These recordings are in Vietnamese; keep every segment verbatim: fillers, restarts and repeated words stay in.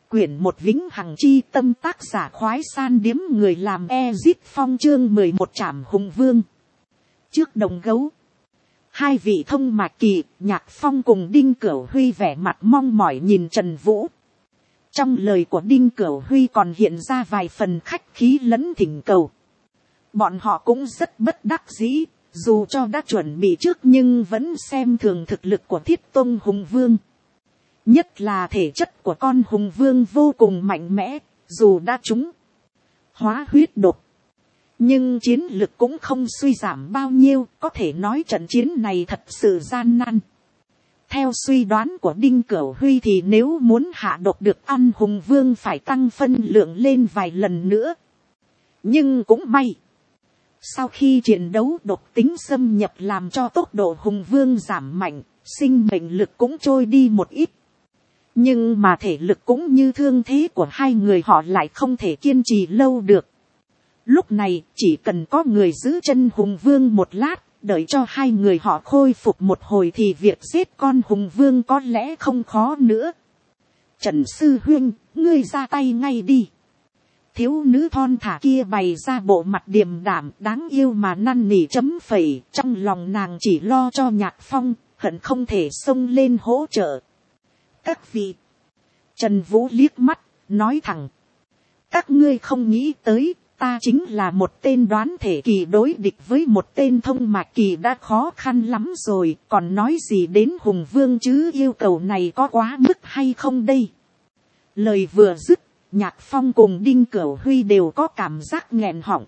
Quyển một vĩnh hằng chi tâm, tác giả khoái san điếm người làm Ezit Phong, chương mười một trảm hùng vương. Trước đồng gấu, hai vị thông mạch kỳ, Nhạc Phong cùng Đinh Cửu Huy vẻ mặt mong mỏi nhìn Trần Vũ. Trong lời của Đinh Cửu Huy còn hiện ra vài phần khách khí lẫn thỉnh cầu. Bọn họ cũng rất bất đắc dĩ, dù cho đã chuẩn bị trước nhưng vẫn xem thường thực lực của Thiết Tông Hùng Vương. Nhất là thể chất của con hùng vương vô cùng mạnh mẽ, dù đã trúng hóa huyết độc, nhưng chiến lực cũng không suy giảm bao nhiêu, có thể nói trận chiến này thật sự gian nan. Theo suy đoán của Đinh Cửu Huy thì nếu muốn hạ độc được ăn hùng vương phải tăng phân lượng lên vài lần nữa. Nhưng cũng may, sau khi chiến đấu độc tính xâm nhập làm cho tốc độ hùng vương giảm mạnh, sinh mệnh lực cũng trôi đi một ít. Nhưng mà thể lực cũng như thương thế của hai người họ lại không thể kiên trì lâu được. Lúc này chỉ cần có người giữ chân hùng vương một lát, đợi cho hai người họ khôi phục một hồi thì việc giết con hùng vương có lẽ không khó nữa. Trần Sư Huynh, ngươi ra tay ngay đi. Thiếu nữ thon thả kia bày ra bộ mặt điềm đạm đáng yêu mà năn nỉ chấm phẩy, trong lòng nàng chỉ lo cho Nhạc Phong, hận không thể xông lên hỗ trợ. Các vị, Trần Vũ liếc mắt, nói thẳng. Các ngươi không nghĩ tới, ta chính là một tên đoán thể kỳ đối địch với một tên thông mạch kỳ đã khó khăn lắm rồi, còn nói gì đến hùng vương chứ, yêu cầu này có quá mức hay không đây? Lời vừa dứt, Nhạc Phong cùng Đinh Cửu Huy đều có cảm giác nghẹn họng.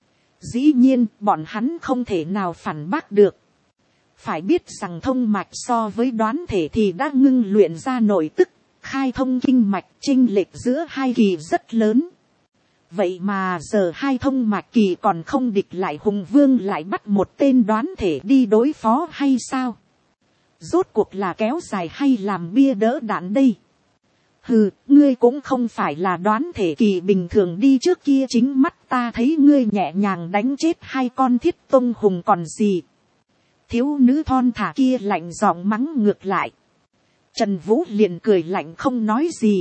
Dĩ nhiên, bọn hắn không thể nào phản bác được. Phải biết rằng thông mạch so với đoán thể thì đã ngưng luyện ra nội tức, khai thông kinh mạch, chênh lệch giữa hai kỳ rất lớn. Vậy mà giờ hai thông mạch kỳ còn không địch lại hùng vương lại bắt một tên đoán thể đi đối phó hay sao? Rốt cuộc là kéo dài hay làm bia đỡ đạn đây? Hừ, ngươi cũng không phải là đoán thể kỳ bình thường đi, trước kia chính mắt ta thấy ngươi nhẹ nhàng đánh chết hai con Thiết Tông hùng còn gì. Thiếu nữ thon thả kia lạnh giọng mắng ngược lại. Trần Vũ liền cười lạnh không nói gì.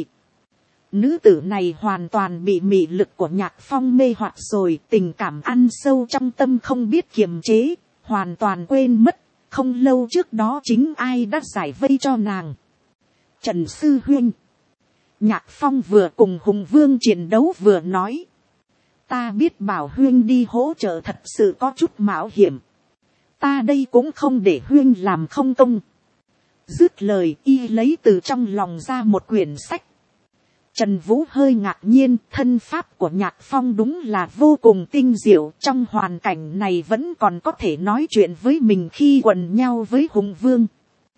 Nữ tử này hoàn toàn bị mị lực của Nhạc Phong mê hoặc rồi, tình cảm ăn sâu trong tâm không biết kiềm chế, hoàn toàn quên mất, không lâu trước đó chính ai đã giải vây cho nàng. Trần Sư Huynh. Nhạc Phong vừa cùng hùng vương chiến đấu vừa nói. Ta biết bảo Huynh đi hỗ trợ thật sự có chút mạo hiểm. Ta đây cũng không để Huynh làm không công. Dứt lời y lấy từ trong lòng ra một quyển sách. Trần Vũ hơi ngạc nhiên, thân pháp của Nhạc Phong đúng là vô cùng tinh diệu, trong hoàn cảnh này vẫn còn có thể nói chuyện với mình khi quần nhau với hùng vương.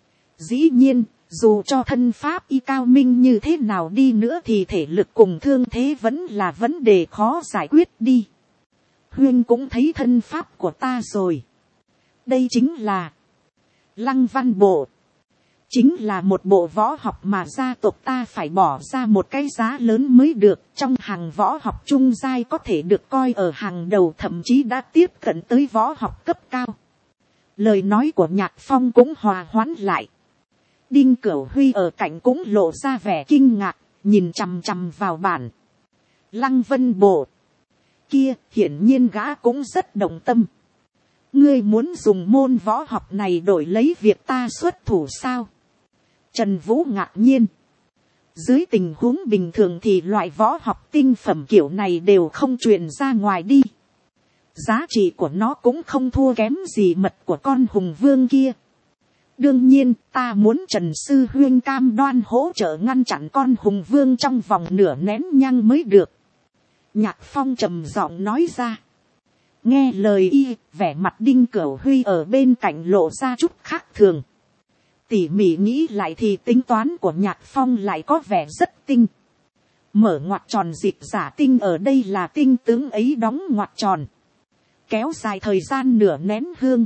Dĩ nhiên, dù cho thân pháp y cao minh như thế nào đi nữa thì thể lực cùng thương thế vẫn là vấn đề khó giải quyết đi. Huynh cũng thấy thân pháp của ta rồi. Đây chính là Lăng Văn Bộ. Chính là một bộ võ học mà gia tộc ta phải bỏ ra một cái giá lớn mới được. Trong hàng võ học trung giai có thể được coi ở hàng đầu, thậm chí đã tiếp cận tới võ học cấp cao. Lời nói của Nhạc Phong cũng hòa hoãn lại. Đinh Cửu Huy ở cạnh cũng lộ ra vẻ kinh ngạc, nhìn chằm chằm vào bản Lăng Vân Bộ. Kia, hiển nhiên gã cũng rất đồng tâm. Ngươi muốn dùng môn võ học này đổi lấy việc ta xuất thủ sao? Trần Vũ ngạc nhiên. Dưới tình huống bình thường thì loại võ học tinh phẩm kiểu này đều không truyền ra ngoài đi. Giá trị của nó cũng không thua kém gì mật của con hùng vương kia. Đương nhiên, ta muốn Trần Sư Huynh cam đoan hỗ trợ ngăn chặn con hùng vương trong vòng nửa nén nhang mới được. Nhạc Phong trầm giọng nói ra. Nghe lời y, vẻ mặt Đinh Cửu Huy ở bên cạnh lộ ra chút khác thường. Tỉ mỉ nghĩ lại thì tính toán của Nhạc Phong lại có vẻ rất tinh. Mở ngoặc tròn dịp giả tinh ở đây là tinh tướng ấy đóng ngoặc tròn. Kéo dài thời gian nửa nén hương.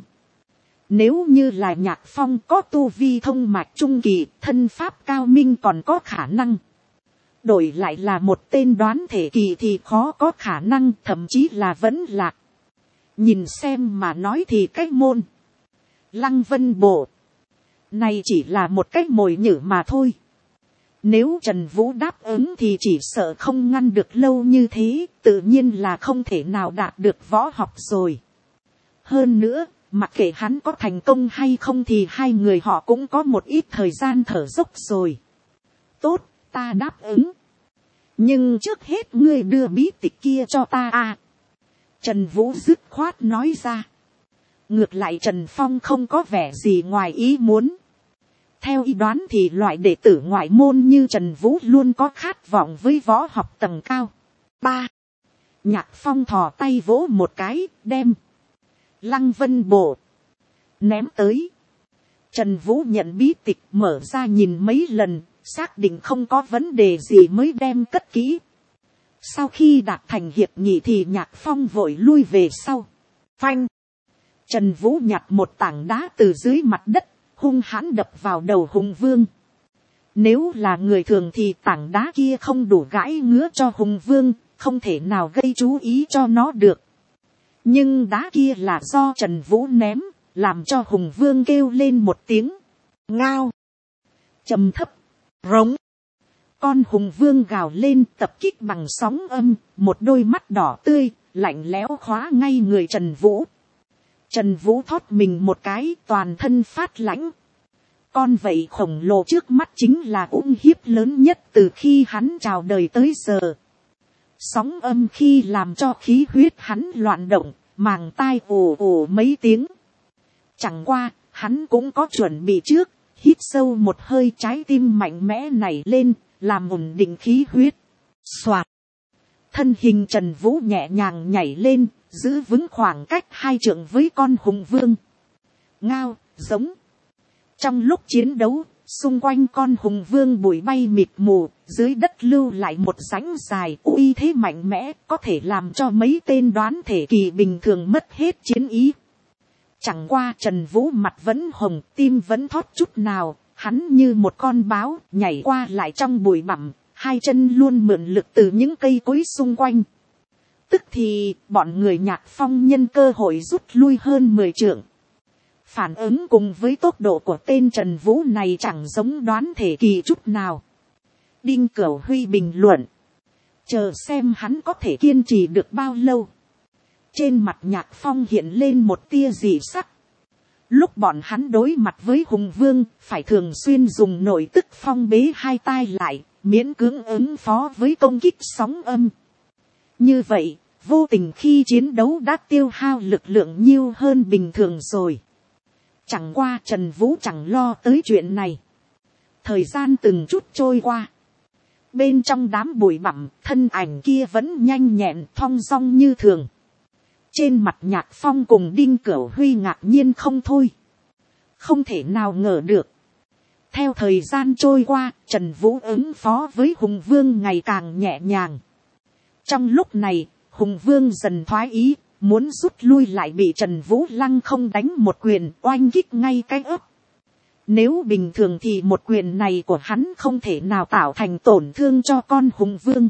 Nếu như là Nhạc Phong có tu vi thông mạch trung kỳ, thân pháp cao minh còn có khả năng. Đổi lại là một tên đoán thể kỳ thì khó có khả năng, thậm chí là vẫn lạc. Nhìn xem mà nói thì cách môn Lăng Vân Bộ này chỉ là một cách mồi nhử mà thôi. Nếu Trần Vũ đáp ứng thì chỉ sợ không ngăn được lâu như thế, tự nhiên là không thể nào đạt được võ học rồi. Hơn nữa, mặc kệ hắn có thành công hay không thì hai người họ cũng có một ít thời gian thở dốc rồi. Tốt, ta đáp ứng. Nhưng trước hết ngươi đưa bí tịch kia cho ta à. Trần Vũ dứt khoát nói ra. Ngược lại Trần Phong không có vẻ gì ngoài ý muốn. Theo ý đoán thì loại đệ tử ngoại môn như Trần Vũ luôn có khát vọng với võ học tầng cao. Ba. Nhạc Phong thò tay vỗ một cái, đem Lăng Vân Bộ ném tới. Trần Vũ nhận bí tịch mở ra nhìn mấy lần, xác định không có vấn đề gì mới đem cất kỹ. Sau khi đạt thành hiệp nghị thì Nhạc Phong vội lui về sau. Phanh. Trần Vũ nhặt một tảng đá từ dưới mặt đất, hung hãn đập vào đầu Hùng Vương. Nếu là người thường thì tảng đá kia không đủ gãi ngứa cho Hùng Vương, không thể nào gây chú ý cho nó được. Nhưng đá kia là do Trần Vũ ném, làm cho Hùng Vương kêu lên một tiếng ngao, trầm thấp, rống. Con Hùng Vương gào lên tập kích bằng sóng âm, một đôi mắt đỏ tươi, lạnh lẽo khóa ngay người Trần Vũ. Trần Vũ thoát mình một cái, toàn thân phát lãnh. Con vậy khổng lồ trước mắt chính là uy hiếp lớn nhất từ khi hắn chào đời tới giờ. Sóng âm khi làm cho khí huyết hắn loạn động, màng tai ồ ồ mấy tiếng. Chẳng qua, hắn cũng có chuẩn bị trước, hít sâu một hơi, trái tim mạnh mẽ nảy lên, làm ổn định khí huyết. Soạt. Thân hình Trần Vũ nhẹ nhàng nhảy lên, giữ vững khoảng cách hai trượng với con Hùng Vương. Ngao, giống. Trong lúc chiến đấu, xung quanh con Hùng Vương bụi bay mịt mù, dưới đất lưu lại một rãnh dài uy thế mạnh mẽ, có thể làm cho mấy tên đoán thể kỳ bình thường mất hết chiến ý. Chẳng qua Trần Vũ mặt vẫn hồng, tim vẫn thót chút nào, hắn như một con báo nhảy qua lại trong bụi bặm, hai chân luôn mượn lực từ những cây cối xung quanh. Tức thì bọn người Nhạc Phong nhân cơ hội rút lui hơn mười trượng. Phản ứng cùng với tốc độ của tên Trần Vũ này chẳng giống đoán thể kỳ chút nào. Đinh Cửu Huy bình luận. Chờ xem hắn có thể kiên trì được bao lâu. Trên mặt Nhạc Phong hiện lên một tia dị sắc. Lúc bọn hắn đối mặt với Hùng Vương, phải thường xuyên dùng nội tức phong bế hai tai lại, miễn cưỡng ứng phó với công kích sóng âm. Như vậy, vô tình khi chiến đấu đã tiêu hao lực lượng nhiều hơn bình thường rồi. Chẳng qua Trần Vũ chẳng lo tới chuyện này. Thời gian từng chút trôi qua. Bên trong đám bụi bặm, thân ảnh kia vẫn nhanh nhẹn thong dong như thường. Trên mặt Nhạc Phong cùng Đinh Cửu Huy ngạc nhiên không thôi. Không thể nào ngờ được. Theo thời gian trôi qua, Trần Vũ ứng phó với Hùng Vương ngày càng nhẹ nhàng. Trong lúc này, Hùng Vương dần thoái ý, muốn rút lui lại bị Trần Vũ lăng không đánh một quyền oanh kích ngay cái ấp. Nếu bình thường thì một quyền này của hắn không thể nào tạo thành tổn thương cho con Hùng Vương.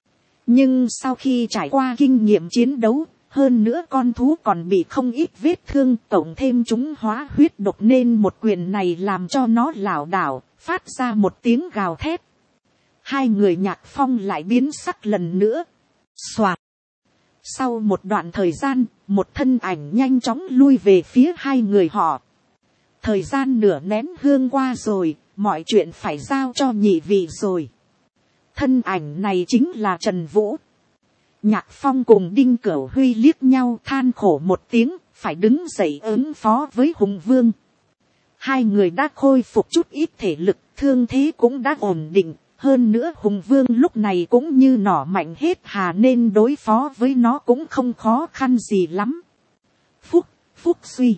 Nhưng sau khi trải qua kinh nghiệm chiến đấu, hơn nữa con thú còn bị không ít vết thương, cộng thêm chúng hóa huyết độc nên một quyền này làm cho nó lảo đảo, phát ra một tiếng gào thét. Hai người Nhạc Phong lại biến sắc lần nữa. Soạt. Sau một đoạn thời gian, một thân ảnh nhanh chóng lui về phía hai người họ. Thời gian nửa nén hương qua rồi, mọi chuyện phải giao cho nhị vị rồi. Thân ảnh này chính là Trần Vũ. Nhạc Phong cùng Đinh Cửu Huy liếc nhau than khổ một tiếng, phải đứng dậy ứng phó với Hùng Vương. Hai người đã khôi phục chút ít thể lực, thương thế cũng đã ổn định. Hơn nữa Hùng Vương lúc này cũng như nỏ mạnh hết hà nên đối phó với nó cũng không khó khăn gì lắm. Phúc, phúc suy.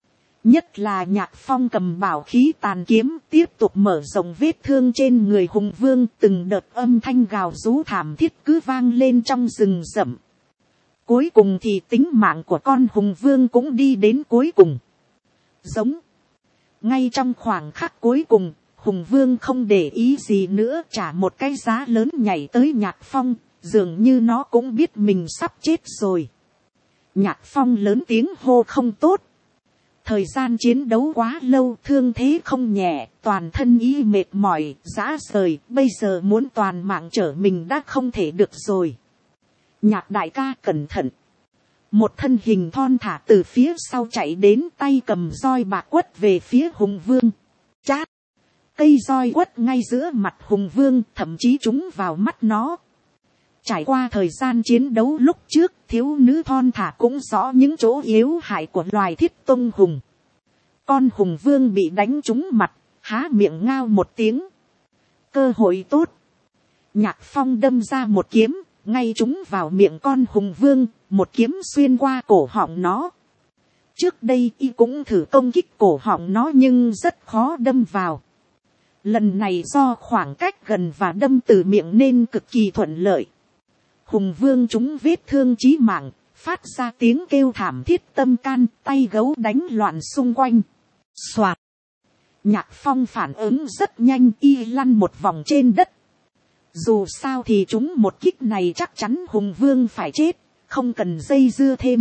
Nhất là Nhạc Phong cầm bảo khí tàn kiếm tiếp tục mở rộng vết thương trên người Hùng Vương, từng đợt âm thanh gào rú thảm thiết cứ vang lên trong rừng rậm. Cuối cùng thì tính mạng của con Hùng Vương cũng đi đến cuối cùng. Giống. Ngay trong khoảng khắc cuối cùng, Hùng Vương không để ý gì nữa, trả một cái giá lớn nhảy tới Nhạc Phong, dường như nó cũng biết mình sắp chết rồi. Nhạc Phong lớn tiếng hô không tốt. Thời gian chiến đấu quá lâu, thương thế không nhẹ, toàn thân y mệt mỏi, rã rời, bây giờ muốn toàn mạng trở mình đã không thể được rồi. Nhạc đại ca cẩn thận. Một thân hình thon thả từ phía sau chạy đến, tay cầm roi bạc quất về phía Hùng Vương. Chát! Cây roi quất ngay giữa mặt Hùng Vương, thậm chí trúng vào mắt nó. Trải qua thời gian chiến đấu lúc trước, thiếu nữ thon thả cũng rõ những chỗ yếu hại của loài Thiết Tông Hùng. Con Hùng Vương bị đánh trúng mặt, há miệng ngao một tiếng. Cơ hội tốt. Nhạc Phong đâm ra một kiếm, ngay trúng vào miệng con Hùng Vương, một kiếm xuyên qua cổ họng nó. Trước đây y cũng thử công kích cổ họng nó nhưng rất khó đâm vào. Lần này do khoảng cách gần và đâm từ miệng nên cực kỳ thuận lợi. Hùng Vương trúng vết thương chí mạng, phát ra tiếng kêu thảm thiết tâm can, tay gấu đánh loạn xung quanh. Soạt. Nhạc Phong phản ứng rất nhanh, y lăn một vòng trên đất. Dù sao thì chúng một kích này chắc chắn Hùng Vương phải chết, không cần dây dưa thêm.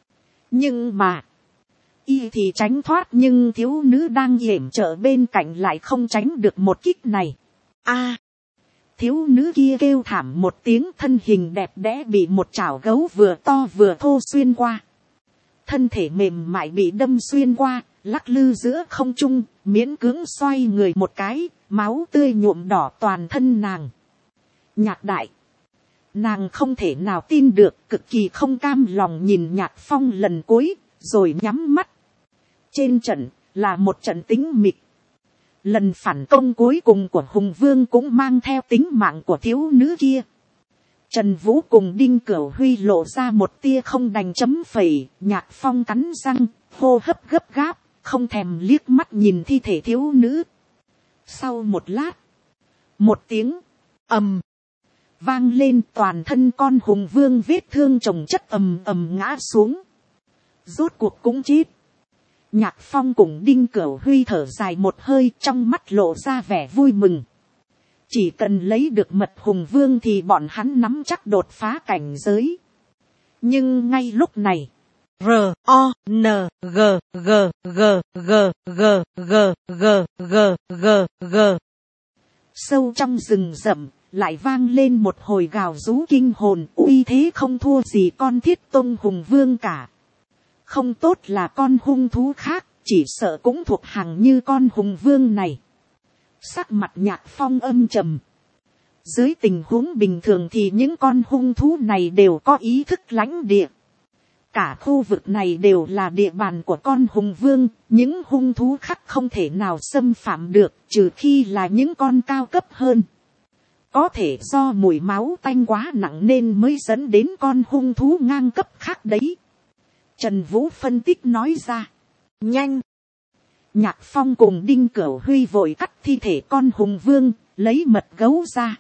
Nhưng mà, y thì tránh thoát, nhưng thiếu nữ đang yểm trợ bên cạnh lại không tránh được một kích này. A, à, thiếu nữ kia kêu thảm một tiếng, thân hình đẹp đẽ bị một chảo gấu vừa to vừa thô xuyên qua. Thân thể mềm mại bị đâm xuyên qua, lắc lư giữa không trung, miễn cưỡng xoay người một cái, máu tươi nhuộm đỏ toàn thân nàng. Nhạc đại. Nàng không thể nào tin được, cực kỳ không cam lòng nhìn Nhạc Phong lần cuối, rồi nhắm mắt. Trên trận, là một trận tĩnh mịch. Lần phản công cuối cùng của Hùng Vương cũng mang theo tính mạng của thiếu nữ kia. Trần Vũ cùng Đinh Cửu Huy lộ ra một tia không đành chấm phẩy, Nhạc Phong cắn răng, hô hấp gấp gáp, không thèm liếc mắt nhìn thi thể thiếu nữ. Sau một lát, một tiếng, ầm, vang lên, toàn thân con Hùng Vương vết thương chồng chất ầm ầm ngã xuống. Rốt cuộc cũng chết. Nhạc Phong cùng Đinh Cửu Huy thở dài một hơi, trong mắt lộ ra vẻ vui mừng. Chỉ cần lấy được mật Hùng Vương thì bọn hắn nắm chắc đột phá cảnh giới. Nhưng ngay lúc này, R O N G G G G G G G G G G sâu trong rừng rậm lại vang lên một hồi gào rú kinh hồn, uy thế không thua gì con Thiết Tông Hùng Vương cả. Không tốt là con hung thú khác, chỉ sợ cũng thuộc hàng như con Hùng Vương này. Sắc mặt Nhạc Phong âm trầm. Dưới tình huống bình thường thì những con hung thú này đều có ý thức lãnh địa. Cả khu vực này đều là địa bàn của con Hùng Vương, những hung thú khác không thể nào xâm phạm được, trừ khi là những con cao cấp hơn. Có thể do mùi máu tanh quá nặng nên mới dẫn đến con hung thú ngang cấp khác đấy. Trần Vũ phân tích nói ra. Nhanh! Nhạc Phong cùng Đinh Cửu Huy vội cắt thi thể con Hùng Vương, lấy mật gấu ra.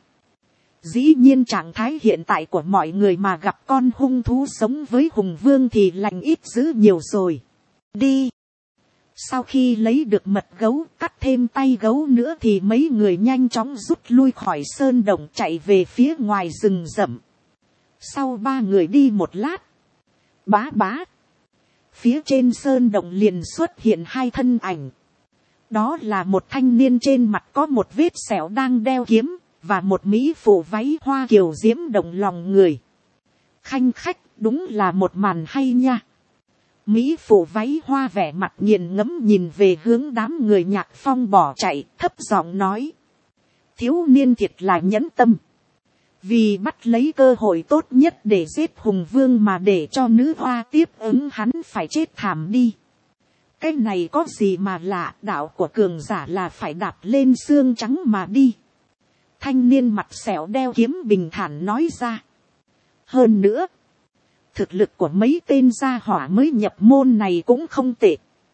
Dĩ nhiên trạng thái hiện tại của mọi người mà gặp con hung thú sống với Hùng Vương thì lành ít dữ nhiều rồi. Đi! Sau khi lấy được mật gấu, cắt thêm tay gấu nữa thì mấy người nhanh chóng rút lui khỏi sơn động chạy về phía ngoài rừng rậm. Sau ba người đi một lát. Bá bá! Phía trên sơn động liền xuất hiện hai thân ảnh. Đó là một thanh niên trên mặt có một vết sẹo đang đeo kiếm, và một mỹ phụ váy hoa kiều diễm động lòng người. Khanh khách, đúng là một màn hay nha. Mỹ phụ váy hoa vẻ mặt nghiền ngẫm nhìn về hướng đám người Nhạc Phong bỏ chạy, thấp giọng nói. Thiếu niên thiệt là nhẫn tâm. Vì bắt lấy cơ hội tốt nhất để giết Hùng Vương mà để cho nữ hoa tiếp ứng hắn phải chết thảm đi. Cái này có gì mà lạ, đạo của cường giả là phải đạp lên xương trắng mà đi. Thanh niên mặt sẹo đeo kiếm bình thản nói ra. Hơn nữa, thực lực của mấy tên gia hỏa mới nhập môn này cũng không tệ.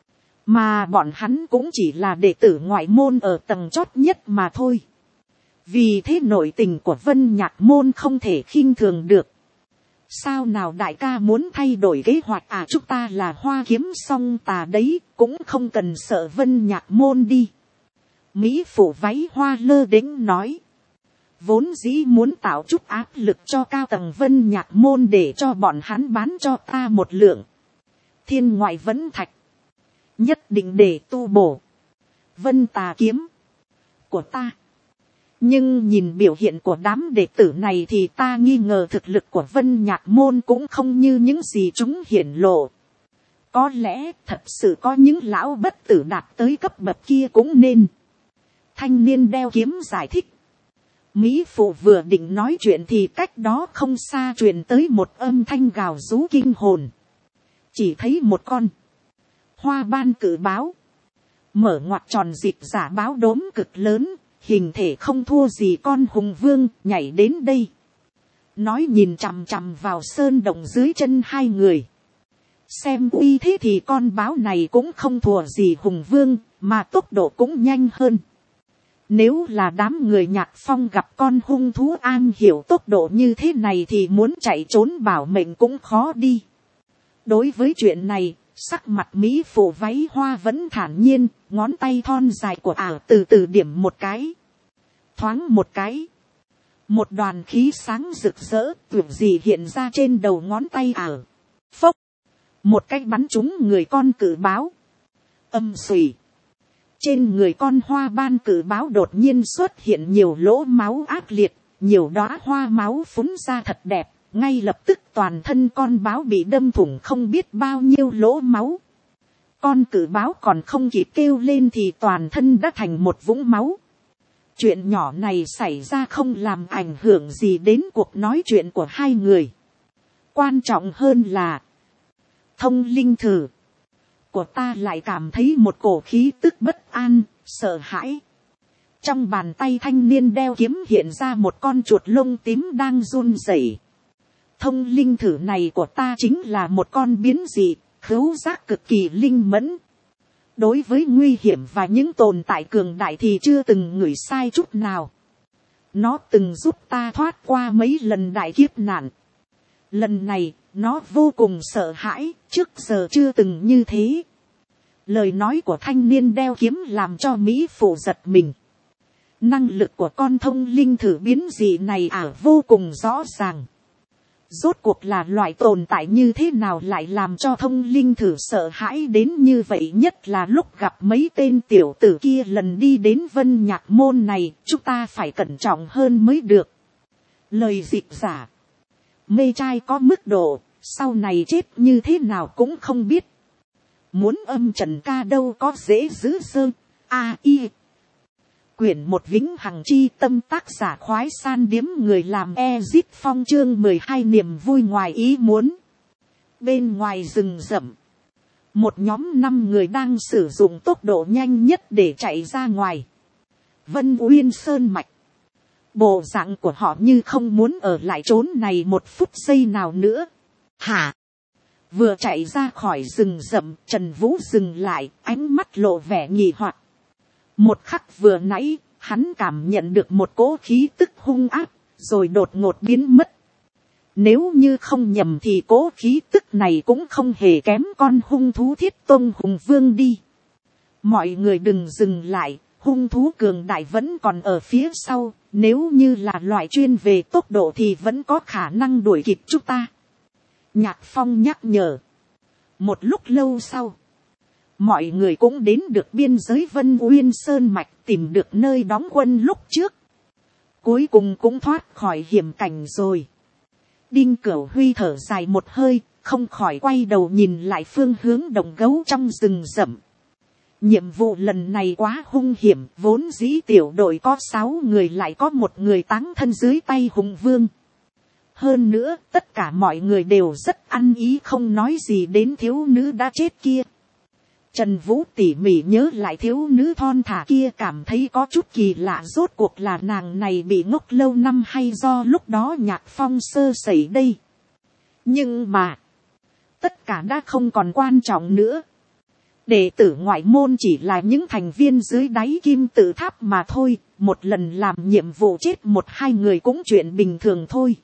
Mà bọn hắn cũng chỉ là đệ tử ngoại môn ở tầng chót nhất mà thôi. Vì thế nội tình của Vân Nhạc môn không thể khinh thường được. Sao nào đại ca muốn thay đổi kế hoạch à, chúng ta là Hoa Kiếm Song Tà đấy, cũng không cần sợ Vân Nhạc môn đi. Mỹ phụ váy hoa lơ đễnh nói. Vốn dĩ muốn tạo chút áp lực cho cao tầng Vân Nhạc môn để cho bọn hắn bán cho ta một lượng thiên ngoại vấn thạch. nhất định để tu bổ vân tà kiếm của ta. Nhưng nhìn biểu hiện của đám đệ tử này thì ta nghi ngờ thực lực của Vân Nhạc Môn cũng không như những gì chúng hiển lộ. Có lẽ thật sự có những lão bất tử đạt tới cấp bậc kia cũng nên. Thanh niên đeo kiếm giải thích. Mỹ phụ vừa định nói chuyện thì cách đó không xa truyền tới một âm thanh gào rú kinh hồn. Chỉ thấy một con hoa ban cử báo mở ngoặt tròn dịp giả báo đốm cực lớn, hình thể không thua gì con hùng vương nhảy đến đây. Nói nhìn chằm chằm vào sơn động dưới chân hai người. Xem uy thế thì con báo này cũng không thua gì hùng vương, mà tốc độ cũng nhanh hơn. Nếu là đám người Nhạc Phong gặp con hung thú an hiểu tốc độ như thế này thì muốn chạy trốn bảo mệnh cũng khó đi. Đối với chuyện này, sắc mặt Mỹ phụ váy hoa vẫn thản nhiên, ngón tay thon dài của ả từ từ điểm một cái. Thoáng một cái. Một đoàn khí sáng rực rỡ, tưởng gì hiện ra trên đầu ngón tay ả. Phốc. Một cái bắn trúng người con cử báo. Âm xùy. Trên người con hoa ban cử báo đột nhiên xuất hiện nhiều lỗ máu ác liệt, nhiều đóa hoa máu phúng ra thật đẹp. Ngay lập tức toàn thân con báo bị đâm thủng không biết bao nhiêu lỗ máu. Con cử báo còn không kịp kêu lên thì toàn thân đã thành một vũng máu. Chuyện nhỏ này xảy ra không làm ảnh hưởng gì đến cuộc nói chuyện của hai người. Quan trọng hơn là thông linh thử của ta lại cảm thấy một cổ khí tức bất an, sợ hãi. Trong bàn tay thanh niên đeo kiếm hiện ra một con chuột lông tím đang run rẩy. Thông linh thử này của ta chính là một con biến dị, khứu giác cực kỳ linh mẫn. Đối với nguy hiểm và những tồn tại cường đại thì chưa từng ngửi sai chút nào. Nó từng giúp ta thoát qua mấy lần đại kiếp nạn. Lần này, nó vô cùng sợ hãi, trước giờ chưa từng như thế. Lời nói của thanh niên đeo kiếm làm cho Mỹ phụ giật mình. Năng lực của con thông linh thử biến dị này ả vô cùng rõ ràng. Rốt cuộc là loại tồn tại như thế nào lại làm cho thông linh thử sợ hãi đến như vậy, nhất là lúc gặp mấy tên tiểu tử kia lần đi đến Vân Nhạc Môn này, chúng ta phải cẩn trọng hơn mới được. Lời dịch giả. Mê trai có mức độ, sau này chết như thế nào cũng không biết. Muốn âm trần ca đâu có dễ giữ sơ. A I. Quyển một vĩnh hằng chi tâm, tác giả khoái san điếm người làm Ezit Phong, chương mười hai niềm vui ngoài ý muốn. Bên ngoài rừng rậm, một nhóm năm người đang sử dụng tốc độ nhanh nhất để chạy ra ngoài Vân Uyên Sơn Mạch. Bộ dạng của họ như không muốn ở lại trốn này một phút giây nào nữa. Hả? Vừa chạy ra khỏi rừng rậm, Trần Vũ dừng lại, ánh mắt lộ vẻ nghi hoặc. Một khắc vừa nãy, hắn cảm nhận được một cỗ khí tức hung ác, rồi đột ngột biến mất. Nếu như không nhầm thì cỗ khí tức này cũng không hề kém con hung thú Thiết Tôn Hùng Vương đi. Mọi người đừng dừng lại, hung thú cường đại vẫn còn ở phía sau, nếu như là loại chuyên về tốc độ thì vẫn có khả năng đuổi kịp chúng ta. Nhạc Phong nhắc nhở. Một lúc lâu sau, mọi người cũng đến được biên giới Vân Uyên Sơn Mạch, tìm được nơi đóng quân lúc trước. Cuối cùng cũng thoát khỏi hiểm cảnh rồi. Đinh Cửu Huy thở dài một hơi, không khỏi quay đầu nhìn lại phương hướng đồng gấu trong rừng rậm. Nhiệm vụ lần này quá hung hiểm, vốn dĩ tiểu đội có sáu người lại có một người táng thân dưới tay hùng vương. Hơn nữa, tất cả mọi người đều rất ăn ý không nói gì đến thiếu nữ đã chết kia. Trần Vũ tỉ mỉ nhớ lại thiếu nữ thon thả kia, cảm thấy có chút kỳ lạ, rốt cuộc là nàng này bị ngốc lâu năm hay do lúc đó Nhạc Phong sơ sẩy đây. Nhưng mà, tất cả đã không còn quan trọng nữa. Đệ tử ngoại môn chỉ là những thành viên dưới đáy kim tự tháp mà thôi, một lần làm nhiệm vụ chết một hai người cũng chuyện bình thường thôi.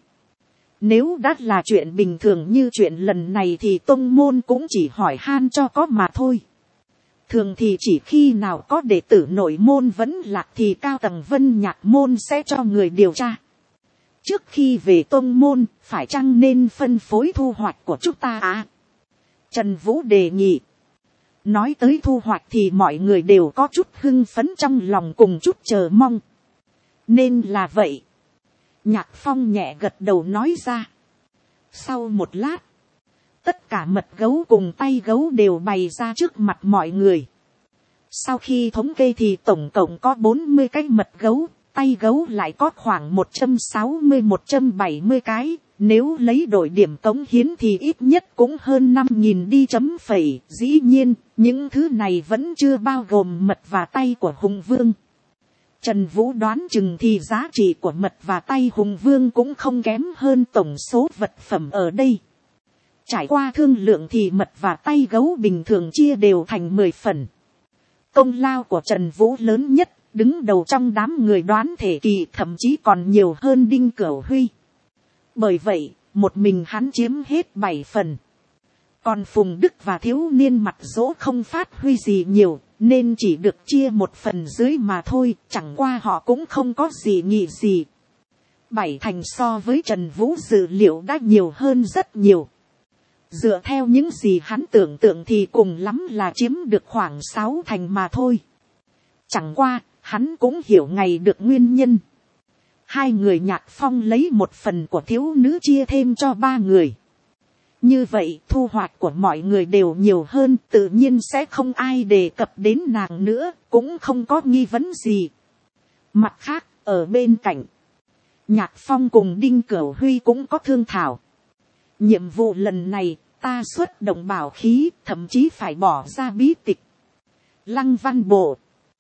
Nếu đã là chuyện bình thường như chuyện lần này thì tông môn cũng chỉ hỏi han cho có mà thôi. Thường thì chỉ khi nào có đệ tử nội môn vẫn lạc thì cao tầng Vân Nhạc Môn sẽ cho người điều tra. Trước khi về tông môn, phải chăng nên phân phối thu hoạch của chúng ta à? Trần Vũ đề nghị. Nói tới thu hoạch thì mọi người đều có chút hưng phấn trong lòng cùng chút chờ mong. Nên là vậy. Nhạc Phong nhẹ gật đầu nói ra. Sau một lát, tất cả mật gấu cùng tay gấu đều bày ra trước mặt mọi người. Sau khi thống kê thì tổng cộng có bốn mươi cái mật gấu, tay gấu lại có khoảng một trăm sáu mươi một trăm bảy mươi cái. Nếu lấy đổi điểm cống hiến thì ít nhất cũng hơn năm nghìn đi chấm phẩy. Dĩ nhiên, những thứ này vẫn chưa bao gồm mật và tay của Hùng Vương. Trần Vũ đoán chừng thì giá trị của mật và tay Hùng Vương cũng không kém hơn tổng số vật phẩm ở đây. Trải qua thương lượng thì mật và tay gấu bình thường chia đều thành mười phần. Công lao của Trần Vũ lớn nhất, đứng đầu trong đám người đoán thể kỳ, thậm chí còn nhiều hơn Đinh Cửu Huy. Bởi vậy, một mình hắn chiếm hết bảy phần. Còn Phùng Đức và thiếu niên mặt dỗ không phát huy gì nhiều, nên chỉ được chia một phần dưới mà thôi, chẳng qua họ cũng không có gì nghị gì. Bảy thành so với Trần Vũ dự liệu đã nhiều hơn rất nhiều. Dựa theo những gì hắn tưởng tượng thì cùng lắm là chiếm được khoảng sáu thành mà thôi. Chẳng qua, hắn cũng hiểu ngày được nguyên nhân. Hai người Nhạc Phong lấy một phần của thiếu nữ chia thêm cho ba người. Như vậy thu hoạch của mọi người đều nhiều hơn, tự nhiên sẽ không ai đề cập đến nàng nữa, cũng không có nghi vấn gì. Mặt khác, ở bên cạnh, Nhạc Phong cùng Đinh Cửu Huy cũng có thương thảo. Nhiệm vụ lần này, ta xuất động bảo khí, thậm chí phải bỏ ra bí tịch. Lăng văn bộ.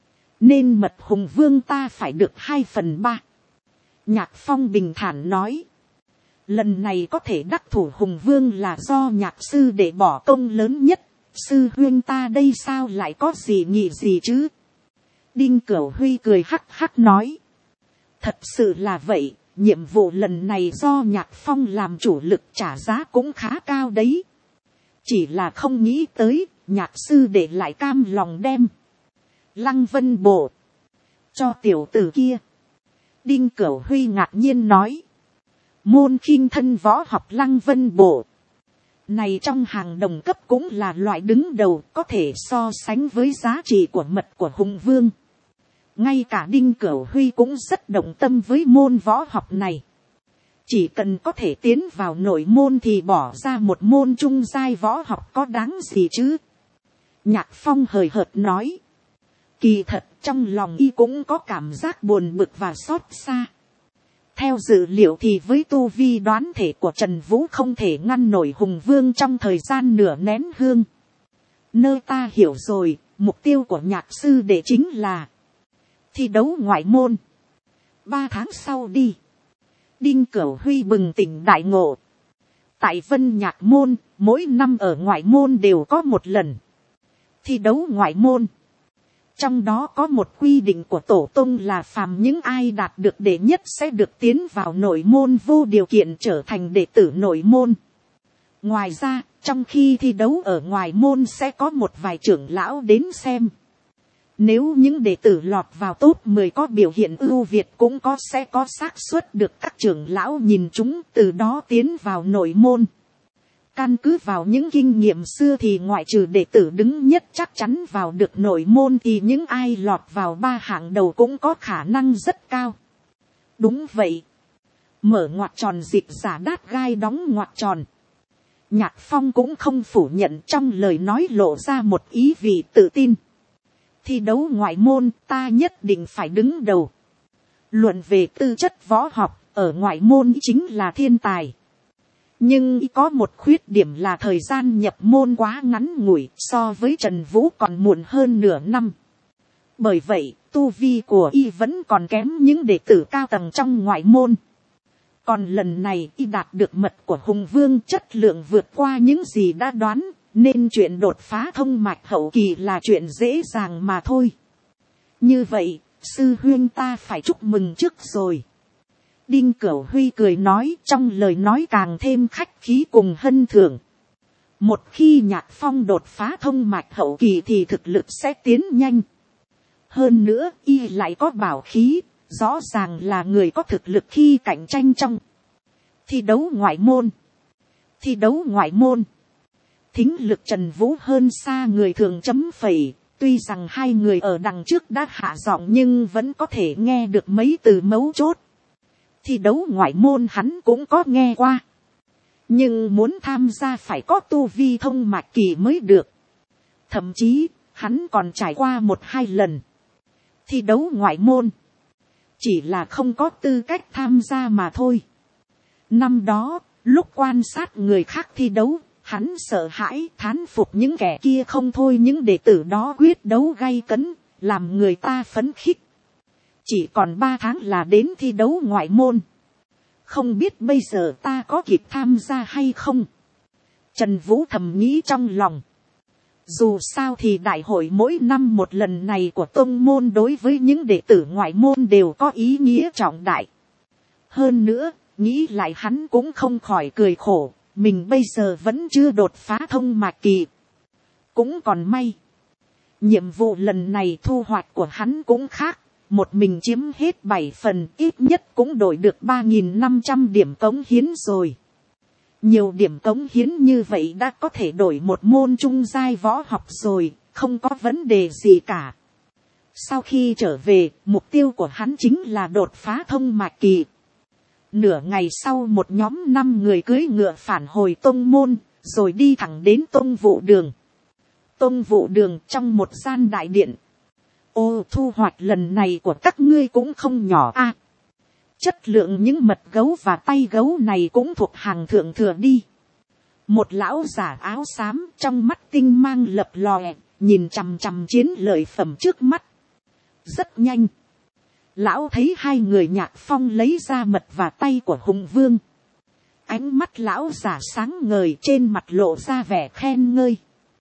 Nên mật Hùng Vương ta phải được hai phần ba. Nhạc Phong bình thản nói. Lần này có thể đắc thủ Hùng Vương là do nhạc sư để bỏ công lớn nhất. Sư huyên ta đây sao lại có gì nghị gì chứ? Đinh Cửu Huy cười hắc hắc nói. Thật sự là vậy, nhiệm vụ lần này do Nhạc Phong làm chủ lực, trả giá cũng khá cao đấy. Chỉ là không nghĩ tới, nhạc sư để lại cam lòng đem Lăng Vân Bộ cho tiểu tử kia. Đinh Cửu Huy ngạc nhiên nói. Môn khinh thân võ học Lăng Vân Bộ này trong hàng đồng cấp cũng là loại đứng đầu, có thể so sánh với giá trị của mật của Hùng Vương. Ngay cả Đinh Cửu Huy cũng rất động tâm với môn võ học này. Chỉ cần có thể tiến vào nội môn thì bỏ ra một môn trung giai võ học có đáng gì chứ? Nhạc Phong hời hợt nói. Kỳ thật trong lòng y cũng có cảm giác buồn bực và xót xa. Theo dự liệu thì với tu vi đoán thể của Trần Vũ không thể ngăn nổi Hùng Vương trong thời gian nửa nén hương. Nơi ta hiểu rồi, mục tiêu của nhạc sư đệ chính là thi đấu ngoại môn. Ba tháng sau đi. Đinh Cửu Huy bừng tỉnh đại ngộ. Tại Vân Nhạc môn, mỗi năm ở ngoại môn đều có một lần thi đấu ngoại môn. Trong đó có một quy định của tổ tông là phàm những ai đạt được đệ nhất sẽ được tiến vào nội môn vô điều kiện trở thành đệ tử nội môn. Ngoài ra, trong khi thi đấu ở ngoài môn sẽ có một vài trưởng lão đến xem. Nếu những đệ tử lọt vào top mười có biểu hiện ưu việt cũng có sẽ có xác suất được các trưởng lão nhìn chúng, từ đó tiến vào nội môn. Căn cứ vào những kinh nghiệm xưa thì ngoại trừ đệ tử đứng nhất chắc chắn vào được nội môn thì những ai lọt vào ba hạng đầu cũng có khả năng rất cao. Đúng vậy. Mở ngoặc tròn dịp giả đát gai đóng ngoặc tròn. Nhạc Phong cũng không phủ nhận, trong lời nói lộ ra một ý vị tự tin. Thi đấu ngoại môn ta nhất định phải đứng đầu. Luận về tư chất võ học, ở ngoại môn chính là thiên tài. Nhưng có một khuyết điểm là thời gian nhập môn quá ngắn ngủi, so với Trần Vũ còn muộn hơn nửa năm. Bởi vậy, tu vi của y vẫn còn kém những đệ tử cao tầng trong ngoại môn. Còn lần này y đạt được mật của Hùng Vương, chất lượng vượt qua những gì đã đoán, nên chuyện đột phá thông mạch hậu kỳ là chuyện dễ dàng mà thôi. Như vậy, sư huynh ta phải chúc mừng trước rồi. Đinh Cửu Huy cười nói, trong lời nói càng thêm khách khí cùng hân thưởng. Một khi Nhạc Phong đột phá thông mạch hậu kỳ thì thực lực sẽ tiến nhanh. Hơn nữa, y lại có bảo khí, rõ ràng là người có thực lực khi cạnh tranh trong thi đấu ngoại môn. Thi đấu ngoại môn. Thính lực Trần Vũ hơn xa người thường chấm phẩy, tuy rằng hai người ở đằng trước đã hạ giọng nhưng vẫn có thể nghe được mấy từ mấu chốt. Thi đấu ngoại môn hắn cũng có nghe qua. Nhưng muốn tham gia phải có tu vi thông mạch kỳ mới được. Thậm chí, hắn còn trải qua một hai lần thi đấu ngoại môn. Chỉ là không có tư cách tham gia mà thôi. Năm đó, lúc quan sát người khác thi đấu, hắn sợ hãi thán phục những kẻ kia không thôi, những đệ tử đó quyết đấu gay cấn, làm người ta phấn khích. Chỉ còn ba tháng là đến thi đấu ngoại môn. Không biết bây giờ ta có kịp tham gia hay không? Trần Vũ thầm nghĩ trong lòng. Dù sao thì đại hội mỗi năm một lần này của tông môn đối với những đệ tử ngoại môn đều có ý nghĩa trọng đại. Hơn nữa, nghĩ lại hắn cũng không khỏi cười khổ. Mình bây giờ vẫn chưa đột phá thông mạch kỳ. Cũng còn may. Nhiệm vụ lần này thu hoạch của hắn cũng khác. Một mình chiếm hết bảy phần, ít nhất cũng đổi được ba nghìn năm trăm điểm cống hiến rồi. Nhiều điểm cống hiến như vậy đã có thể đổi một môn trung giai võ học rồi, không có vấn đề gì cả. Sau khi trở về, mục tiêu của hắn chính là đột phá thông mạch kỳ. Nửa ngày sau một nhóm năm người cưỡi ngựa phản hồi tông môn, rồi đi thẳng đến tông vụ đường. Tông vụ đường trong một gian đại điện. Ô, thu hoạch lần này của các ngươi cũng không nhỏ a. Chất lượng những mật gấu và tay gấu này cũng thuộc hàng thượng thừa đi. Một lão giả áo xám trong mắt tinh mang lập lòe, nhìn chằm chằm chiến lợi phẩm trước mắt. Rất nhanh. Lão thấy hai người Nhạc Phong lấy ra mật và tay của Hùng Vương. Ánh mắt lão giả sáng ngời, trên mặt lộ ra vẻ khen ngơi.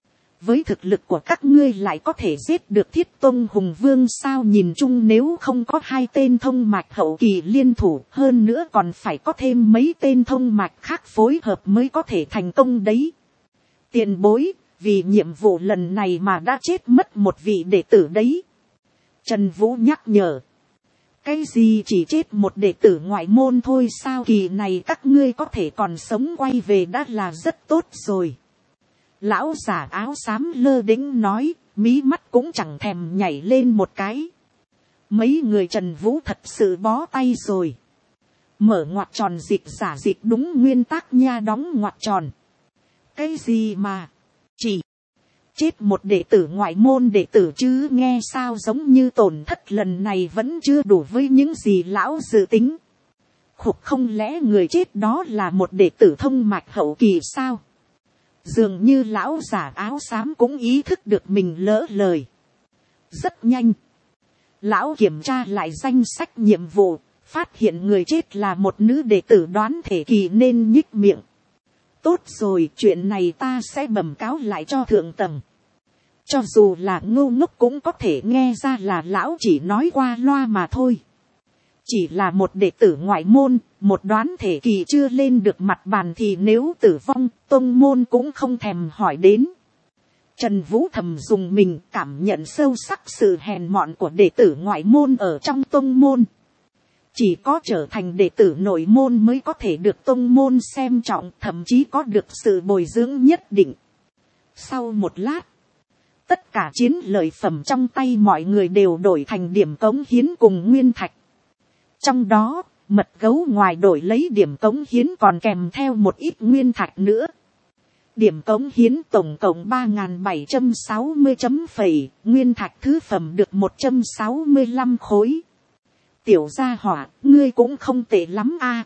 Với thực lực của các ngươi lại có thể giết được Thiết Tông Hùng Vương sao? Nhìn chung nếu không có hai tên thông mạch hậu kỳ liên thủ, hơn nữa còn phải có thêm mấy tên thông mạch khác phối hợp mới có thể thành công đấy. Tiền bối, vì nhiệm vụ lần này mà đã chết mất một vị đệ tử đấy. Trần Vũ nhắc nhở. Cái gì chỉ chết một đệ tử ngoại môn thôi sao? Kỳ này các ngươi có thể còn sống quay về đã là rất tốt rồi. Lão giả áo xám lơ đĩnh nói, mí mắt cũng chẳng thèm nhảy lên một cái. Mấy người Trần Vũ thật sự bó tay rồi. Mở ngoặc tròn dịch giả dịch đúng nguyên tắc nha, đóng ngoặc tròn. Cái gì mà, chỉ chết một đệ tử ngoại môn đệ tử chứ, nghe sao giống như tổn thất lần này vẫn chưa đủ với những gì lão dự tính. Khục, không lẽ người chết đó là một đệ tử thông mạch hậu kỳ sao? Dường như lão giả áo xám cũng ý thức được mình lỡ lời. Rất nhanh. Lão kiểm tra lại danh sách nhiệm vụ, phát hiện người chết là một nữ đệ tử đoán thể kỳ nên nhích miệng. Tốt rồi, chuyện này ta sẽ bẩm cáo lại cho thượng tầng. Cho dù là ngu ngốc cũng có thể nghe ra là lão chỉ nói qua loa mà thôi. Chỉ là một đệ tử ngoại môn, một đoán thể kỳ chưa lên được mặt bàn thì nếu tử vong, tông môn cũng không thèm hỏi đến. Trần Vũ thầm dùng mình, cảm nhận sâu sắc sự hèn mọn của đệ tử ngoại môn ở trong tông môn. Chỉ có trở thành đệ tử nội môn mới có thể được tông môn xem trọng, thậm chí có được sự bồi dưỡng nhất định. Sau một lát, tất cả chiến lợi phẩm trong tay mọi người đều đổi thành điểm cống hiến cùng nguyên thạch. Trong đó, mật gấu ngoài đổi lấy điểm cống hiến còn kèm theo một ít nguyên thạch nữa. Điểm cống hiến tổng cộng ba nghìn bảy trăm sáu mươi chấm phẩy, nguyên thạch thứ phẩm được một trăm sáu mươi lăm khối. Tiểu gia hỏa, ngươi cũng không tệ lắm a.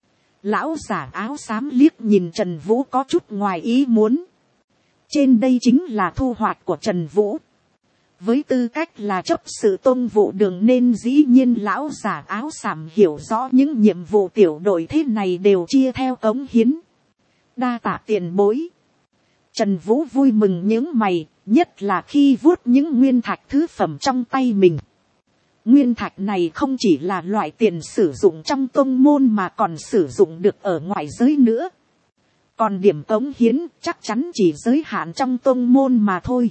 Lão giả áo xám liếc nhìn Trần Vũ có chút ngoài ý muốn. Trên đây chính là thu hoạch của Trần Vũ. Với tư cách là chấp sự tông vụ đường nên dĩ nhiên lão giả áo xám hiểu rõ những nhiệm vụ tiểu đội thế này đều chia theo cống hiến. Đa tạ tiền bối. Trần Vũ vui mừng nhướng mày, nhất là khi vuốt những nguyên thạch thứ phẩm trong tay mình. Nguyên thạch này không chỉ là loại tiền sử dụng trong tông môn mà còn sử dụng được ở ngoại giới nữa. Còn điểm cống hiến chắc chắn chỉ giới hạn trong tông môn mà thôi.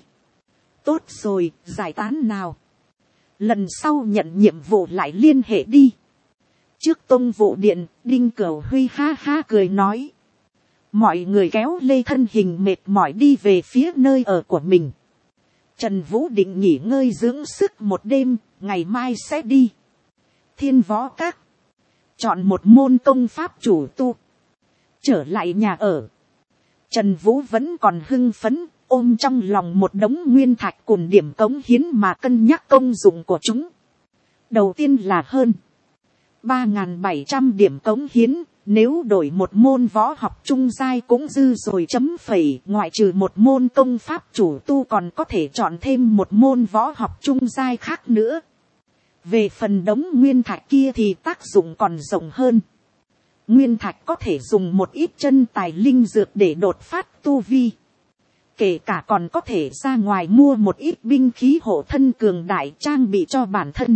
Tốt rồi, giải tán nào. Lần sau nhận nhiệm vụ lại liên hệ đi. Trước tông vụ điện, Đinh Cửu Huy ha ha cười nói. Mọi người kéo lê thân hình mệt mỏi đi về phía nơi ở của mình. Trần Vũ định nghỉ ngơi dưỡng sức một đêm, ngày mai sẽ đi Thiên Võ Các, chọn một môn công pháp chủ tu. Trở lại nhà ở, Trần Vũ vẫn còn hưng phấn, ôm trong lòng một đống nguyên thạch cùng điểm cống hiến mà cân nhắc công dụng của chúng. Đầu tiên là hơn ba nghìn bảy trăm điểm cống hiến, nếu đổi một môn võ học trung giai cũng dư rồi chấm phẩy, ngoại trừ một môn công pháp chủ tu còn có thể chọn thêm một môn võ học trung giai khác nữa. Về phần đống nguyên thạch kia thì tác dụng còn rộng hơn. Nguyên thạch có thể dùng một ít chân tài linh dược để đột phát tu vi. Kể cả còn có thể ra ngoài mua một ít binh khí hộ thân cường đại trang bị cho bản thân.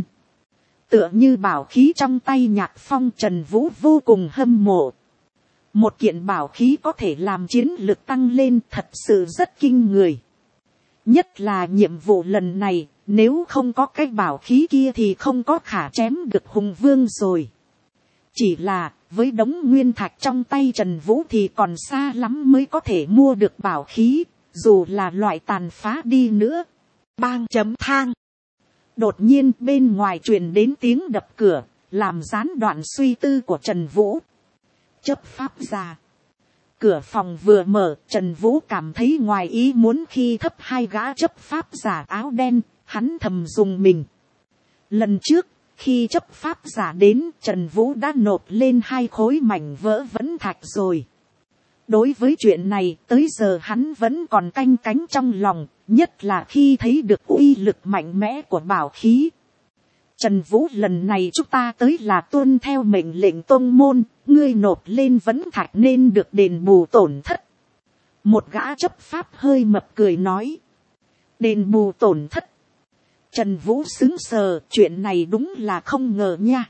Tựa như bảo khí trong tay Nhạc Phong, Trần Vũ vô cùng hâm mộ. Một kiện bảo khí có thể làm chiến lực tăng lên thật sự rất kinh người. Nhất là nhiệm vụ lần này, nếu không có cái bảo khí kia thì không có khả chém được hùng vương rồi. Chỉ là, với đống nguyên thạch trong tay Trần Vũ thì còn xa lắm mới có thể mua được bảo khí, dù là loại tàn phá đi nữa. Bang chấm thang. Đột nhiên bên ngoài truyền đến tiếng đập cửa, làm gián đoạn suy tư của Trần Vũ. Chấp pháp gia. Cửa phòng vừa mở, Trần Vũ cảm thấy ngoài ý muốn khi thấp hai gã chấp pháp giả áo đen, hắn thầm dùng mình. Lần trước, khi chấp pháp giả đến, Trần Vũ đã nộp lên hai khối mảnh vỡ vẫn thạch rồi. Đối với chuyện này, tới giờ hắn vẫn còn canh cánh trong lòng, nhất là khi thấy được uy lực mạnh mẽ của bảo khí. Trần Vũ, lần này chúng ta tới là tuân theo mệnh lệnh tôn môn, ngươi nộp lên vẫn thạch nên được đền bù tổn thất. Một gã chấp pháp hơi mập cười nói. Đền bù tổn thất. Trần Vũ sững sờ, chuyện này đúng là không ngờ nha.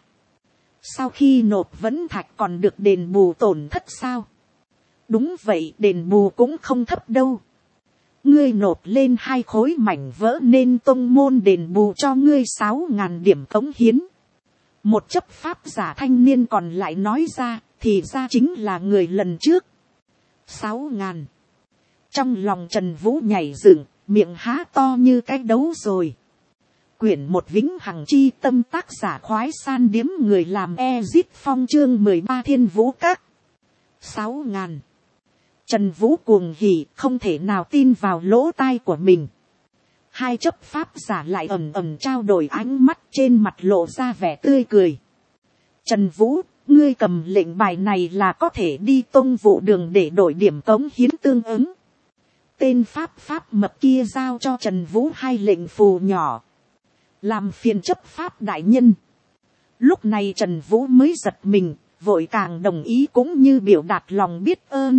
Sau khi nộp vẫn thạch còn được đền bù tổn thất sao? Đúng vậy, đền bù cũng không thấp đâu. Ngươi nộp lên hai khối mảnh vỡ nên tông môn đền bù cho ngươi sáu ngàn điểm cống hiến. Một chấp pháp giả thanh niên còn lại nói ra, thì ra chính là người lần trước. Sáu ngàn. Trong lòng Trần Vũ nhảy dựng, miệng há to như cái đấu rồi. Quyển một vĩnh hằng chi tâm, tác giả khoái san điếm người làm Ezit Phong, chương mười ba Thiên Vũ Các. Sáu ngàn. Trần Vũ cuồng hỉ, không thể nào tin vào lỗ tai của mình. Hai chấp pháp giả lại ầm ầm trao đổi ánh mắt, trên mặt lộ ra vẻ tươi cười. Trần Vũ, ngươi cầm lệnh bài này là có thể đi tông vụ đường để đổi điểm cống hiến tương ứng. Tên pháp pháp mập kia giao cho Trần Vũ hai lệnh phù nhỏ. Làm phiền chấp pháp đại nhân. Lúc này Trần Vũ mới giật mình, vội càng đồng ý cũng như biểu đạt lòng biết ơn.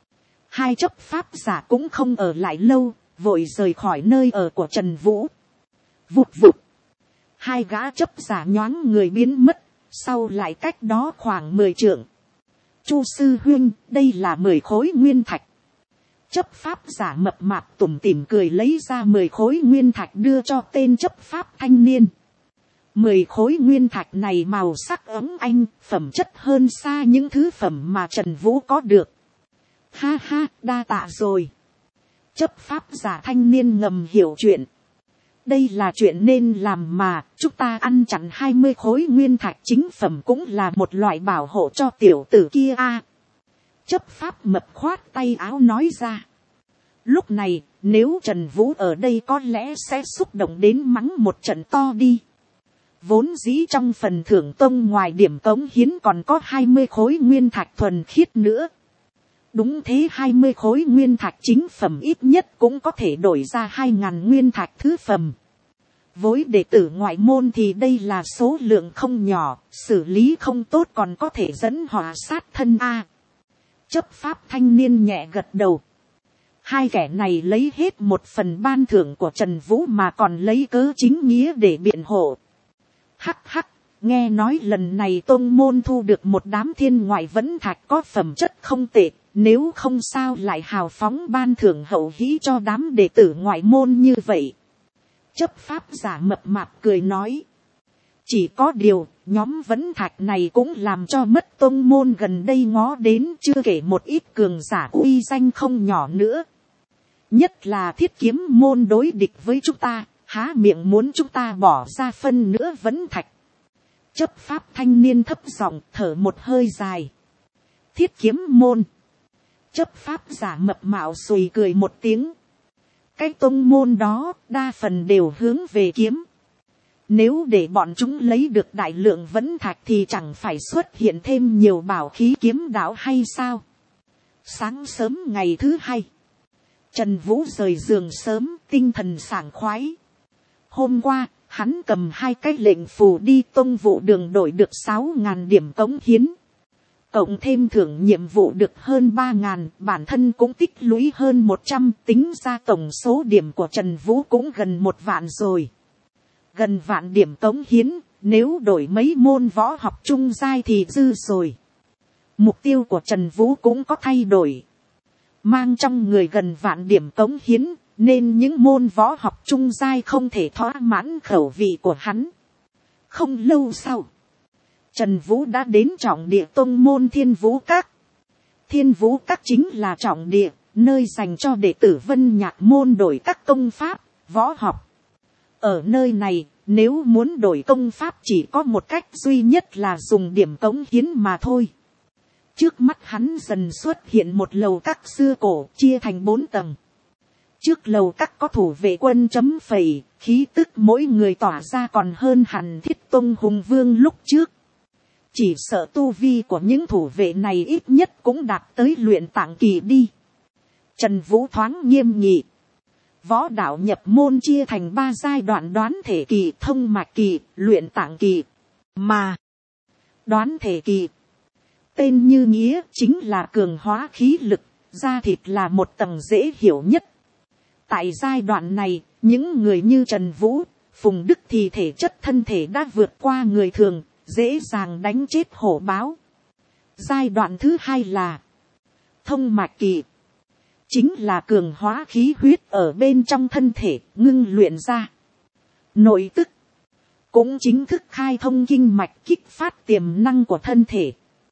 Hai chấp pháp giả cũng không ở lại lâu, vội rời khỏi nơi ở của Trần Vũ. Vụt vụt. Hai gã chấp giả nhoáng người biến mất, sau lại cách đó khoảng mười trượng. Chu sư huynh, đây là mười khối nguyên thạch. Chấp pháp giả mập mạp tủm tỉm cười lấy ra mười khối nguyên thạch đưa cho tên chấp pháp thanh niên. Mười khối nguyên thạch này màu sắc ấm anh, phẩm chất hơn xa những thứ phẩm mà Trần Vũ có được. Ha ha, đa tạ rồi. Chấp pháp giả thanh niên ngầm hiểu chuyện. Đây là chuyện nên làm mà, chúng ta ăn chặn hai mươi khối nguyên thạch chính phẩm cũng là một loại bảo hộ cho tiểu tử kia a. À, chấp pháp mập khoát tay áo nói ra. Lúc này, nếu Trần Vũ ở đây có lẽ sẽ xúc động đến mắng một trận to đi. Vốn dĩ trong phần thưởng tông ngoài điểm cống hiến còn có hai mươi khối nguyên thạch thuần khiết nữa. Đúng thế, hai mươi khối nguyên thạch chính phẩm ít nhất cũng có thể đổi ra hai ngàn nguyên thạch thứ phẩm. Với đệ tử ngoại môn thì đây là số lượng không nhỏ, xử lý không tốt còn có thể dẫn họa sát thân a. Chấp pháp thanh niên nhẹ gật đầu. Hai kẻ này lấy hết một phần ban thưởng của Trần Vũ mà còn lấy cớ chính nghĩa để biện hộ. Hắc hắc, nghe nói lần này tôn môn thu được một đám thiên ngoại vẫn thạch có phẩm chất không tệ, nếu không sao lại hào phóng ban thưởng hậu hĩ cho đám đệ tử ngoại môn như vậy. Chấp pháp giả mập mạp cười nói. Chỉ có điều, nhóm vấn thạch này cũng làm cho mất tông môn gần đây ngó đến, chưa kể một ít cường giả uy danh không nhỏ nữa. Nhất là thiết kiếm môn đối địch với chúng ta, há miệng muốn chúng ta bỏ ra phân nữa vấn thạch. Chấp pháp thanh niên thấp giọng thở một hơi dài. Thiết kiếm môn. Chấp pháp giả mập mạo sùi cười một tiếng. Cái tông môn đó đa phần đều hướng về kiếm. Nếu để bọn chúng lấy được đại lượng vấn thạch thì chẳng phải xuất hiện thêm nhiều bảo khí kiếm đạo hay sao? Sáng sớm ngày thứ hai, Trần Vũ rời giường sớm, tinh thần sảng khoái. Hôm qua, hắn cầm hai cái lệnh phù đi tông vụ đường đổi được sáu ngàn điểm cống hiến. Cộng thêm thưởng nhiệm vụ được hơn ba ngàn, bản thân cũng tích lũy hơn một trăm, tính ra tổng số điểm của Trần Vũ cũng gần một vạn rồi. Gần vạn điểm cống hiến, nếu đổi mấy môn võ học trung giai thì dư rồi. Mục tiêu của Trần Vũ cũng có thay đổi. Mang trong người gần vạn điểm cống hiến, nên những môn võ học trung giai không thể thỏa mãn khẩu vị của hắn. Không lâu sau, Trần Vũ đã đến trọng địa tông môn Thiên Vũ Các. Thiên Vũ Các chính là trọng địa, nơi dành cho đệ tử Vân Nhạc môn đổi các công pháp, võ học. Ở nơi này, nếu muốn đổi công pháp chỉ có một cách duy nhất là dùng điểm cống hiến mà thôi. Trước mắt hắn dần xuất hiện một lầu các xưa cổ chia thành bốn tầng. Trước lầu các có thủ vệ quân chấm phẩy, khí tức mỗi người tỏa ra còn hơn hẳn Thiết Tông Hùng Vương lúc trước. Chỉ sợ tu vi của những thủ vệ này ít nhất cũng đạt tới luyện tạng kỳ đi. Trần Vũ thoáng nghiêm nghị. Võ đạo nhập môn chia thành ba giai đoạn: đoán thể kỳ, thông mạch kỳ, luyện tạng kỳ. Mà đoán thể kỳ, tên như nghĩa, chính là cường hóa khí lực, da thịt là một tầng dễ hiểu nhất. Tại giai đoạn này, những người như Trần Vũ, Phùng Đức thì thể chất thân thể đã vượt qua người thường, dễ dàng đánh chết hổ báo. Giai đoạn thứ hai là thông mạch kỳ, chính là cường hóa khí huyết ở bên trong thân thể, ngưng luyện ra nội tức, cũng chính thức khai thông kinh mạch, kích phát tiềm năng của thân thể.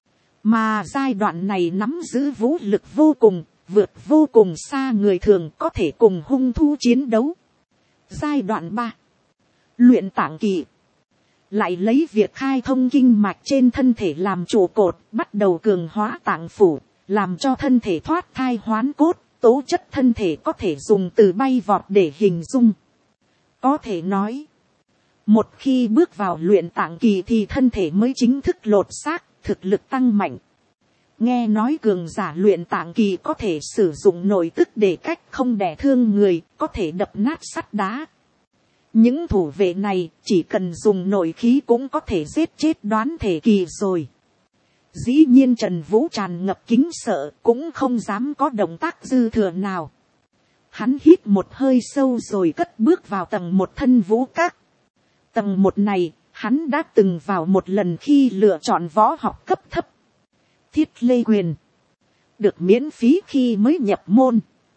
Mà giai đoạn này nắm giữ vũ lực vô cùng, vượt vô cùng xa người thường, có thể cùng hung thú chiến đấu. Giai đoạn ba, luyện tạng kỳ, lại lấy việc khai thông kinh mạch trên thân thể làm trụ cột, bắt đầu cường hóa tạng phủ, làm cho thân thể thoát thai hoán cốt. Tố chất thân thể có thể dùng từ bay vọt để hình dung. Có thể nói, một khi bước vào luyện tạng kỳ thì thân thể mới chính thức lột xác, thực lực tăng mạnh. Nghe nói cường giả luyện tạng kỳ có thể sử dụng nội tức để cách không đè thương người, có thể đập nát sắt đá. Những thủ vệ này chỉ cần dùng nội khí cũng có thể giết chết đoán thể kỳ rồi. Dĩ nhiên Trần Vũ tràn ngập kính sợ, cũng không dám có động tác dư thừa nào. Hắn hít một hơi sâu rồi cất bước vào tầng một Thân Vũ Các. Tầng một này, hắn đã từng vào một lần khi lựa chọn võ học cấp thấp. Thiết Lê Quyền, được miễn phí khi mới nhập môn.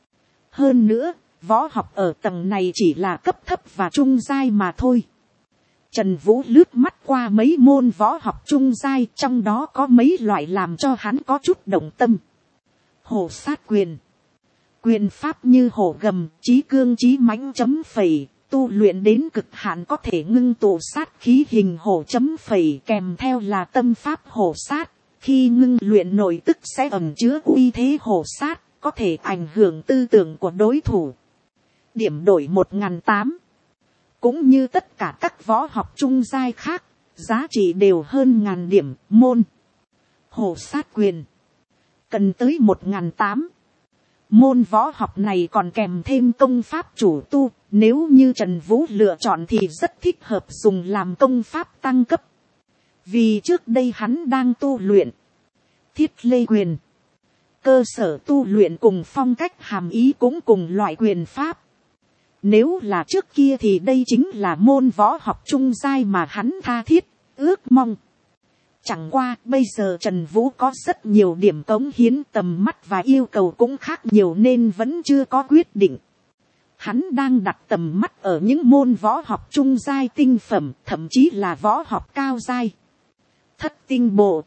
Hơn nữa, võ học ở tầng này chỉ là cấp thấp và trung giai mà thôi. Trần Vũ lướt mắt qua mấy môn võ học trung giai, trong đó có mấy loại làm cho hắn có chút động tâm. Hổ sát quyền, quyền pháp như hổ gầm, chí cương chí mãnh chấm phẩy, tu luyện đến cực hạn có thể ngưng tụ sát khí hình hổ chấm phẩy, kèm theo là tâm pháp hổ sát, khi ngưng luyện nội tức sẽ ẩn chứa uy thế hổ sát, có thể ảnh hưởng tư tưởng của đối thủ. Điểm đổi một nghìn tám. Cũng như tất cả các võ học trung giai khác, giá trị đều hơn ngàn điểm. Môn hổ sát quyền cần tới một nghìn tám. Môn võ học này còn kèm thêm công pháp chủ tu, nếu như Trần Vũ lựa chọn thì rất thích hợp dùng làm công pháp tăng cấp. Vì trước đây hắn đang tu luyện Thiết Lê Quyền, cơ sở tu luyện cùng phong cách hàm ý cũng cùng loại quyền pháp. Nếu là trước kia thì đây chính là môn võ học trung giai mà hắn tha thiết, ước mong. Chẳng qua bây giờ Trần Vũ có rất nhiều điểm cống hiến, tầm mắt và yêu cầu cũng khác nhiều nên vẫn chưa có quyết định. Hắn đang đặt tầm mắt ở những môn võ học trung giai tinh phẩm, thậm chí là võ học cao giai. Thất tinh bộ.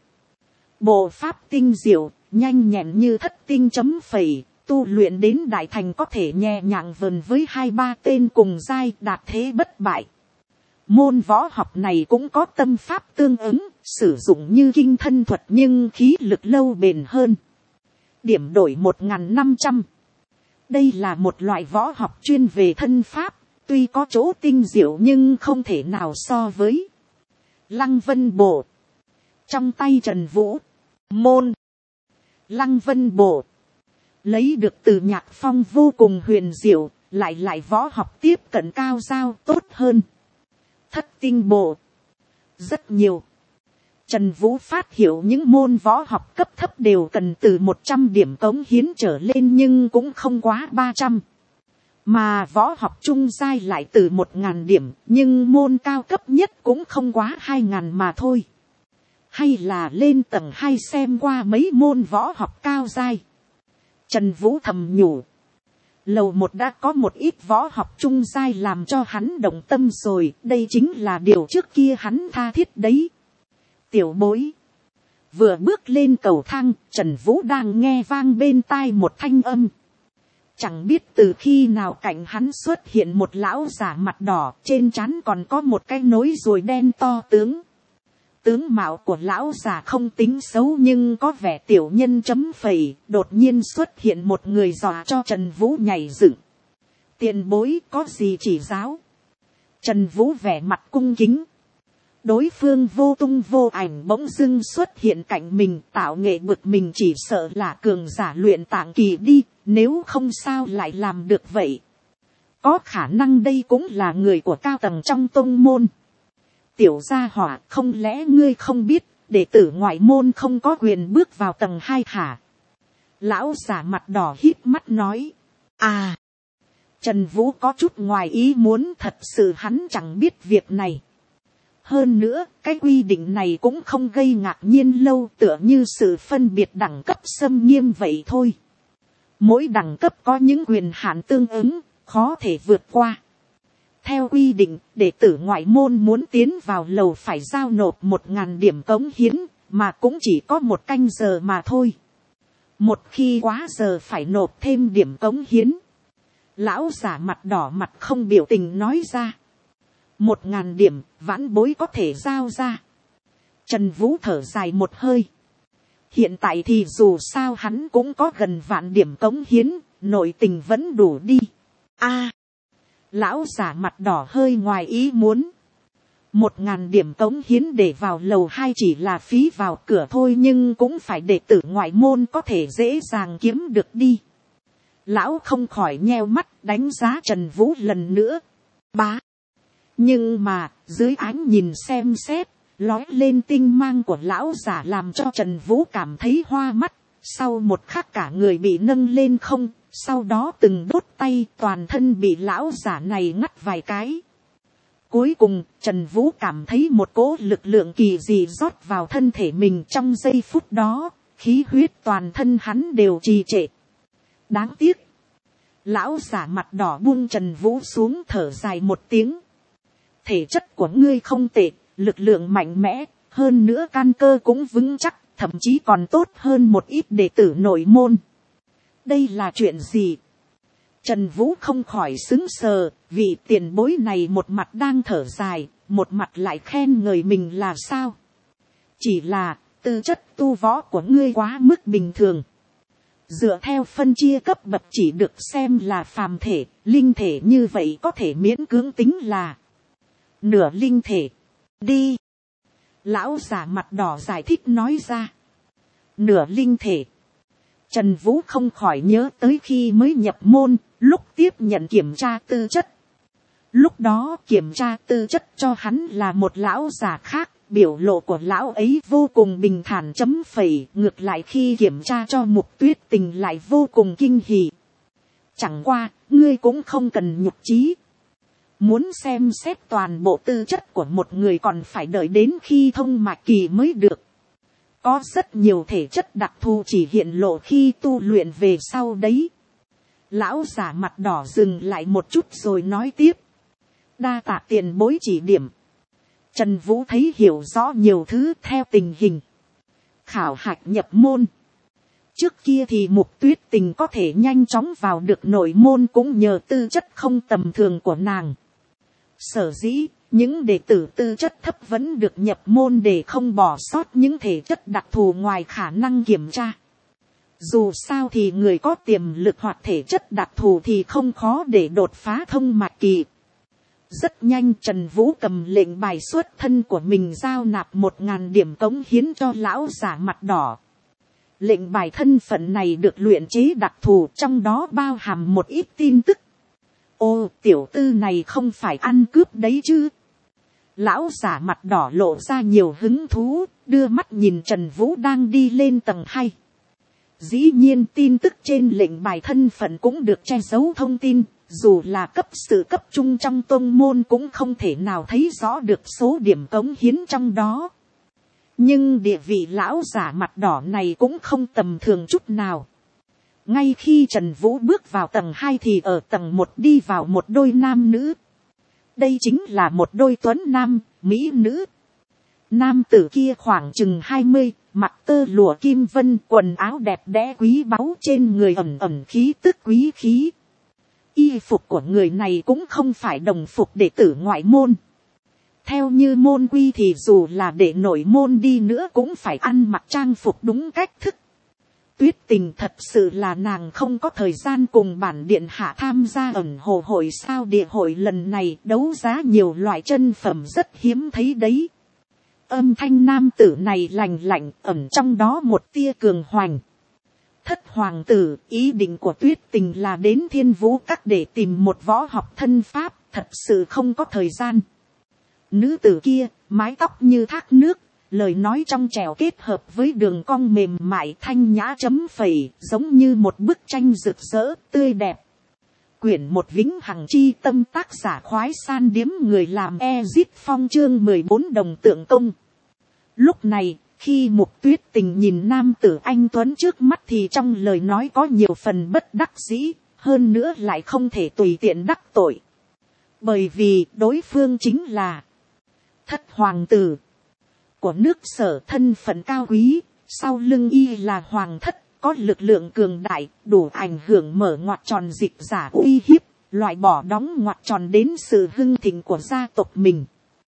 Bộ pháp tinh diệu, nhanh nhẹn như thất tinh chấm phẩy, tu luyện đến đại thành có thể nhẹ nhàng vần với hai ba tên cùng giai, đạt thế bất bại. Môn võ học này cũng có tâm pháp tương ứng, sử dụng như kinh thân thuật nhưng khí lực lâu bền hơn. Điểm đổi một nghìn năm trăm. Đây là một loại võ học chuyên về thân pháp, tuy có chỗ tinh diệu nhưng không thể nào so với Lăng Vân Bộ. Trong tay Trần Vũ, môn Lăng Vân Bộ lấy được từ Nhạc Phong vô cùng huyền diệu, lại lại võ học tiếp cận cao giao tốt hơn Thất tinh bộ rất nhiều. Trần Vũ phát hiểu những môn võ học cấp thấp đều cần từ một trăm điểm cống hiến trở lên nhưng cũng không quá ba trăm. Mà võ học trung giai lại từ một nghìn điểm, nhưng môn cao cấp nhất cũng không quá hai nghìn mà thôi. Hay là lên tầng hai xem qua mấy môn võ học cao giai. Trần Vũ thầm nhủ. Lầu một đã có một ít võ học trung giai làm cho hắn động tâm rồi, đây chính là điều trước kia hắn tha thiết đấy. Tiểu bối. Vừa bước lên cầu thang, Trần Vũ đang nghe vang bên tai một thanh âm. Chẳng biết từ khi nào cạnh hắn xuất hiện một lão giả mặt đỏ, trên trán còn có một cái nối ruồi đen to tướng. Tướng mạo của lão già không tính xấu nhưng có vẻ tiểu nhân chấm phẩy, đột nhiên xuất hiện một người dọa cho Trần Vũ nhảy dựng. Tiền bối có gì chỉ giáo? Trần Vũ vẻ mặt cung kính. Đối phương vô tung vô ảnh bỗng dưng xuất hiện cạnh mình, tạo nghệ bực mình chỉ sợ là cường giả luyện tạng kỳ đi, nếu không sao lại làm được vậy. Có khả năng đây cũng là người của cao tầng trong tông môn. Tiểu gia hỏa, không lẽ ngươi không biết, đệ tử ngoại môn không có quyền bước vào tầng hai hả? Lão giả mặt đỏ híp mắt nói. À, Trần Vũ có chút ngoài ý muốn, thật sự hắn chẳng biết việc này. Hơn nữa, cái quy định này cũng không gây ngạc nhiên lâu, tựa như sự phân biệt đẳng cấp xâm nghiêm vậy thôi. Mỗi đẳng cấp có những quyền hạn tương ứng, khó thể vượt qua. Theo quy định, đệ tử ngoại môn muốn tiến vào lầu phải giao nộp một nghìn điểm cống hiến, mà cũng chỉ có một canh giờ mà thôi. Một khi quá giờ phải nộp thêm điểm cống hiến. Lão giả mặt đỏ mặt không biểu tình nói ra. Một ngàn điểm, vãn bối có thể giao ra. Trần Vũ thở dài một hơi. Hiện tại thì dù sao hắn cũng có gần vạn điểm cống hiến, nội tình vẫn đủ đi. A, lão giả mặt đỏ hơi ngoài ý muốn. Một ngàn điểm cống hiến để vào lầu hai chỉ là phí vào cửa thôi, nhưng cũng phải đệ tử ngoại môn có thể dễ dàng kiếm được đi. Lão không khỏi nheo mắt đánh giá Trần Vũ lần nữa. Bá. Nhưng mà, dưới ánh nhìn xem xét, lói lên tinh mang của lão giả làm cho Trần Vũ cảm thấy hoa mắt. Sau một khắc cả người bị nâng lên không, sau đó từng đốt tay toàn thân bị lão giả này ngắt vài cái. Cuối cùng, Trần Vũ cảm thấy một cỗ lực lượng kỳ dị rót vào thân thể mình trong giây phút đó, khí huyết toàn thân hắn đều trì trệ. Đáng tiếc. Lão giả mặt đỏ buông Trần Vũ xuống thở dài một tiếng. Thể chất của ngươi không tệ, lực lượng mạnh mẽ, hơn nữa căn cơ cũng vững chắc, thậm chí còn tốt hơn một ít đệ tử nội môn. Đây là chuyện gì? Trần Vũ không khỏi sững sờ, vị tiền bối này một mặt đang thở dài, một mặt lại khen ngợi mình là sao? Chỉ là, tư chất tu võ của ngươi quá mức bình thường. Dựa theo phân chia cấp bậc chỉ được xem là phàm thể, linh thể như vậy có thể miễn cưỡng tính là nửa linh thể. Đi. Lão giả mặt đỏ giải thích nói ra. Nửa linh thể. Trần Vũ không khỏi nhớ tới khi mới nhập môn, lúc tiếp nhận kiểm tra tư chất. Lúc đó kiểm tra tư chất cho hắn là một lão già khác, biểu lộ của lão ấy vô cùng bình thản chấm phẩy, ngược lại khi kiểm tra cho Mục Tuyết Tình lại vô cùng kinh hỉ. Chẳng qua, ngươi cũng không cần nhục chí. Muốn xem xét toàn bộ tư chất của một người còn phải đợi đến khi thông mạch kỳ mới được. Có rất nhiều thể chất đặc thù chỉ hiện lộ khi tu luyện về sau đấy. Lão giả mặt đỏ dừng lại một chút rồi nói tiếp. Đa tạ tiền bối chỉ điểm. Trần Vũ thấy hiểu rõ nhiều thứ theo tình hình. Khảo hạch nhập môn. Trước kia thì Mục Tuyết Tình có thể nhanh chóng vào được nội môn cũng nhờ tư chất không tầm thường của nàng. Sở dĩ, những đệ tử tư chất thấp vẫn được nhập môn để không bỏ sót những thể chất đặc thù ngoài khả năng kiểm tra. Dù sao thì người có tiềm lực hoặc thể chất đặc thù thì không khó để đột phá thông mạch kỳ. Rất nhanh Trần Vũ cầm lệnh bài xuất thân của mình giao nạp một ngàn điểm cống hiến cho lão giả mặt đỏ. Lệnh bài thân phận này được luyện chế đặc thù, trong đó bao hàm một ít tin tức. Ô, tiểu tư này không phải ăn cướp đấy chứ? Lão giả mặt đỏ lộ ra nhiều hứng thú, đưa mắt nhìn Trần Vũ đang đi lên tầng hai. Dĩ nhiên tin tức trên lệnh bài thân phận cũng được che giấu thông tin, dù là cấp sự cấp trung trong tông môn cũng không thể nào thấy rõ được số điểm cống hiến trong đó. Nhưng địa vị lão giả mặt đỏ này cũng không tầm thường chút nào. Ngay khi Trần Vũ bước vào tầng hai thì ở tầng một đi vào một đôi nam nữ. Đây chính là một đôi tuấn nam, mỹ nữ. Nam tử kia khoảng chừng hai mươi, mặc tơ lụa kim vân, quần áo đẹp đẽ quý báu, trên người ẩn ẩn khí tức quý khí. Y phục của người này cũng không phải đồng phục đệ tử ngoại môn. Theo như môn quy thì dù là đệ nội môn đi nữa cũng phải ăn mặc trang phục đúng cách thức. Tuyết Tình thật sự là nàng không có thời gian cùng bản điện hạ tham gia ẩn hồ hội sao địa hội lần này, đấu giá nhiều loại chân phẩm rất hiếm thấy đấy. Âm thanh nam tử này lành lạnh, ẩn trong đó một tia cường hoành. Thất hoàng tử, ý định của Tuyết Tình là đến Thiên Vũ Các để tìm một võ học thân pháp, thật sự không có thời gian. Nữ tử kia, mái tóc như thác nước, lời nói trong trẻo kết hợp với đường cong mềm mại thanh nhã chấm phẩy, giống như một bức tranh rực rỡ, tươi đẹp. Quyển một vĩnh hằng chi tâm, tác giả Khoái San Điếm, người làm Ezit Phong, chương mười bốn đồng tượng công. Lúc này, khi Mục Tuyết Tình nhìn nam tử anh tuấn trước mắt thì trong lời nói có nhiều phần bất đắc dĩ, hơn nữa lại không thể tùy tiện đắc tội. Bởi vì đối phương chính là thất hoàng tử của nước Sở, thân phận cao quý, sau lưng y là hoàng thất, có lực lượng cường đại, đủ ảnh hưởng mở ngoặt tròn dịch giả uy hiếp, loại bỏ đóng ngoặt tròn đến sự hưng thịnh của gia tộc mình.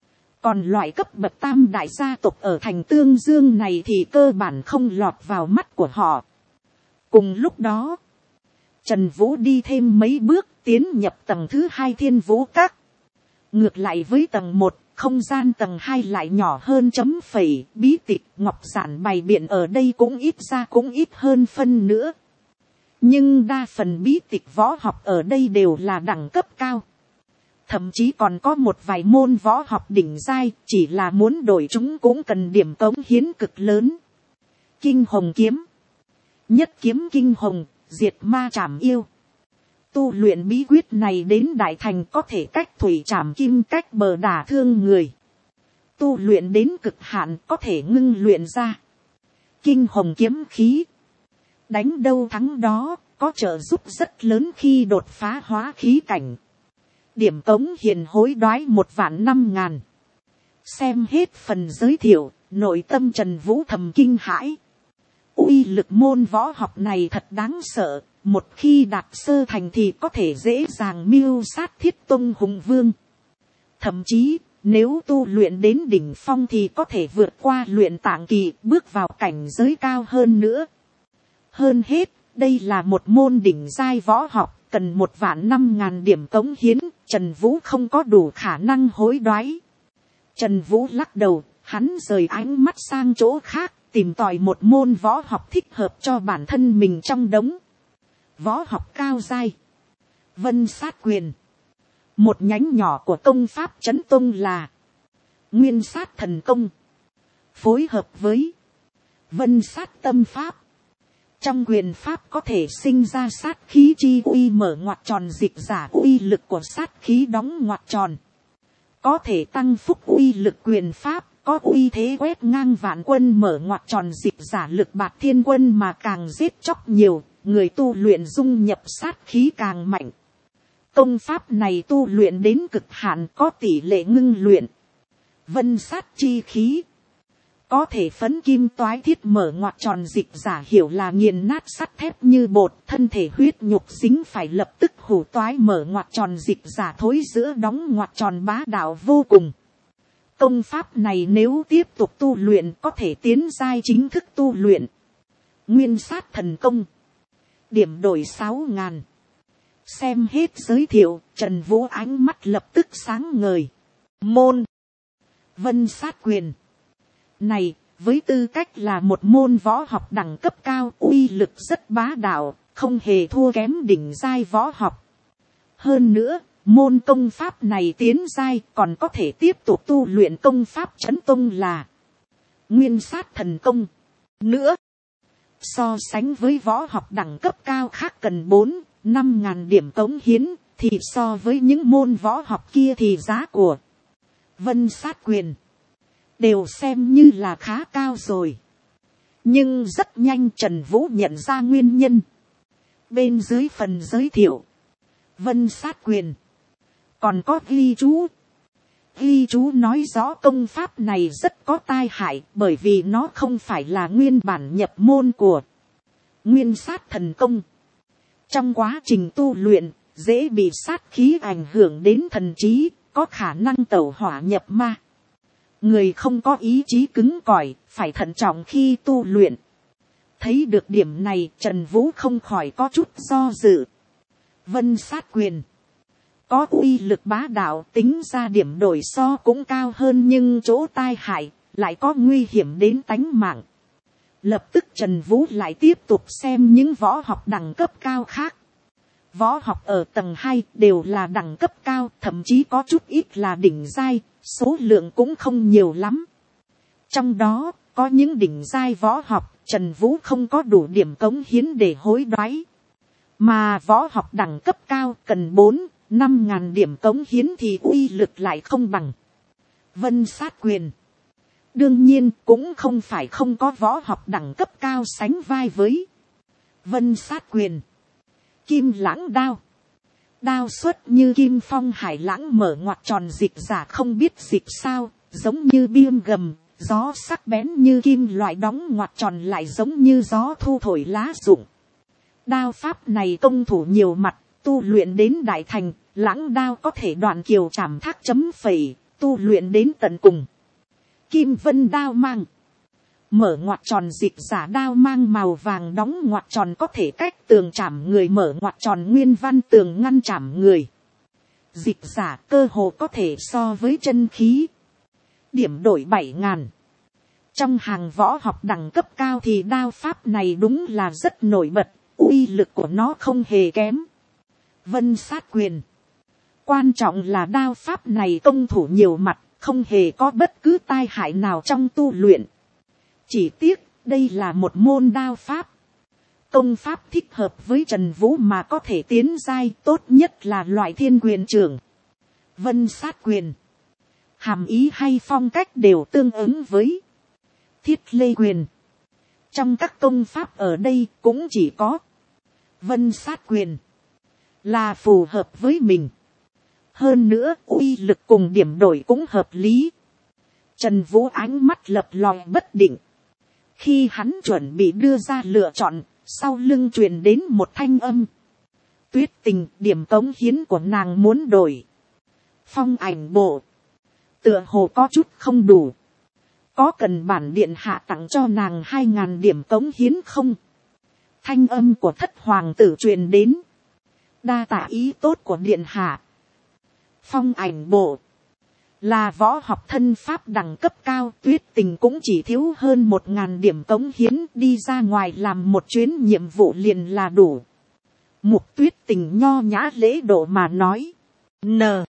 Còn loại cấp bậc tam đại gia tộc ở thành Tương Dương này thì cơ bản không lọt vào mắt của họ. Cùng lúc đó, Trần Vũ đi thêm mấy bước tiến nhập tầng thứ hai Thiên Vũ Các. Ngược lại với tầng một, không gian tầng hai lại nhỏ hơn chấm phẩy, bí tịch ngọc giản bày biện ở đây cũng ít ra cũng ít hơn phân nữa. Nhưng đa phần bí tịch võ học ở đây đều là đẳng cấp cao. Thậm chí còn có một vài môn võ học đỉnh giai, chỉ là muốn đổi chúng cũng cần điểm cống hiến cực lớn. Kinh hồng kiếm, nhất kiếm kinh hồng, diệt ma trảm yêu. Tu luyện bí quyết này đến đại thành có thể cách thủy trảm kim, cách bờ đả thương người. Tu luyện đến cực hạn có thể ngưng luyện ra kinh hồng kiếm khí. Đánh đâu thắng đó, có trợ giúp rất lớn khi đột phá hóa khí cảnh. Điểm cống hiền hối đoái một vạn năm ngàn. Xem hết phần giới thiệu, nội tâm Trần Vũ thầm kinh hãi. Uy lực môn võ học này thật đáng sợ. Một khi đạt sơ thành thì có thể dễ dàng mưu sát Thiết Tông hùng vương. Thậm chí, nếu tu luyện đến đỉnh phong thì có thể vượt qua luyện tạng kỳ, bước vào cảnh giới cao hơn nữa. Hơn hết, đây là một môn đỉnh giai võ học, cần một vạn năm ngàn điểm cống hiến, Trần Vũ không có đủ khả năng hối đoái. Trần Vũ lắc đầu, hắn rời ánh mắt sang chỗ khác, tìm tòi một môn võ học thích hợp cho bản thân mình trong đống. Võ học cao giai, Vân Sát Quyền. Một nhánh nhỏ của công pháp Chấn Tông là Nguyên Sát Thần Công, phối hợp với Vân Sát Tâm Pháp. Trong quyền pháp có thể sinh ra sát khí chi uy, mở ngoặt tròn dịch giả uy lực của sát khí đóng ngoặt tròn. Có thể tăng phúc uy lực quyền pháp, có uy thế quét ngang vạn quân mở ngoặt tròn dịp giả lực bạt thiên quân mà càng giết chóc nhiều, người tu luyện dung nhập sát khí càng mạnh. Công pháp này tu luyện đến cực hạn có tỷ lệ ngưng luyện. Vân sát chi khí. Có thể phấn kim toái thiết mở ngoặt tròn dịch giả hiểu là nghiền nát sắt thép như bột, thân thể huyết nhục dính phải lập tức hủ toái mở ngoặt tròn dịch giả thối giữa đóng ngoặt tròn bá đạo vô cùng. Công pháp này nếu tiếp tục tu luyện có thể tiến giai chính thức tu luyện. Nguyên sát thần công. Điểm đổi sáu ngàn. Xem hết giới thiệu, Trần Vũ ánh mắt lập tức sáng ngời. Môn. Vân sát quyền. Này, với tư cách là một môn võ học đẳng cấp cao, uy lực rất bá đạo, không hề thua kém đỉnh giai võ học. Hơn nữa, môn công pháp này tiến giai còn có thể tiếp tục tu luyện công pháp chấn tông là Nguyên sát thần công. Nữa, so sánh với võ học đẳng cấp cao khác cần bốn, năm ngàn điểm cống hiến, thì so với những môn võ học kia thì giá của Vân sát quyền đều xem như là khá cao rồi. Nhưng rất nhanh Trần Vũ nhận ra nguyên nhân. Bên dưới phần giới thiệu, Vân sát quyền còn có ghi chú. Ghi chú nói rõ công pháp này rất có tai hại, bởi vì nó không phải là nguyên bản nhập môn của Nguyên sát thần công. Trong quá trình tu luyện, dễ bị sát khí ảnh hưởng đến thần trí, có khả năng tẩu hỏa nhập ma. Người không có ý chí cứng cỏi, phải thận trọng khi tu luyện. Thấy được điểm này, Trần Vũ không khỏi có chút do dự. Vân sát quyền có uy lực bá đạo, tính ra điểm đổi so cũng cao hơn, nhưng chỗ tai hại lại có nguy hiểm đến tánh mạng. Lập tức Trần Vũ lại tiếp tục xem những võ học đẳng cấp cao khác. Võ học ở tầng hai đều là đẳng cấp cao, thậm chí có chút ít là đỉnh giai, số lượng cũng không nhiều lắm. Trong đó, có những đỉnh giai võ học, Trần Vũ không có đủ điểm cống hiến để hối đoái. Mà võ học đẳng cấp cao cần bốn, năm ngàn điểm cống hiến thì uy lực lại không bằng Vân sát quyền. Đương nhiên cũng không phải không có võ học đẳng cấp cao sánh vai với Vân sát quyền. Kim lãng đao. Đao xuất như kim phong hải lãng mở ngoặt tròn dịch giả không biết dịch sao, giống như biêm gầm, gió sắc bén như kim loại đóng ngoặt tròn lại giống như gió thu thổi lá rụng. Đao pháp này công thủ nhiều mặt, tu luyện đến đại thành, lãng đao có thể đoạn kiều chảm thác chấm phẩy, tu luyện đến tận cùng. Kim vân đao mang. Mở ngoặt tròn dịch giả đao mang màu vàng đóng ngoặt tròn có thể cách tường chảm người, mở ngoặt tròn nguyên văn tường ngăn chảm người. Dịch giả cơ hồ có thể so với chân khí. Điểm đổi bảy ngàn. Trong hàng võ học đẳng cấp cao thì đao pháp này đúng là rất nổi bật, uy lực của nó không hề kém Vân sát quyền. Quan trọng là đao pháp này công thủ nhiều mặt, không hề có bất cứ tai hại nào trong tu luyện. Chỉ tiếc, đây là một môn đao pháp. Công pháp thích hợp với Trần Vũ mà có thể tiến giai, tốt nhất là loại thiên quyền trưởng. Vân sát quyền. Hàm ý hay phong cách đều tương ứng với thiết lê quyền. Trong các công pháp ở đây cũng chỉ có Vân sát quyền là phù hợp với mình. Hơn nữa uy lực cùng điểm đổi cũng hợp lý. Trần Vũ ánh mắt lập lòi bất định. Khi hắn chuẩn bị đưa ra lựa chọn, sau lưng truyền đến một thanh âm. Tuyết Tình, điểm cống hiến của nàng muốn đổi. Phong ảnh bộ. Tựa hồ có chút không đủ. Có cần bản điện hạ tặng cho nàng hai ngàn điểm cống hiến không? Thanh âm của thất hoàng tử truyền đến. Đa tạ ý tốt của điện hạ. Phong ảnh bộ là võ học thân pháp đẳng cấp cao, Tuyết Tình cũng chỉ thiếu hơn một ngàn điểm cống hiến, đi ra ngoài làm một chuyến nhiệm vụ liền là đủ. Mục Tuyết Tình nho nhã lễ độ mà nói. N.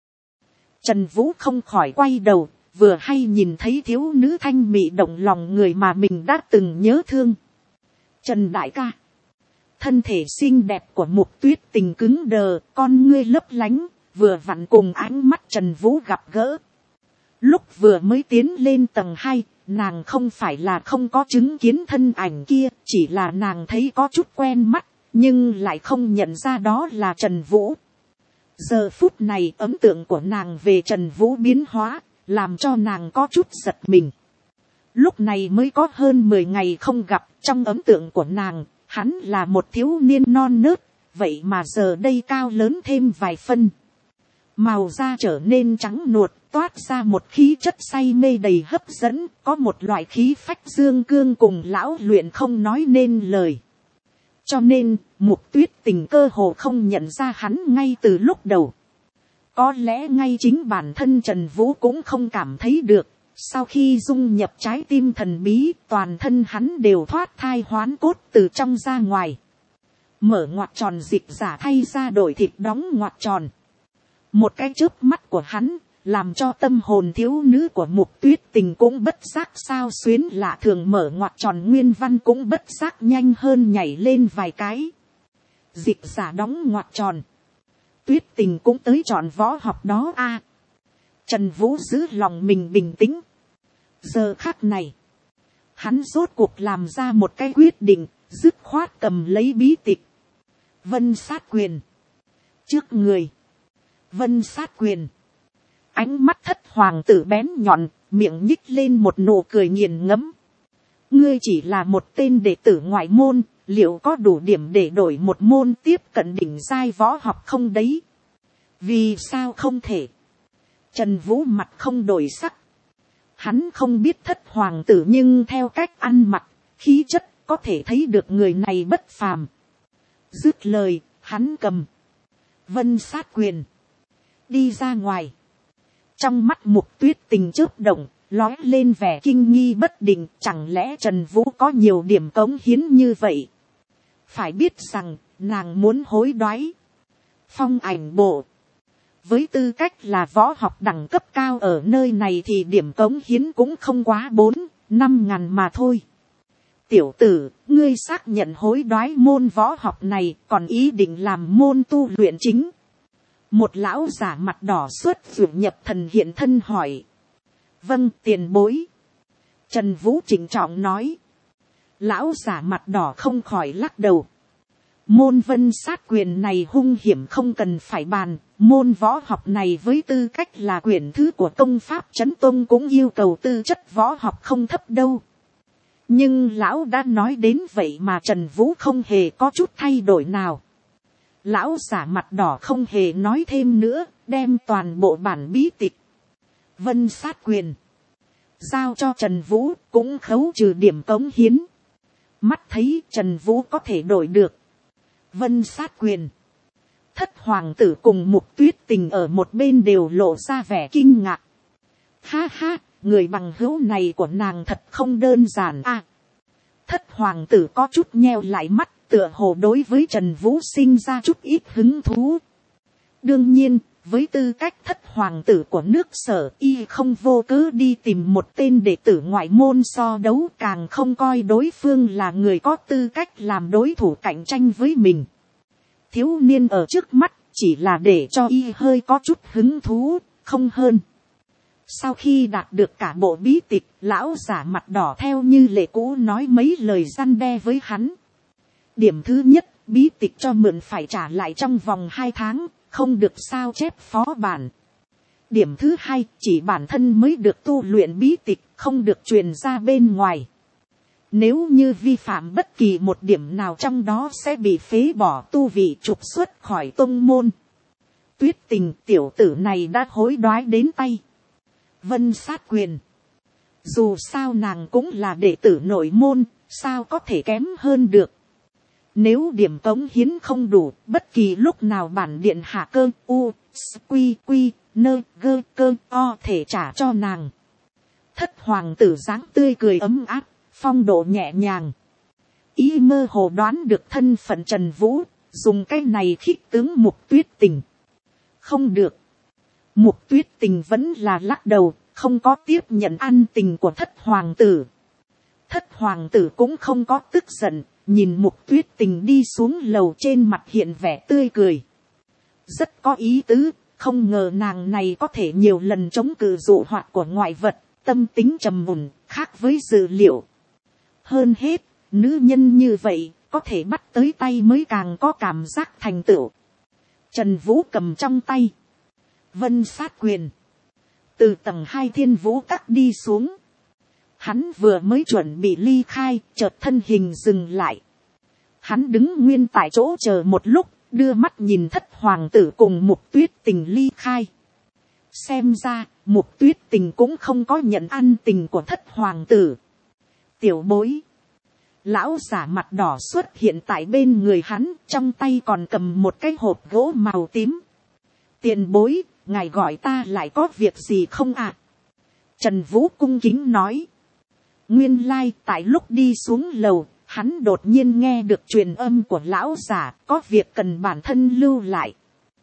Trần Vũ không khỏi quay đầu, vừa hay nhìn thấy thiếu nữ thanh mị động lòng người mà mình đã từng nhớ thương. Trần đại ca. Thân thể xinh đẹp của Mục Tuyết Tình cứng đờ, con ngươi lấp lánh, vừa vặn cùng ánh mắt Trần Vũ gặp gỡ. Lúc vừa mới tiến lên tầng hai, nàng không phải là không có chứng kiến thân ảnh kia, chỉ là nàng thấy có chút quen mắt, nhưng lại không nhận ra đó là Trần Vũ. Giờ phút này ấn tượng của nàng về Trần Vũ biến hóa, làm cho nàng có chút giật mình. Lúc này mới có hơn mười ngày không gặp, trong ấn tượng của nàng, hắn là một thiếu niên non nớt, vậy mà giờ đây cao lớn thêm vài phân. Màu da trở nên trắng nuột, toát ra một khí chất say mê đầy hấp dẫn, có một loại khí phách dương cương cùng lão luyện không nói nên lời. Cho nên, Mục Tuyết Tình cơ hồ không nhận ra hắn ngay từ lúc đầu. Có lẽ ngay chính bản thân Trần Vũ cũng không cảm thấy được. Sau khi dung nhập trái tim thần bí, toàn thân hắn đều thoát thai hoán cốt từ trong ra ngoài. Mở ngoặt tròn dịch giả thay ra đổi thịt đóng ngoặt tròn. Một cái chớp mắt của hắn, làm cho tâm hồn thiếu nữ của Mục Tuyết Tình cũng bất giác sao xuyến lạ thường, mở ngoặt tròn nguyên văn cũng bất giác nhanh hơn nhảy lên vài cái. Dịch giả đóng ngoặt tròn. Tuyết Tình cũng tới chọn võ học đó a. Trần Vũ giữ lòng mình bình tĩnh. Giờ khắc này, hắn rốt cuộc làm ra một cái quyết định, dứt khoát cầm lấy bí tịch. Vân sát quyền. Trước người. Vân sát quyền. Ánh mắt thất hoàng tử bén nhọn, miệng nhích lên một nụ cười nghiền ngẫm. Ngươi chỉ là một tên đệ tử ngoại môn, liệu có đủ điểm để đổi một môn tiếp cận đỉnh giai võ học không đấy? Vì sao không thể? Trần Vũ mặt không đổi sắc. Hắn không biết thất hoàng tử, nhưng theo cách ăn mặc, khí chất có thể thấy được người này bất phàm. Dứt lời, hắn cầm Vân sát quyền đi ra ngoài. Trong mắt Mục Tuyết Tình chớp động, lóe lên vẻ kinh nghi bất định, chẳng lẽ Trần Vũ có nhiều điểm cống hiến như vậy? Phải biết rằng, nàng muốn hối đoái phong ảnh bộ. Với tư cách là võ học đẳng cấp cao ở nơi này thì điểm cống hiến cũng không quá bốn, năm ngàn mà thôi. Tiểu tử, ngươi xác nhận hối đoái môn võ học này, còn ý định làm môn tu luyện chính. Một lão giả mặt đỏ xuất vượt nhập thần hiện thân hỏi. Vâng, tiền bối. Trần Vũ chỉnh trọng nói. Lão giả mặt đỏ không khỏi lắc đầu. Môn vân sát quyền này hung hiểm không cần phải bàn. Môn võ học này với tư cách là quyển thứ của công pháp Chấn Tông cũng yêu cầu tư chất võ học không thấp đâu. Nhưng lão đã nói đến vậy mà Trần Vũ không hề có chút thay đổi nào. Lão giả mặt đỏ không hề nói thêm nữa, đem toàn bộ bản bí tịch Vân sát quyền giao cho Trần Vũ, cũng khấu trừ điểm cống hiến. Mắt thấy Trần Vũ có thể đổi được Vân sát quyền, thất hoàng tử cùng Mục Tuyết Tình ở một bên đều lộ ra vẻ kinh ngạc. Ha ha, người bằng hữu này của nàng thật không đơn giản à. Thất hoàng tử có chút nheo lại mắt, tựa hồ đối với Trần Vũ sinh ra chút ít hứng thú. Đương nhiên, với tư cách thất hoàng tử của nước Sở, y không vô cớ đi tìm một tên đệ tử ngoại môn so đấu, càng không coi đối phương là người có tư cách làm đối thủ cạnh tranh với mình. Thiếu niên ở trước mắt chỉ là để cho y hơi có chút hứng thú, không hơn. Sau khi đạt được cả bộ bí tịch, lão giả mặt đỏ theo như lệ cũ nói mấy lời răn đe với hắn. Điểm thứ nhất, bí tịch cho mượn phải trả lại trong vòng hai tháng, không được sao chép phó bản. Điểm thứ hai, chỉ bản thân mới được tu luyện bí tịch, không được truyền ra bên ngoài. Nếu như vi phạm bất kỳ một điểm nào trong đó sẽ bị phế bỏ tu vị, trục xuất khỏi tông môn. Tuyết Tình, tiểu tử này đã hối đoái đến tay Vân sát quyền. Dù sao nàng cũng là đệ tử nội môn, sao có thể kém hơn được. Nếu điểm cống hiến không đủ, bất kỳ lúc nào bản điện hạ cơ u, quy quy, nơ gơ cơ o thể trả cho nàng. Thất hoàng tử dáng tươi cười ấm áp, phong độ nhẹ nhàng. Ý mơ hồ đoán được thân phận Trần Vũ, dùng cái này khích tướng Mục Tuyết Tình. Không được. Mục Tuyết Tình vẫn là lắc đầu, không có tiếp nhận ăn tình của thất hoàng tử. Thất hoàng tử cũng không có tức giận, nhìn Mục Tuyết Tình đi xuống lầu, trên mặt hiện vẻ tươi cười. Rất có ý tứ, Không ngờ nàng này có thể nhiều lần chống cự dụ hoạt của ngoại vật, tâm tính trầm mùn, khác với dự liệu. Hơn hết, nữ nhân như vậy, có thể bắt tới tay mới càng có cảm giác thành tựu. Trần Vũ cầm trong tay Vân Sát Quyền, từ tầng hai Thiên Vũ Các đi xuống. Hắn vừa mới chuẩn bị ly khai, chợt thân hình dừng lại. Hắn đứng nguyên tại chỗ chờ một lúc, đưa mắt nhìn Thất hoàng tử cùng Mục Tuyết Tình ly khai. Xem ra, Mục Tuyết Tình cũng không có nhận ăn tình của Thất hoàng tử. Tiểu bối. Lão giả mặt đỏ xuất hiện tại bên người hắn, trong tay còn cầm một cái hộp gỗ màu tím. Tiền bối, ngài gọi ta lại có việc gì không ạ? À? Trần Vũ cung kính nói. Nguyên lai, tại lúc đi xuống lầu, hắn đột nhiên nghe được truyền âm của lão giả, có việc cần bản thân lưu lại.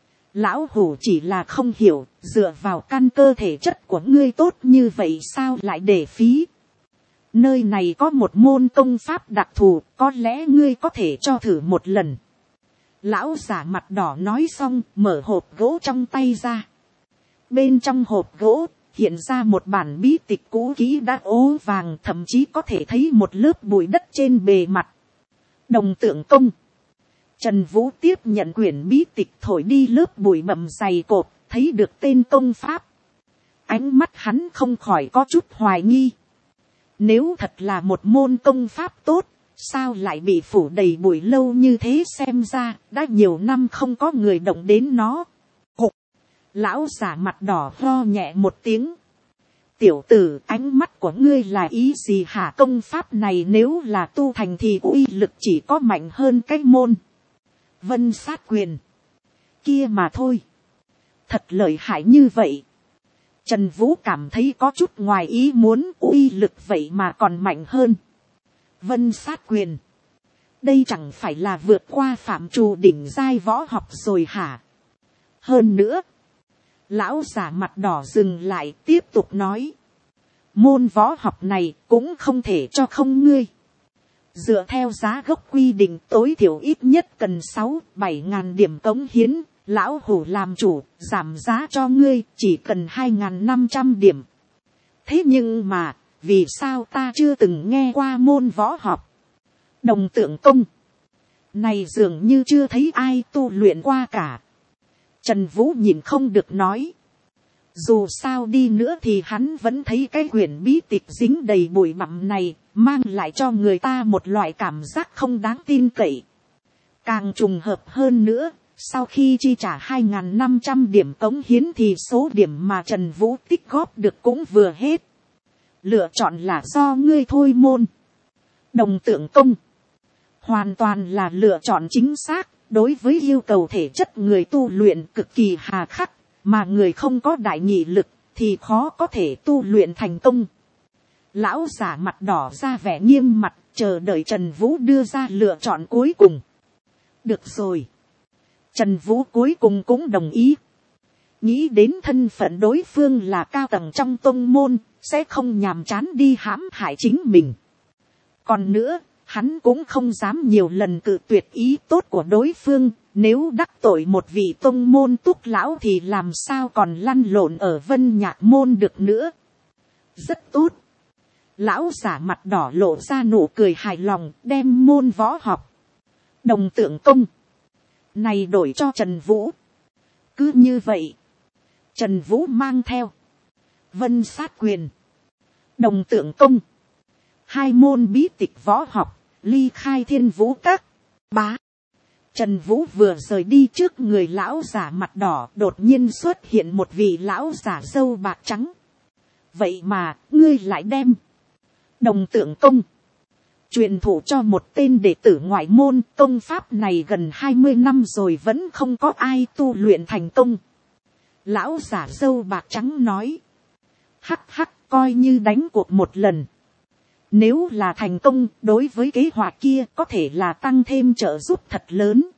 Lão hủ chỉ là không hiểu, dựa vào căn cơ thể chất của ngươi tốt như vậy sao lại để phí. Nơi này có một môn công pháp đặc thù, có lẽ ngươi có thể cho thử một lần. Lão giả mặt đỏ nói xong, mở hộp gỗ trong tay ra. Bên trong hộp gỗ, hiện ra một bản bí tịch cũ kỹ đã ố vàng, thậm chí có thể thấy một lớp bụi đất trên bề mặt. Đồng tượng công. Trần Vũ tiếp nhận quyển bí tịch, thổi đi lớp bụi bặm dày cộp, thấy được tên công pháp. Ánh mắt hắn không khỏi có chút hoài nghi. Nếu thật là một môn công pháp tốt, sao lại bị phủ đầy bụi lâu như thế, xem ra đã nhiều năm không có người động đến nó. Hục. Lão giả mặt đỏ ho nhẹ một tiếng. Tiểu tử, ánh mắt của ngươi là ý gì hả? Công pháp này nếu là tu thành thì uy lực chỉ có mạnh hơn cái môn Vân Sát Quyền kia mà thôi. Thật lợi hại như vậy. Trần Vũ cảm thấy có chút ngoài ý muốn, uy lực vậy mà còn mạnh hơn Vân Sát Quyền. Đây chẳng phải là vượt qua phạm trù đỉnh giai võ học rồi hả? Hơn nữa, lão giả mặt đỏ dừng lại tiếp tục nói. Môn võ học này cũng không thể cho không ngươi. Dựa theo giá gốc quy định tối thiểu ít nhất cần sáu bảy ngàn điểm cống hiến. Lão hủ làm chủ, giảm giá cho ngươi, chỉ cần hai ngàn năm trăm điểm. Thế nhưng mà, vì sao ta chưa từng nghe qua môn võ học Đồng tượng công này, dường như chưa thấy ai tu luyện qua cả. Trần Vũ nhìn không được nói. Dù sao đi nữa thì hắn vẫn thấy cái quyển bí tịch dính đầy bụi bặm này, mang lại cho người ta một loại cảm giác không đáng tin cậy. Càng trùng hợp hơn nữa, sau khi chi trả hai ngàn năm trăm điểm cống hiến thì số điểm mà Trần Vũ tích góp được cũng vừa hết. Lựa chọn là do ngươi thôi môn. Đồng tượng công hoàn toàn là lựa chọn chính xác, đối với yêu cầu thể chất người tu luyện cực kỳ hà khắc, mà người không có đại nghị lực thì khó có thể tu luyện thành công. Lão giả mặt đỏ ra vẻ nghiêm mặt, chờ đợi Trần Vũ đưa ra lựa chọn cuối cùng. Được rồi. Trần Vũ cuối cùng cũng đồng ý. Nghĩ đến thân phận đối phương là cao tầng trong tông môn, sẽ không nhàm chán đi hãm hại chính mình. Còn nữa, hắn cũng không dám nhiều lần cự tuyệt ý tốt của đối phương, nếu đắc tội một vị tông môn túc lão thì làm sao còn lăn lộn ở Vân Nhạc môn được nữa. Rất tốt. Lão giả mặt đỏ lộ ra nụ cười hài lòng, đem môn võ học Đồng tượng công này đổi cho Trần Vũ. Cứ như vậy, Trần Vũ mang theo Vân Sát Quyền, Đồng tượng công, hai môn bí tịch võ học, ly khai Thiên Vũ Các. Bá. Trần Vũ vừa rời đi, trước người lão giả mặt đỏ đột nhiên xuất hiện một vị lão giả râu bạc trắng. Vậy mà, ngươi lại đem Đồng tượng công truyền thụ cho một tên đệ tử ngoại môn, công pháp này gần hai mươi năm rồi vẫn không có ai tu luyện thành công. Lão giả râu bạc trắng nói. Hắc hắc, coi như đánh cuộc một lần. Nếu là thành công, đối với kế hoạch kia có thể là tăng thêm trợ giúp thật lớn.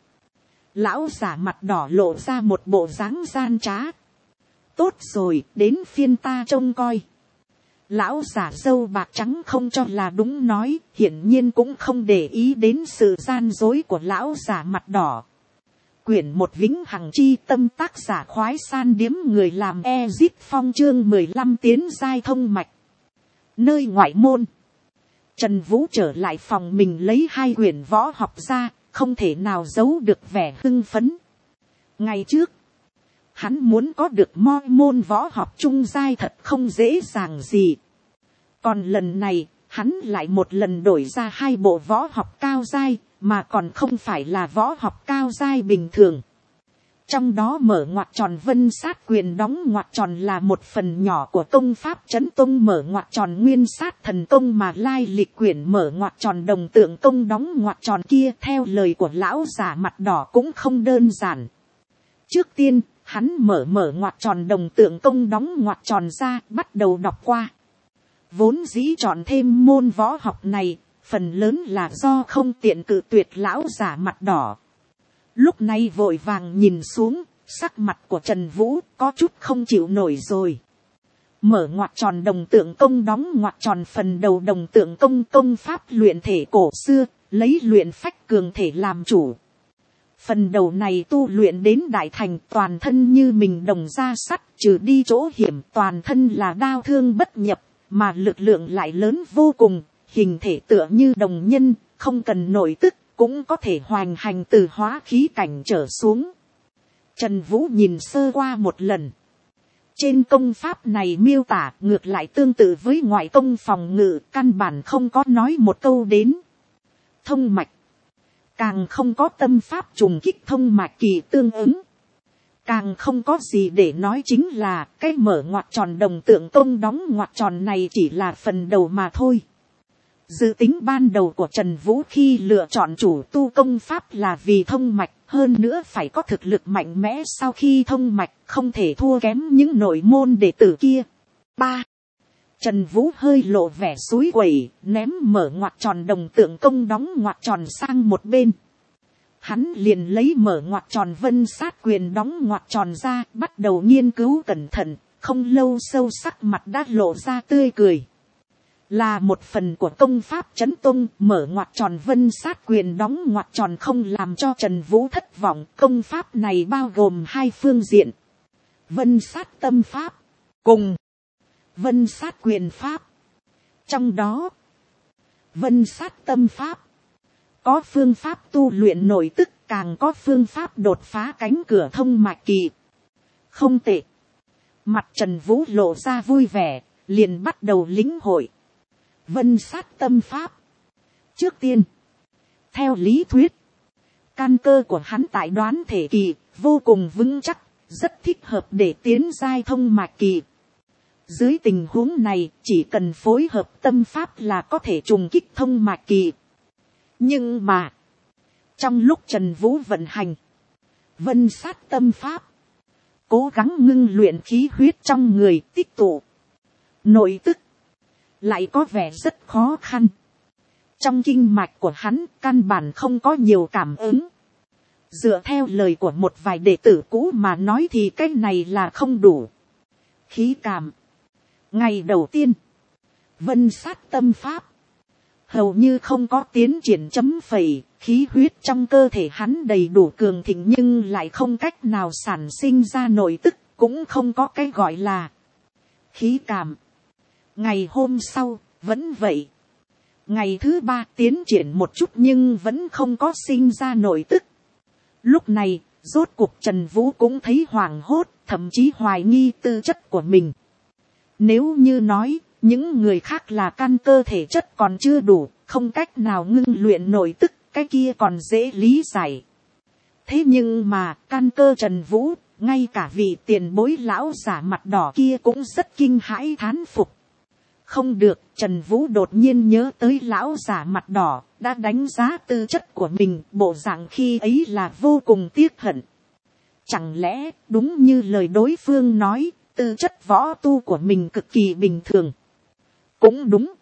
Lão giả mặt đỏ lộ ra một bộ dáng gian trá. Tốt rồi, đến phiên ta trông coi. Lão giả râu bạc trắng không cho là đúng nói, hiển nhiên cũng không để ý đến sự gian dối của lão giả mặt đỏ. Quyển một vĩnh hằng chi tâm, tác giả khoái san điếm người làm Ezip Phong, chương mười lăm tiến giai thông mạch. Nơi ngoại môn, Trần Vũ trở lại phòng mình lấy hai quyển võ học ra, không thể nào giấu được vẻ hưng phấn. Ngày trước, hắn muốn có được moi môn võ học trung giai thật không dễ dàng gì. Còn lần này, hắn lại một lần đổi ra hai bộ võ học cao giai, mà còn không phải là võ học cao giai bình thường. Trong đó mở ngoặc tròn vân sát quyền đóng ngoặc tròn là một phần nhỏ của công pháp chấn tông mở ngoặc tròn nguyên sát thần công, mà lai lịch quyển mở ngoặc tròn đồng tượng công đóng ngoặc tròn kia theo lời của lão giả mặt đỏ cũng không đơn giản. Trước tiên, hắn mở mở ngoặc tròn đồng tượng công đóng ngoặc tròn ra, bắt đầu đọc qua. Vốn dĩ chọn thêm môn võ học này, phần lớn là do không tiện cự tuyệt lão giả mặt đỏ. Lúc này vội vàng nhìn xuống, sắc mặt của Trần Vũ có chút không chịu nổi rồi. Mở ngoặc tròn đồng tượng công đóng ngoặc tròn phần đầu đồng tượng công công pháp luyện thể cổ xưa, lấy luyện phách cường thể làm chủ. Phần đầu này tu luyện đến đại thành, toàn thân như mình đồng da sắt, trừ đi chỗ hiểm, toàn thân là đao thương bất nhập, mà lực lượng lại lớn vô cùng, hình thể tựa như đồng nhân, không cần nội tức, cũng có thể hoành hành từ hóa khí cảnh trở xuống. Trần Vũ nhìn sơ qua một lần. Trên công pháp này miêu tả ngược lại tương tự với ngoại công phòng ngự, căn bản không có nói một câu đến thông mạch. Càng không có tâm pháp trùng kích thông mạch kỳ tương ứng. Càng không có gì để nói chính là cái mở ngoặc tròn đồng tượng công đóng ngoặc tròn này chỉ là phần đầu mà thôi. Dự tính ban đầu của Trần Vũ khi lựa chọn chủ tu công pháp là vì thông mạch, hơn nữa phải có thực lực mạnh mẽ sau khi thông mạch, không thể thua kém những nội môn đệ tử kia. ba. Trần Vũ hơi lộ vẻ xúi quẩy, ném mở ngoặc tròn đồng tượng công đóng ngoặc tròn sang một bên. Hắn liền lấy mở ngoặc tròn vân sát quyền đóng ngoặc tròn ra, bắt đầu nghiên cứu cẩn thận, không lâu sâu sắc mặt đã lộ ra tươi cười. Là một phần của công pháp chấn tông, mở ngoặc tròn vân sát quyền đóng ngoặc tròn không làm cho Trần Vũ thất vọng. Công pháp này bao gồm hai phương diện: vân sát tâm pháp cùng vân sát quyền pháp. Trong đó, vân sát tâm pháp có phương pháp tu luyện nội tức, càng có phương pháp đột phá cánh cửa thông mạch kỳ. Không tệ. Mặt Trần Vũ lộ ra vui vẻ, liền bắt đầu lĩnh hội vân sát tâm pháp. Trước tiên, theo lý thuyết, căn cơ của hắn tại đoán thể kỳ vô cùng vững chắc, rất thích hợp để tiến giai thông mạch kỳ. Dưới tình huống này, chỉ cần phối hợp tâm pháp là có thể trùng kích thông mạch kỳ. Nhưng mà, trong lúc Trần Vũ vận hành vân sát tâm pháp, cố gắng ngưng luyện khí huyết trong người tích tụ nội tức, lại có vẻ rất khó khăn. Trong kinh mạch của hắn căn bản không có nhiều cảm ứng. Dựa theo lời của một vài đệ tử cũ mà nói thì cái này là không đủ. Khí cảm. Ngày đầu tiên, vân sát tâm pháp hầu như không có tiến triển chấm phẩy, khí huyết trong cơ thể hắn đầy đủ cường thịnh nhưng lại không cách nào sản sinh ra nội tức, cũng không có cái gọi là khí cảm. Ngày hôm sau, vẫn vậy. Ngày thứ ba tiến triển một chút nhưng vẫn không có sinh ra nội tức. Lúc này, rốt cuộc Trần Vũ cũng thấy hoảng hốt, thậm chí hoài nghi tư chất của mình. Nếu như nói, những người khác là căn cơ thể chất còn chưa đủ, không cách nào ngưng luyện nội tức, cái kia còn dễ lý giải. Thế nhưng mà, căn cơ Trần Vũ, ngay cả vị tiền bối lão giả mặt đỏ kia cũng rất kinh hãi thán phục. Không được, Trần Vũ đột nhiên nhớ tới lão giả mặt đỏ, đã đánh giá tư chất của mình, bộ dạng khi ấy là vô cùng tiếc hận. Chẳng lẽ, đúng như lời đối phương nói, tư chất võ tu của mình cực kỳ bình thường. Cũng đúng.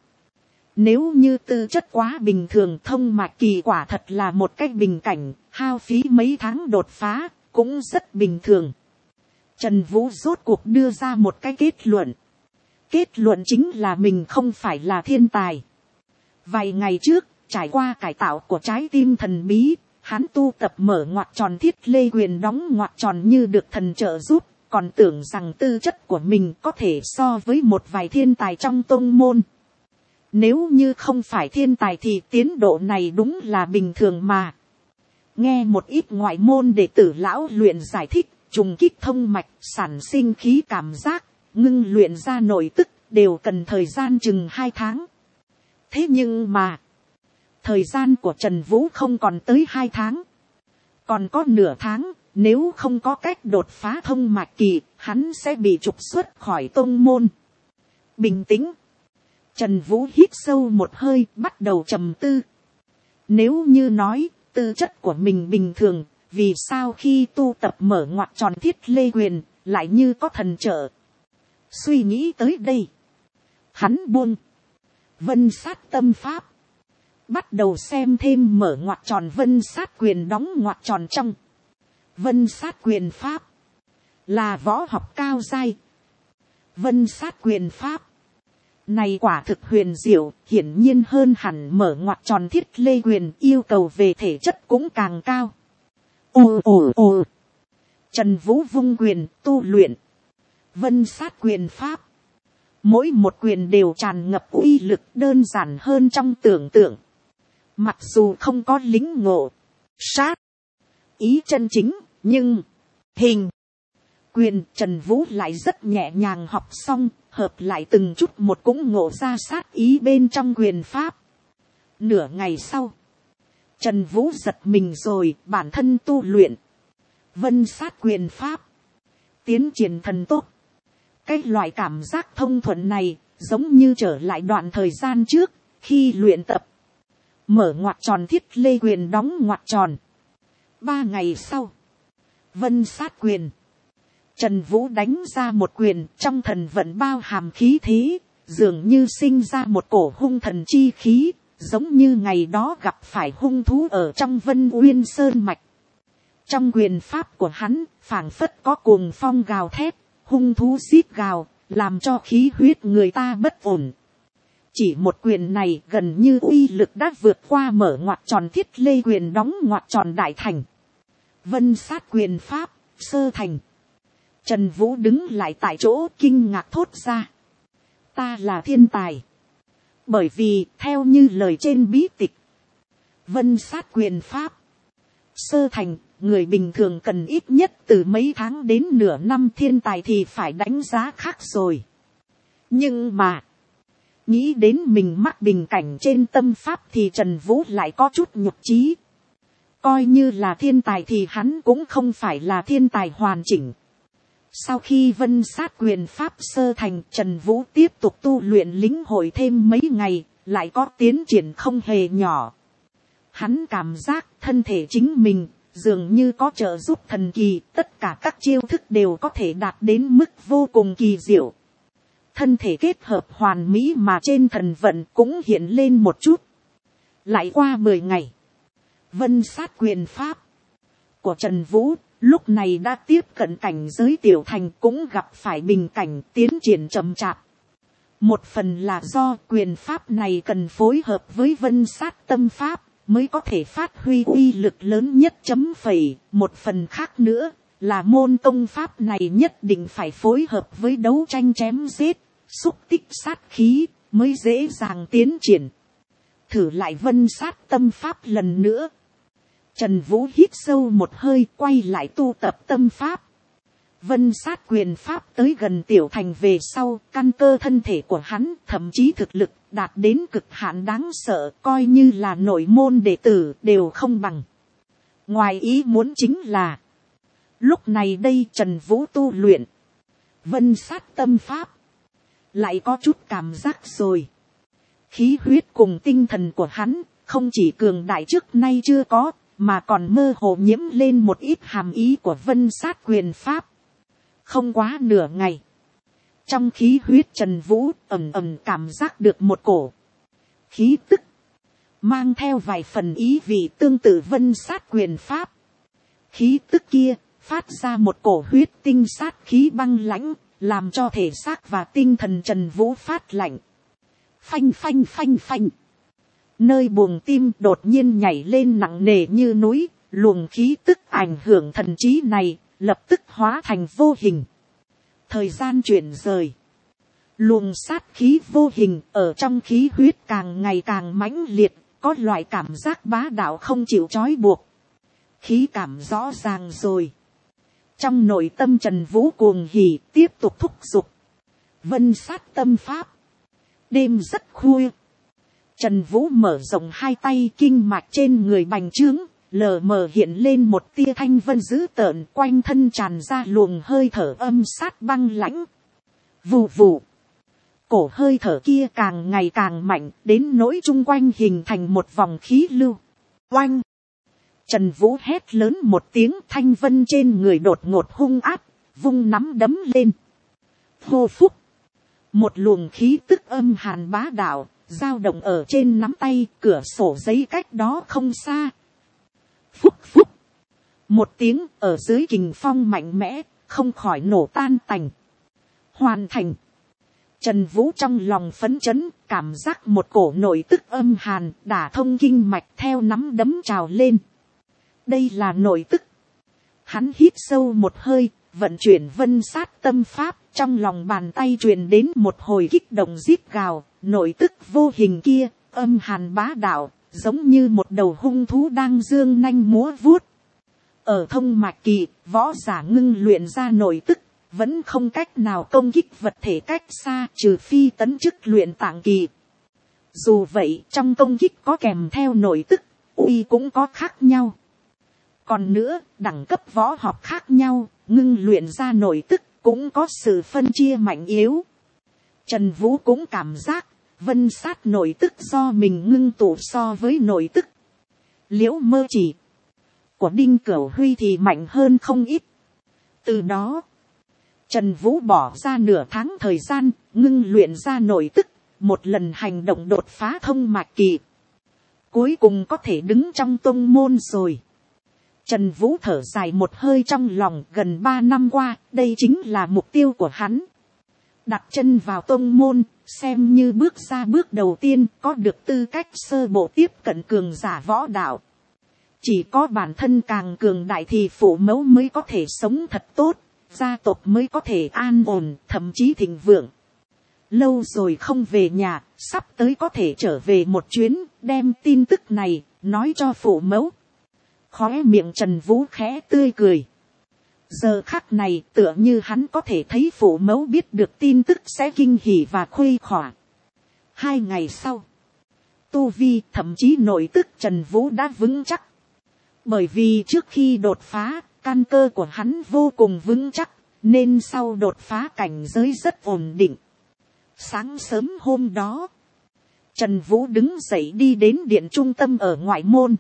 Nếu như tư chất quá bình thường, thông mạch kỳ quả thật là một cách bình cảnh, hao phí mấy tháng đột phá, cũng rất bình thường. Trần Vũ rốt cuộc đưa ra một cái kết luận. Kết luận chính là mình không phải là thiên tài. Vài ngày trước, trải qua cải tạo của trái tim thần bí, hắn tu tập mở ngoặc tròn thiết lê quyền đóng ngoặc tròn như được thần trợ giúp, còn tưởng rằng tư chất của mình có thể so với một vài thiên tài trong tôn môn. Nếu như không phải thiên tài thì tiến độ này đúng là bình thường mà. Nghe một ít ngoại môn đệ tử lão luyện giải thích, trùng kích thông mạch, sản sinh khí cảm giác, ngưng luyện ra nội tức, đều cần thời gian chừng hai tháng. Thế nhưng mà, thời gian của Trần Vũ không còn tới hai tháng. Còn có nửa tháng, nếu không có cách đột phá thông mạch kỳ, hắn sẽ bị trục xuất khỏi tông môn. Bình tĩnh. Trần Vũ hít sâu một hơi, bắt đầu trầm tư. Nếu như nói, tư chất của mình bình thường, vì sao khi tu tập mở ngoặc tròn thiết lê quyền, lại như có thần trợ. Suy nghĩ tới đây. Hắn buông. Vân sát tâm pháp. Bắt đầu xem thêm mở ngoặc tròn vân sát quyền đóng ngoặc tròn trong. Vân sát quyền pháp. Là võ học cao giai. Vân sát quyền pháp. Này quả thực huyền diệu, hiển nhiên hơn hẳn mở ngoặc tròn thiết lê quyền, yêu cầu về thể chất cũng càng cao. Ồ ồ ồ. Trần Vũ vung quyền, tu luyện. Vân sát quyền pháp. Mỗi một quyền đều tràn ngập uy lực, đơn giản hơn trong tưởng tượng. Mặc dù không có lính ngộ, sát, ý chân chính, nhưng, hình, quyền Trần Vũ lại rất nhẹ nhàng học xong, hợp lại từng chút một cũng ngộ ra sát ý bên trong quyền pháp. Nửa ngày sau, Trần Vũ giật mình rồi, bản thân tu luyện. Vân sát quyền pháp. Tiến triển thần tốc. Cái loại cảm giác thông thuận này, giống như trở lại đoạn thời gian trước, khi luyện tập. Mở ngoặc tròn thiết lê quyền đóng ngoặc tròn. Ba ngày sau. Vân sát quyền. Trần Vũ đánh ra một quyền, trong thần vận bao hàm khí thế, dường như sinh ra một cổ hung thần chi khí, giống như ngày đó gặp phải hung thú ở trong Vân Uyên Sơn Mạch. Trong quyền pháp của hắn, phảng phất có cuồng phong gào thét, hung thú xít gào, làm cho khí huyết người ta bất ổn. Chỉ một quyền này gần như uy lực đã vượt qua mở ngoặc tròn thiết lê quyền đóng ngoặc tròn đại thành. Vân sát quyền pháp, sơ thành. Trần Vũ đứng lại tại chỗ kinh ngạc thốt ra. Ta là thiên tài. Bởi vì, theo như lời trên bí tịch, vân sát quyền pháp, sơ thành, người bình thường cần ít nhất từ mấy tháng đến nửa năm, thiên tài thì phải đánh giá khác rồi. Nhưng mà, nghĩ đến mình mắc bình cảnh trên tâm pháp thì Trần Vũ lại có chút nhục trí. Coi như là thiên tài thì hắn cũng không phải là thiên tài hoàn chỉnh. Sau khi vân sát quyền pháp sơ thành, Trần Vũ tiếp tục tu luyện lĩnh hội thêm mấy ngày, lại có tiến triển không hề nhỏ. Hắn cảm giác thân thể chính mình, dường như có trợ giúp thần kỳ, tất cả các chiêu thức đều có thể đạt đến mức vô cùng kỳ diệu. Thân thể kết hợp hoàn mỹ mà trên thần vận cũng hiện lên một chút. Lại qua mười ngày, vân sát quyền pháp của Trần Vũ lúc này đã tiếp cận cảnh giới tiểu thành, cũng gặp phải bình cảnh tiến triển chậm chạp. Một phần là do quyền pháp này cần phối hợp với vân sát tâm pháp mới có thể phát huy uy lực lớn nhất chấm phẩy. Một phần khác nữa là môn công pháp này nhất định phải phối hợp với đấu tranh chém giết, xúc tích sát khí mới dễ dàng tiến triển. Thử lại vân sát tâm pháp lần nữa. Trần Vũ hít sâu một hơi, quay lại tu tập tâm pháp. Vân sát quyền pháp tới gần tiểu thành về sau, căn cơ thân thể của hắn, thậm chí thực lực, đạt đến cực hạn đáng sợ, coi như là nội môn đệ tử đều không bằng. Ngoài ý muốn chính là, lúc này đây Trần Vũ tu luyện vân sát tâm pháp, lại có chút cảm giác rồi. Khí huyết cùng tinh thần của hắn, không chỉ cường đại trước nay chưa có, mà còn mơ hồ nhiễm lên một ít hàm ý của vân sát quyền pháp. Không quá nửa ngày, trong khí huyết Trần Vũ ầm ầm cảm giác được một cổ khí tức, mang theo vài phần ý vị tương tự vân sát quyền pháp. Khí tức kia phát ra một cổ huyết tinh sát khí băng lãnh, làm cho thể xác và tinh thần Trần Vũ phát lạnh. Phanh phanh phanh phanh. Nơi buồng tim đột nhiên nhảy lên nặng nề như núi, luồng khí tức ảnh hưởng thần trí này, lập tức hóa thành vô hình. Thời gian chuyển rời. Luồng sát khí vô hình ở trong khí huyết càng ngày càng mãnh liệt, có loại cảm giác bá đạo không chịu trói buộc. Khí cảm rõ ràng rồi. Trong nội tâm Trần Vũ cuồng hỉ tiếp tục thúc giục. Vân sát tâm pháp. Đêm rất khuya. Trần Vũ mở rộng hai tay, kinh mạch trên người bành trướng, lờ mờ hiện lên một tia thanh vân dữ tợn, quanh thân tràn ra luồng hơi thở âm sát băng lãnh. Vù vù. Cổ hơi thở kia càng ngày càng mạnh, đến nỗi chung quanh hình thành một vòng khí lưu. Oanh. Trần Vũ hét lớn một tiếng, thanh vân trên người đột ngột hung áp, vung nắm đấm lên. Hô phúc. Một luồng khí tức âm hàn bá đạo, dao động ở trên nắm tay, cửa sổ giấy cách đó không xa. Phúc phúc. Một tiếng ở dưới kình phong mạnh mẽ, không khỏi nổ tan tành. Hoàn thành. Trần Vũ trong lòng phấn chấn, cảm giác một cổ nội tức âm hàn, đả thông kinh mạch theo nắm đấm trào lên. Đây là nội tức. Hắn hít sâu một hơi, vận chuyển vân sát tâm pháp, trong lòng bàn tay truyền đến một hồi kích động rít gào, nội tức vô hình kia, âm hàn bá đạo, giống như một đầu hung thú đang dương nanh múa vuốt. Ở thông mạch kỳ, võ giả ngưng luyện ra nội tức, vẫn không cách nào công kích vật thể cách xa, trừ phi tấn chức luyện tạng kỳ. Dù vậy, trong công kích có kèm theo nội tức, uy cũng có khác nhau. Còn nữa, đẳng cấp võ học khác nhau, ngưng luyện ra nội tức, cũng có sự phân chia mạnh yếu. Trần Vũ cũng cảm giác, vân sát nội tức do mình ngưng tụ so với nội tức Liễu Mơ Chỉ của Đinh Cửu Huy thì mạnh hơn không ít. Từ đó, Trần Vũ bỏ ra nửa tháng thời gian, ngưng luyện ra nội tức, một lần hành động đột phá thông mạch kỳ. Cuối cùng có thể đứng trong tông môn rồi. Trần Vũ thở dài một hơi trong lòng, gần ba năm qua, đây chính là mục tiêu của hắn. Đặt chân vào tông môn, xem như bước ra bước đầu tiên, có được tư cách sơ bộ tiếp cận cường giả võ đạo. Chỉ có bản thân càng cường đại thì phụ mẫu mới có thể sống thật tốt, gia tộc mới có thể an ổn, thậm chí thịnh vượng. Lâu rồi không về nhà, sắp tới có thể trở về một chuyến, đem tin tức này, nói cho phụ mẫu. Khóe miệng Trần Vũ khẽ tươi cười. Giờ khắc này tựa như hắn có thể thấy phụ mẫu biết được tin tức sẽ kinh hỉ và khuây khỏa. Hai ngày sau, tu vi thậm chí nội tức Trần Vũ đã vững chắc. Bởi vì trước khi đột phá, căn cơ của hắn vô cùng vững chắc, nên sau đột phá cảnh giới rất ổn định. Sáng sớm hôm đó, Trần Vũ đứng dậy đi đến điện trung tâm ở ngoại môn.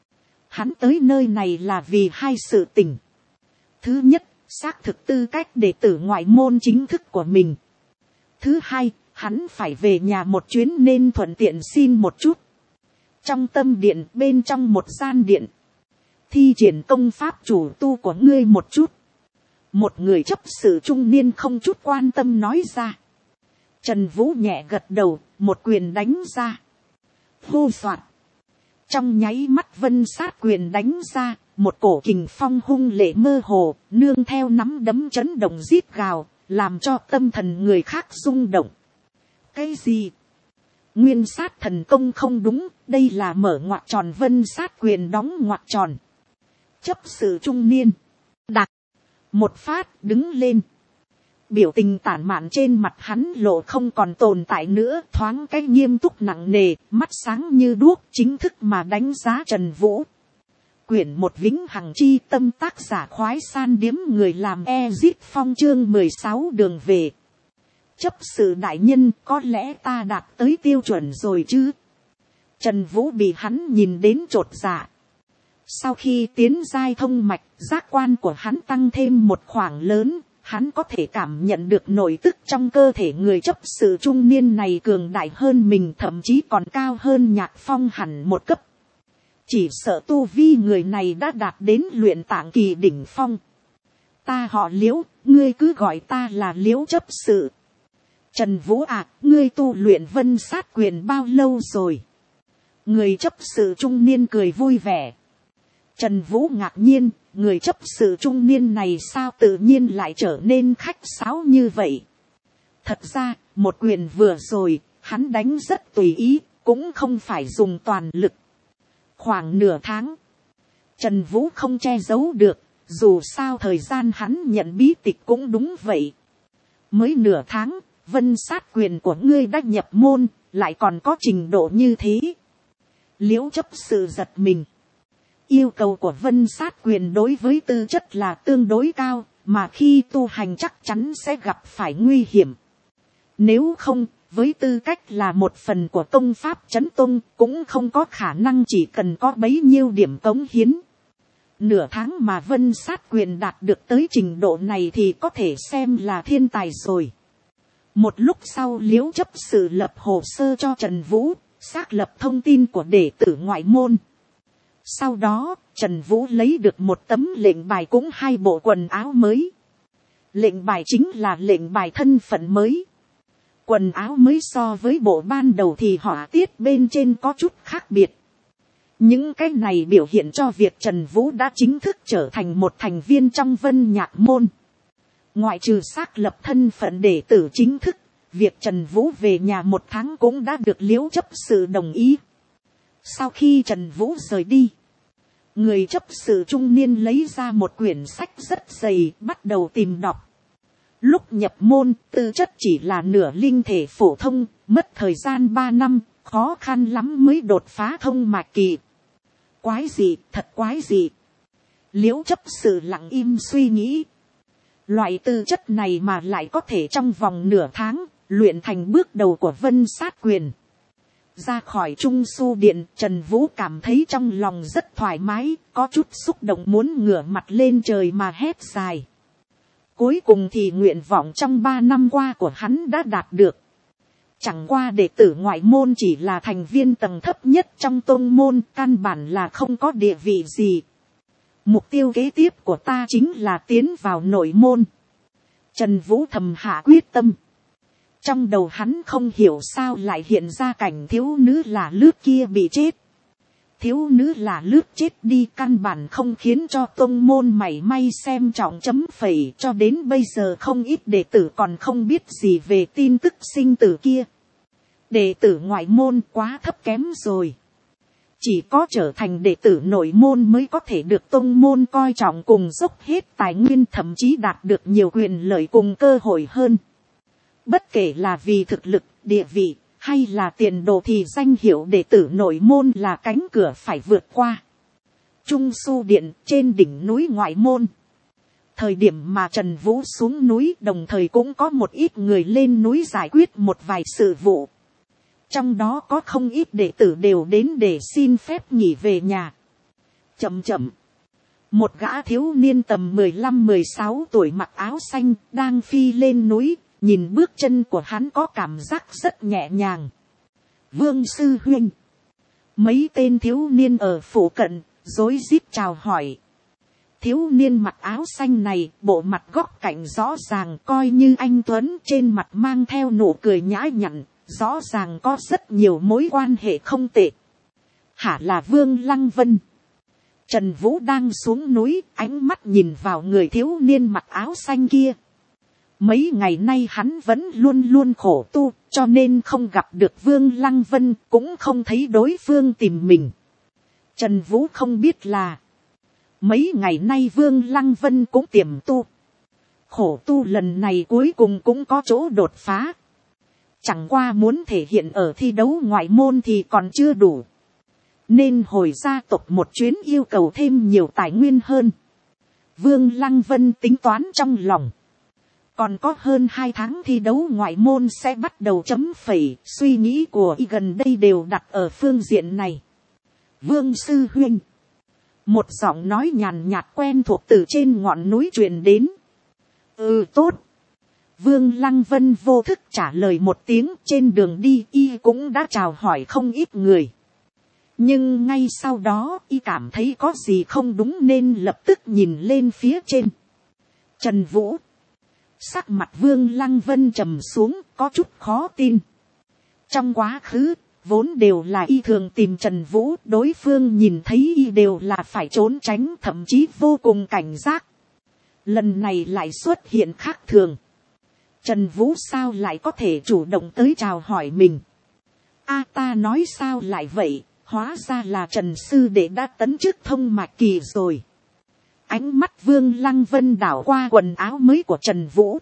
Hắn tới nơi này là vì hai sự tình. Thứ nhất, xác thực tư cách đệ tử ngoại môn chính thức của mình. Thứ hai, hắn phải về nhà một chuyến nên thuận tiện xin một chút. Trong tâm điện, bên trong một gian điện, thi triển công pháp chủ tu của ngươi một chút. Một người chấp sự trung niên không chút quan tâm nói ra. Trần Vũ nhẹ gật đầu, một quyền đánh ra. Hô soạt. Trong nháy mắt vân sát quyền đánh ra, một cổ kình phong hung lệ mơ hồ, nương theo nắm đấm chấn động rít gào, làm cho tâm thần người khác rung động. Cái gì? Nguyên sát thần công không đúng, đây là mở ngoặc tròn, vân sát quyền đóng ngoặc tròn. Chấp sự trung niên. Đặc. Một phát đứng lên. Biểu tình tản mạn trên mặt hắn lộ không còn tồn tại nữa, thoáng cái nghiêm túc nặng nề, mắt sáng như đuốc, chính thức mà đánh giá Trần Vũ. Quyển một vĩnh hằng chi tâm, tác giả khoái san điếm người làm Ezit Phong, chương mười sáu đường về. Chấp sự đại nhân, có lẽ ta đạt tới tiêu chuẩn rồi chứ? Trần Vũ bị hắn nhìn đến chột dạ. Sau khi tiến giai thông mạch, giác quan của hắn tăng thêm một khoảng lớn, hắn có thể cảm nhận được nội tức trong cơ thể người chấp sự trung niên này cường đại hơn mình, thậm chí còn cao hơn Nhạc Phong hẳn một cấp. Chỉ sợ tu vi người này đã đạt đến luyện tạng kỳ đỉnh phong. Ta họ Liễu, ngươi cứ gọi ta là Liễu chấp sự. Trần Vũ à, ngươi tu luyện vân sát quyền bao lâu rồi? Người chấp sự trung niên cười vui vẻ. Trần Vũ ngạc nhiên, người chấp sự trung niên này sao tự nhiên lại trở nên khách sáo như vậy. Thật ra, một quyền vừa rồi, hắn đánh rất tùy ý, cũng không phải dùng toàn lực. Khoảng nửa tháng, Trần Vũ không che giấu được, dù sao thời gian hắn nhận bí tịch cũng đúng vậy. Mới nửa tháng, vân sát quyền của ngươi đã nhập môn, lại còn có trình độ như thế. Liễu chấp sự giật mình. Yêu cầu của vân sát quyền đối với tư chất là tương đối cao, mà khi tu hành chắc chắn sẽ gặp phải nguy hiểm. Nếu không, với tư cách là một phần của công pháp chấn tông, cũng không có khả năng chỉ cần có bấy nhiêu điểm cống hiến. Nửa tháng mà vân sát quyền đạt được tới trình độ này thì có thể xem là thiên tài rồi. Một lúc sau Liễu chấp sự lập hồ sơ cho Trần Vũ, xác lập thông tin của đệ tử ngoại môn. Sau đó, Trần Vũ lấy được một tấm lệnh bài cũng hai bộ quần áo mới. Lệnh bài chính là lệnh bài thân phận mới. Quần áo mới so với bộ ban đầu thì họa tiết bên trên có chút khác biệt. Những cái này biểu hiện cho việc Trần Vũ đã chính thức trở thành một thành viên trong Vân Nhạc môn. Ngoại trừ xác lập thân phận đệ tử chính thức, việc Trần Vũ về nhà một tháng cũng đã được Liễu chấp sự đồng ý. Sau khi Trần Vũ rời đi, người chấp sự trung niên lấy ra một quyển sách rất dày, bắt đầu tìm đọc. Lúc nhập môn, tư chất chỉ là nửa linh thể phổ thông, mất thời gian ba năm, khó khăn lắm mới đột phá thông mạch kỳ. Quái gì, thật quái gì. Liễu chấp sự lặng im suy nghĩ. Loại tư chất này mà lại có thể trong vòng nửa tháng, luyện thành bước đầu của vân sát quyền. Ra khỏi Trung Su Điện, Trần Vũ cảm thấy trong lòng rất thoải mái, có chút xúc động muốn ngửa mặt lên trời mà hét dài. Cuối cùng thì nguyện vọng trong ba năm qua của hắn đã đạt được. Chẳng qua đệ tử ngoại môn chỉ là thành viên tầng thấp nhất trong tôn môn, căn bản là không có địa vị gì. Mục tiêu kế tiếp của ta chính là tiến vào nội môn. Trần Vũ thầm hạ quyết tâm. Trong đầu hắn không hiểu sao lại hiện ra cảnh thiếu nữ là lướt kia bị chết. Thiếu nữ là lướt chết đi căn bản không khiến cho tôn môn mảy may xem trọng chấm phẩy, cho đến bây giờ không ít đệ tử còn không biết gì về tin tức sinh tử kia. Đệ tử ngoại môn quá thấp kém rồi. Chỉ có trở thành đệ tử nội môn mới có thể được tôn môn coi trọng cùng dốc hết tài nguyên, thậm chí đạt được nhiều quyền lợi cùng cơ hội hơn. Bất kể là vì thực lực, địa vị, hay là tiền đồ thì danh hiệu đệ tử nội môn là cánh cửa phải vượt qua. Trung Su Điện trên đỉnh núi ngoại môn. Thời điểm mà Trần Vũ xuống núi đồng thời cũng có một ít người lên núi giải quyết một vài sự vụ. Trong đó có không ít đệ tử đều đến để xin phép nghỉ về nhà. Chậm chậm. Một gã thiếu niên tầm mười lăm mười sáu tuổi mặc áo xanh đang phi lên núi. Nhìn bước chân của hắn có cảm giác rất nhẹ nhàng. Vương sư huynh. Mấy tên thiếu niên ở phủ cận, rối rít chào hỏi. Thiếu niên mặc áo xanh này, bộ mặt góc cạnh rõ ràng, coi như anh tuấn, trên mặt mang theo nụ cười nhã nhặn, rõ ràng có rất nhiều mối quan hệ không tệ. Hả là Vương Lăng Vân. Trần Vũ đang xuống núi, ánh mắt nhìn vào người thiếu niên mặc áo xanh kia. Mấy ngày nay hắn vẫn luôn luôn khổ tu, cho nên không gặp được Vương Lăng Vân, cũng không thấy đối phương tìm mình. Trần Vũ không biết là, mấy ngày nay Vương Lăng Vân cũng tiềm tu. Khổ tu lần này cuối cùng cũng có chỗ đột phá. Chẳng qua muốn thể hiện ở thi đấu ngoại môn thì còn chưa đủ. Nên hồi gia tộc một chuyến yêu cầu thêm nhiều tài nguyên hơn. Vương Lăng Vân tính toán trong lòng. Còn có hơn hai tháng thi đấu ngoại môn sẽ bắt đầu chấm phẩy, suy nghĩ của y gần đây đều đặt ở phương diện này. Vương sư huynh. Một giọng nói nhàn nhạt quen thuộc từ trên ngọn núi truyền đến. Ừ tốt. Vương Lăng Vân vô thức trả lời một tiếng, trên đường đi y cũng đã chào hỏi không ít người. Nhưng ngay sau đó y cảm thấy có gì không đúng nên lập tức nhìn lên phía trên. Trần Vũ. Sắc mặt Vương Lăng Vân trầm xuống, có chút khó tin. Trong quá khứ, vốn đều là y thường tìm Trần Vũ, đối phương nhìn thấy y đều là phải trốn tránh, thậm chí vô cùng cảnh giác. Lần này lại xuất hiện khác thường. Trần Vũ sao lại có thể chủ động tới chào hỏi mình. A ta nói sao lại vậy, hóa ra là Trần sư đệ đã tấn chức thông mạch kỳ rồi. Ánh mắt Vương Lăng Vân đảo qua quần áo mới của Trần Vũ.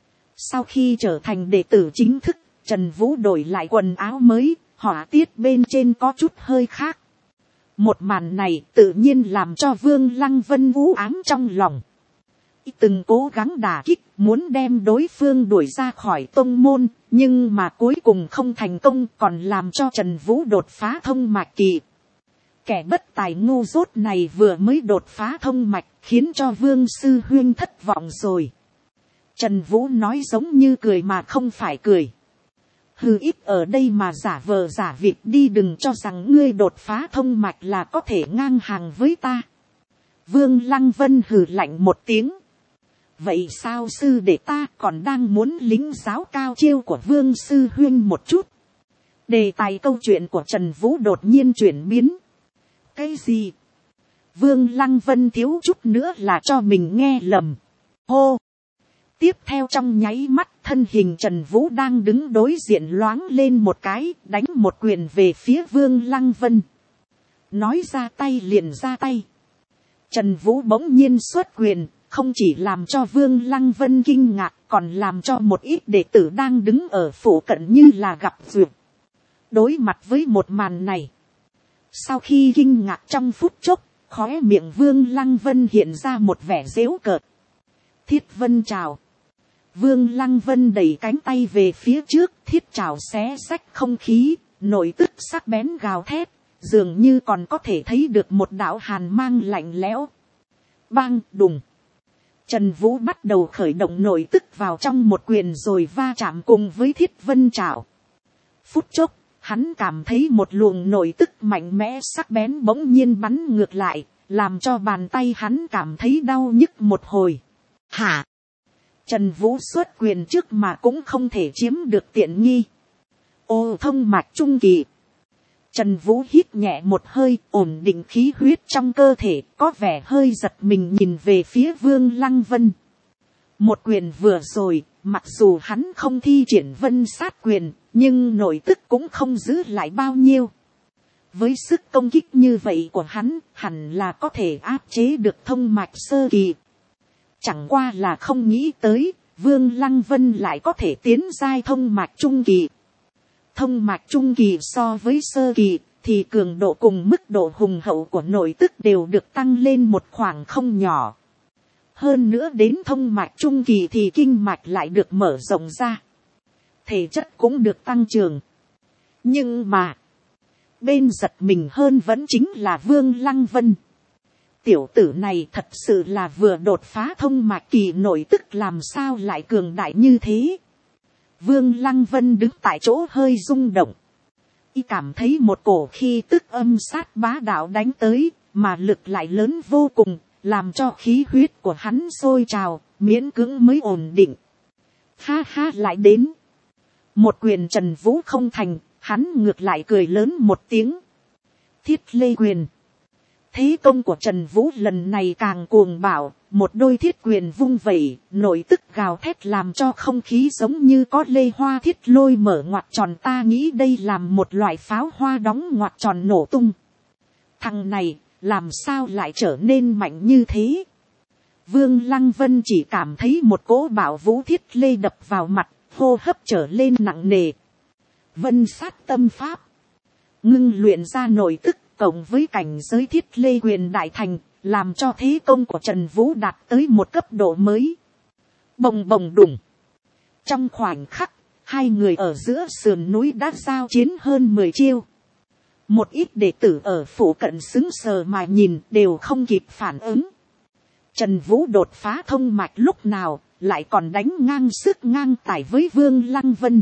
Sau khi trở thành đệ tử chính thức, Trần Vũ đổi lại quần áo mới, họa tiết bên trên có chút hơi khác. Một màn này tự nhiên làm cho Vương Lăng Vân u ám trong lòng. Từng cố gắng đả kích, muốn đem đối phương đuổi ra khỏi tông môn, nhưng mà cuối cùng không thành công, còn làm cho Trần Vũ đột phá thông mạch kỳ. Kẻ bất tài ngu dốt này vừa mới đột phá thông mạch, khiến cho Vương sư huynh thất vọng rồi. Trần Vũ nói giống như cười mà không phải cười. Hừ, ít ở đây mà giả vờ giả vịt đi, đừng cho rằng ngươi đột phá thông mạch là có thể ngang hàng với ta. Vương Lăng Vân hừ lạnh một tiếng. Vậy sao sư đệ, ta còn đang muốn lính giáo cao chiêu của Vương sư huyên một chút. Đề tài câu chuyện của Trần Vũ đột nhiên chuyển biến. Cái gì? Vương Lăng Vân thiếu chút nữa là cho mình nghe lầm. Hô! Tiếp theo trong nháy mắt, thân hình Trần Vũ đang đứng đối diện loáng lên một cái, đánh một quyền về phía Vương Lăng Vân. Nói ra tay liền ra tay. Trần Vũ bỗng nhiên xuất quyền, không chỉ làm cho Vương Lăng Vân kinh ngạc, còn làm cho một ít đệ tử đang đứng ở phủ cận như là gặp duyệt. Đối mặt với một màn này, sau khi kinh ngạc trong phút chốc, khóe miệng Vương Lăng Vân hiện ra một vẻ giễu cợt. Thiết Vân Trào. Vương Lăng Vân đẩy cánh tay về phía trước, thiết trào xé xách không khí, nội tức sắc bén gào thét, dường như còn có thể thấy được một đạo hàn mang lạnh lẽo. Bang đùng. Trần Vũ bắt đầu khởi động nội tức vào trong một quyền rồi va chạm cùng với thiết vân trảo. Phút chốc, hắn cảm thấy một luồng nội tức mạnh mẽ sắc bén bỗng nhiên bắn ngược lại, làm cho bàn tay hắn cảm thấy đau nhức một hồi. Hả? Trần Vũ xuất quyền trước mà cũng không thể chiếm được tiện nghi. Ô thông mạch trung kỳ. Trần Vũ hít nhẹ một hơi, ổn định khí huyết trong cơ thể, có vẻ hơi giật mình nhìn về phía Vương Lăng Vân. Một quyền vừa rồi, mặc dù hắn không thi triển vân sát quyền, nhưng nội tức cũng không giữ lại bao nhiêu. Với sức công kích như vậy của hắn, hẳn là có thể áp chế được thông mạch sơ kỳ. Chẳng qua là không nghĩ tới, Vương Lăng Vân lại có thể tiến giai thông mạch trung kỳ. Thông mạch trung kỳ so với sơ kỳ, thì cường độ cùng mức độ hùng hậu của nội tức đều được tăng lên một khoảng không nhỏ. Hơn nữa đến thông mạch trung kỳ thì kinh mạch lại được mở rộng ra. Thể chất cũng được tăng trưởng. Nhưng mà, bên giật mình hơn vẫn chính là Vương Lăng Vân. Tiểu tử này thật sự là vừa đột phá thông mạch kỳ, nội tức làm sao lại cường đại như thế. Vương Lăng Vân đứng tại chỗ hơi rung động. Y cảm thấy một cổ khí tức âm sát bá đạo đánh tới, mà lực lại lớn vô cùng, làm cho khí huyết của hắn sôi trào, miễn cưỡng mới ổn định. Ha ha, lại đến. Một quyền Trần Vũ không thành, hắn ngược lại cười lớn một tiếng. Thiết lê quyền. Thế công của Trần Vũ lần này càng cuồng bạo, một đôi thiết quyền vung vẩy, nội tức gào thét làm cho không khí giống như có lê hoa thiết lôi mở ngoặt tròn, ta nghĩ đây làm một loại pháo hoa đóng ngoặt tròn nổ tung. Thằng này, làm sao lại trở nên mạnh như thế? Vương Lăng Vân chỉ cảm thấy một cỗ bạo vũ thiết lê đập vào mặt, hô hấp trở lên nặng nề. Vân sát tâm pháp. Ngưng luyện ra nội tức, cộng với cảnh giới thiết lê quyền đại thành, làm cho thế công của Trần Vũ đạt tới một cấp độ mới. Bồng bồng đùng. Trong khoảnh khắc, hai người ở giữa sườn núi đã giao chiến hơn mười chiêu. Một ít đệ tử ở phủ cận xứng sờ mà nhìn đều không kịp phản ứng. Trần Vũ đột phá thông mạch lúc nào, lại còn đánh ngang sức ngang tài với Vương Lăng Vân.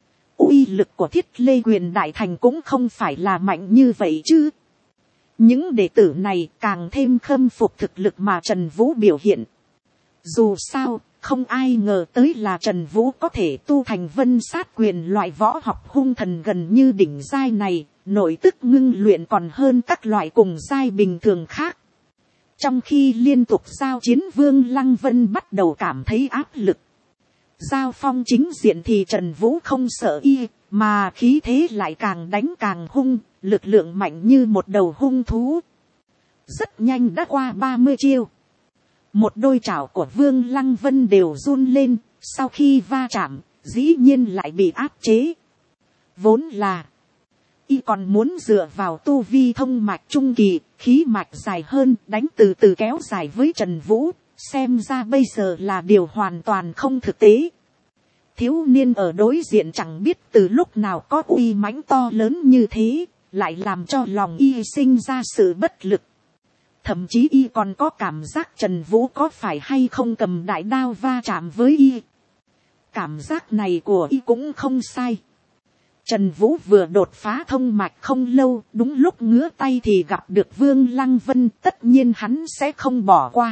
Uy lực của thiết lê quyền đại thành cũng không phải là mạnh như vậy chứ. Những đệ tử này càng thêm khâm phục thực lực mà Trần Vũ biểu hiện. Dù sao, không ai ngờ tới là Trần Vũ có thể tu thành vân sát quyền loại võ học hung thần gần như đỉnh giai này, nội tức ngưng luyện còn hơn các loại cùng giai bình thường khác. Trong khi liên tục giao chiến, Vương Lăng Vân bắt đầu cảm thấy áp lực. Giao phong chính diện thì Trần Vũ không sợ y, mà khí thế lại càng đánh càng hung, lực lượng mạnh như một đầu hung thú. Rất nhanh đã qua ba mươi chiêu. Một đôi chảo của Vương Lăng Vân đều run lên, sau khi va chạm, dĩ nhiên lại bị áp chế. Vốn là, y còn muốn dựa vào tu vi thông mạch trung kỳ, khí mạch dài hơn, đánh từ từ kéo dài với Trần Vũ, xem ra bây giờ là điều hoàn toàn không thực tế. Thiếu niên ở đối diện chẳng biết từ lúc nào có uy mãnh to lớn như thế, lại làm cho lòng y sinh ra sự bất lực. Thậm chí y còn có cảm giác Trần Vũ có phải hay không cầm đại đao va chạm với y. Cảm giác này của y cũng không sai. Trần Vũ vừa đột phá thông mạch không lâu, đúng lúc ngứa tay thì gặp được Vương Lăng Vân, tất nhiên hắn sẽ không bỏ qua.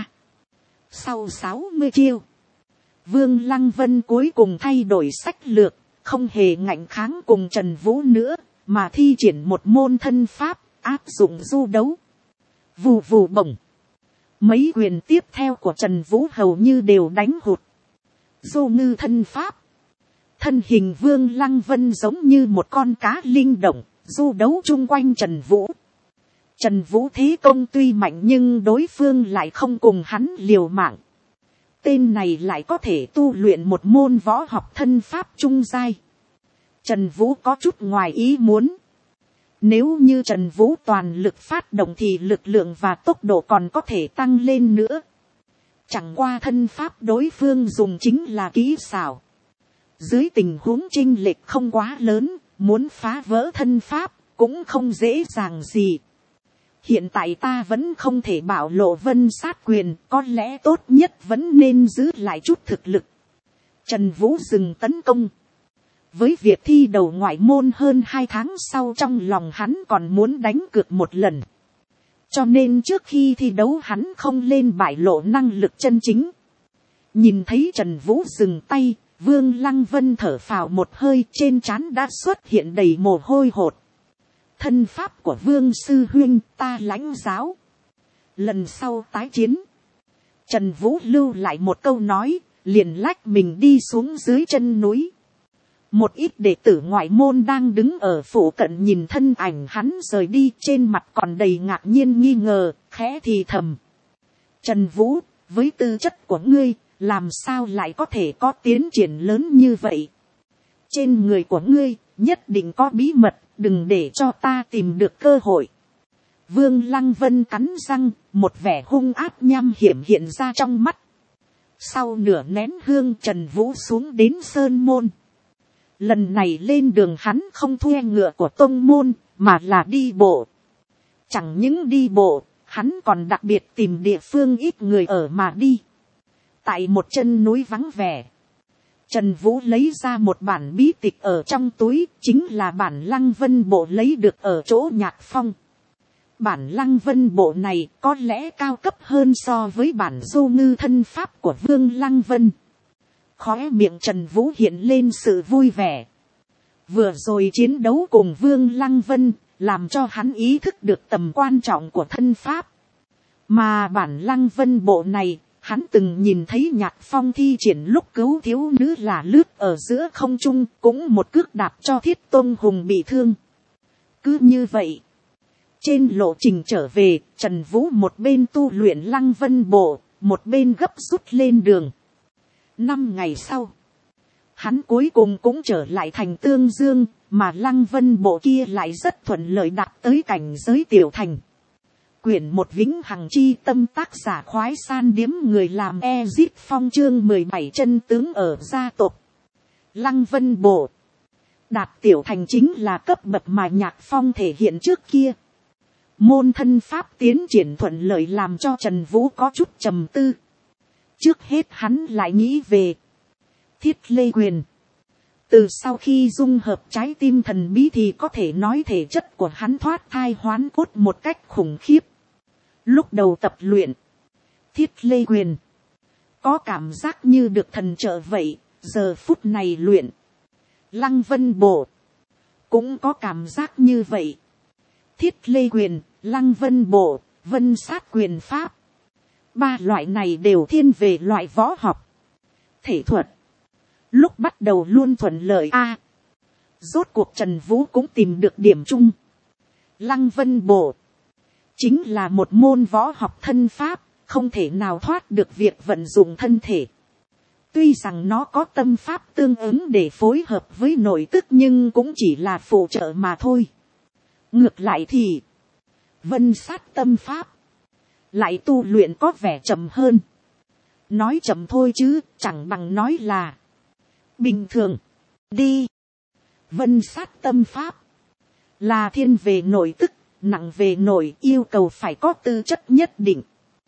Sau sáu mươi chiêu, Vương Lăng Vân cuối cùng thay đổi sách lược, không hề ngạnh kháng cùng Trần Vũ nữa, mà thi triển một môn thân pháp, áp dụng du đấu. Vù vù bổng. Mấy quyền tiếp theo của Trần Vũ hầu như đều đánh hụt. Du ngư thân pháp. Thân hình Vương Lăng Vân giống như một con cá linh động, du đấu chung quanh Trần Vũ. Trần Vũ thế công tuy mạnh nhưng đối phương lại không cùng hắn liều mạng. Tên này lại có thể tu luyện một môn võ học thân pháp trung giai. Trần Vũ có chút ngoài ý muốn. Nếu như Trần Vũ toàn lực phát động thì lực lượng và tốc độ còn có thể tăng lên nữa. Chẳng qua thân pháp đối phương dùng chính là kỹ xảo. Dưới tình huống chênh lệch không quá lớn, muốn phá vỡ thân pháp cũng không dễ dàng gì. Hiện tại ta vẫn không thể bảo lộ vân sát quyền, có lẽ tốt nhất vẫn nên giữ lại chút thực lực. Trần Vũ dừng tấn công. Với việc thi đầu ngoại môn hơn hai tháng sau, trong lòng hắn còn muốn đánh cược một lần. Cho nên trước khi thi đấu hắn không lên bại lộ năng lực chân chính. Nhìn thấy Trần Vũ dừng tay, Vương Lăng Vân thở phào một hơi, trên trán đã xuất hiện đầy mồ hôi hột. Thân pháp của Vương sư huynh ta lãnh giáo. Lần sau tái chiến, Trần Vũ lưu lại một câu nói, liền lách mình đi xuống dưới chân núi. Một ít đệ tử ngoại môn đang đứng ở phủ cận nhìn thân ảnh hắn rời đi, trên mặt còn đầy ngạc nhiên nghi ngờ, khẽ thì thầm. Trần Vũ, với tư chất của ngươi, làm sao lại có thể có tiến triển lớn như vậy? Trên người của ngươi, nhất định có bí mật, đừng để cho ta tìm được cơ hội. Vương Lăng Vân cắn răng, một vẻ hung ác nham hiểm hiện ra trong mắt. Sau nửa nén hương, Trần Vũ xuống đến sơn môn. Lần này lên đường hắn không thuê ngựa của tông môn, mà là đi bộ. Chẳng những đi bộ, hắn còn đặc biệt tìm địa phương ít người ở mà đi. Tại một chân núi vắng vẻ, Trần Vũ lấy ra một bản bí tịch ở trong túi, chính là bản Lăng Vân Bộ lấy được ở chỗ Nhạc Phong. Bản Lăng Vân Bộ này có lẽ cao cấp hơn so với bản Du Ngư thân pháp của Vương Lăng Vân. Khóe miệng Trần Vũ hiện lên sự vui vẻ. Vừa rồi chiến đấu cùng Vương Lăng Vân, làm cho hắn ý thức được tầm quan trọng của thân pháp. Mà bản Lăng Vân Bộ này, hắn từng nhìn thấy Nhạc Phong thi triển lúc cứu thiếu nữ là lướt ở giữa không trung, cũng một cước đạp cho Thiết Tôn Hùng bị thương. Cứ như vậy, trên lộ trình trở về, Trần Vũ một bên tu luyện Lăng Vân Bộ, một bên gấp rút lên đường. Năm ngày sau, hắn cuối cùng cũng trở lại thành Tương Dương, mà Lăng Vân Bộ kia lại rất thuận lợi đạt tới cảnh giới tiểu thành. Quyển một Vĩnh Hằng Chi Tâm, tác giả Khoái San Điếm, người làm Ezip Phong, chương mười bảy chân tướng ở gia tộc. Lăng Vân Bộ đạt tiểu thành chính là cấp bậc mà Nhạc Phong thể hiện trước kia. Môn thân pháp tiến triển thuận lợi làm cho Trần Vũ có chút trầm tư. Trước hết hắn lại nghĩ về Thiết Lê Quyền. Từ sau khi dung hợp trái tim thần bí thì có thể nói thể chất của hắn thoát thai hoán cốt một cách khủng khiếp. Lúc đầu tập luyện Thiết Lê Quyền, có cảm giác như được thần trợ vậy, giờ phút này luyện. Lăng vân bộ, cũng có cảm giác như vậy. Thiết lê quyền, lăng vân bộ, vân sát quyền pháp. Ba loại này đều thiên về loại võ học. Thể thuật. Lúc bắt đầu luôn thuận lợi a. Rốt cuộc Trần Vũ cũng tìm được điểm chung. Lăng vân bộ chính là một môn võ học thân pháp, không thể nào thoát được việc vận dụng thân thể. Tuy rằng nó có tâm pháp tương ứng để phối hợp với nội tức nhưng cũng chỉ là phụ trợ mà thôi. Ngược lại thì vân sát tâm pháp lại tu luyện có vẻ chậm hơn. Nói chậm thôi chứ chẳng bằng nói là bình thường. Đi. Vân sát tâm pháp là thiên về nội tức, nặng về nội, yêu cầu phải có tư chất nhất định.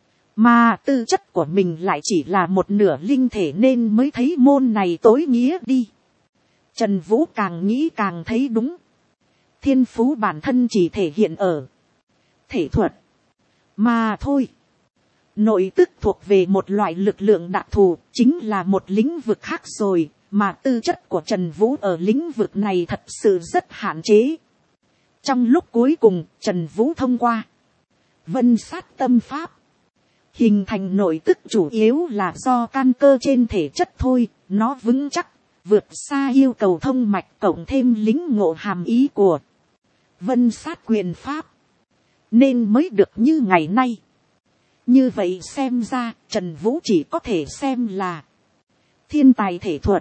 Mà tư chất của mình lại chỉ là một nửa linh thể nên mới thấy môn này tối nghĩa đi. Trần Vũ càng nghĩ càng thấy đúng. Thiên phú bản thân chỉ thể hiện ở thể thuật mà thôi. Nội tức thuộc về một loại lực lượng đặc thù, chính là một lĩnh vực khác rồi, mà tư chất của Trần Vũ ở lĩnh vực này thật sự rất hạn chế. Trong lúc cuối cùng, Trần Vũ thông qua vân sát tâm pháp, hình thành nội tức chủ yếu là do căn cơ trên thể chất thôi, nó vững chắc, vượt xa yêu cầu thông mạch cộng thêm lĩnh ngộ hàm ý của vân sát quyền pháp, nên mới được như ngày nay. Như vậy xem ra, Trần Vũ chỉ có thể xem là thiên tài thể thuật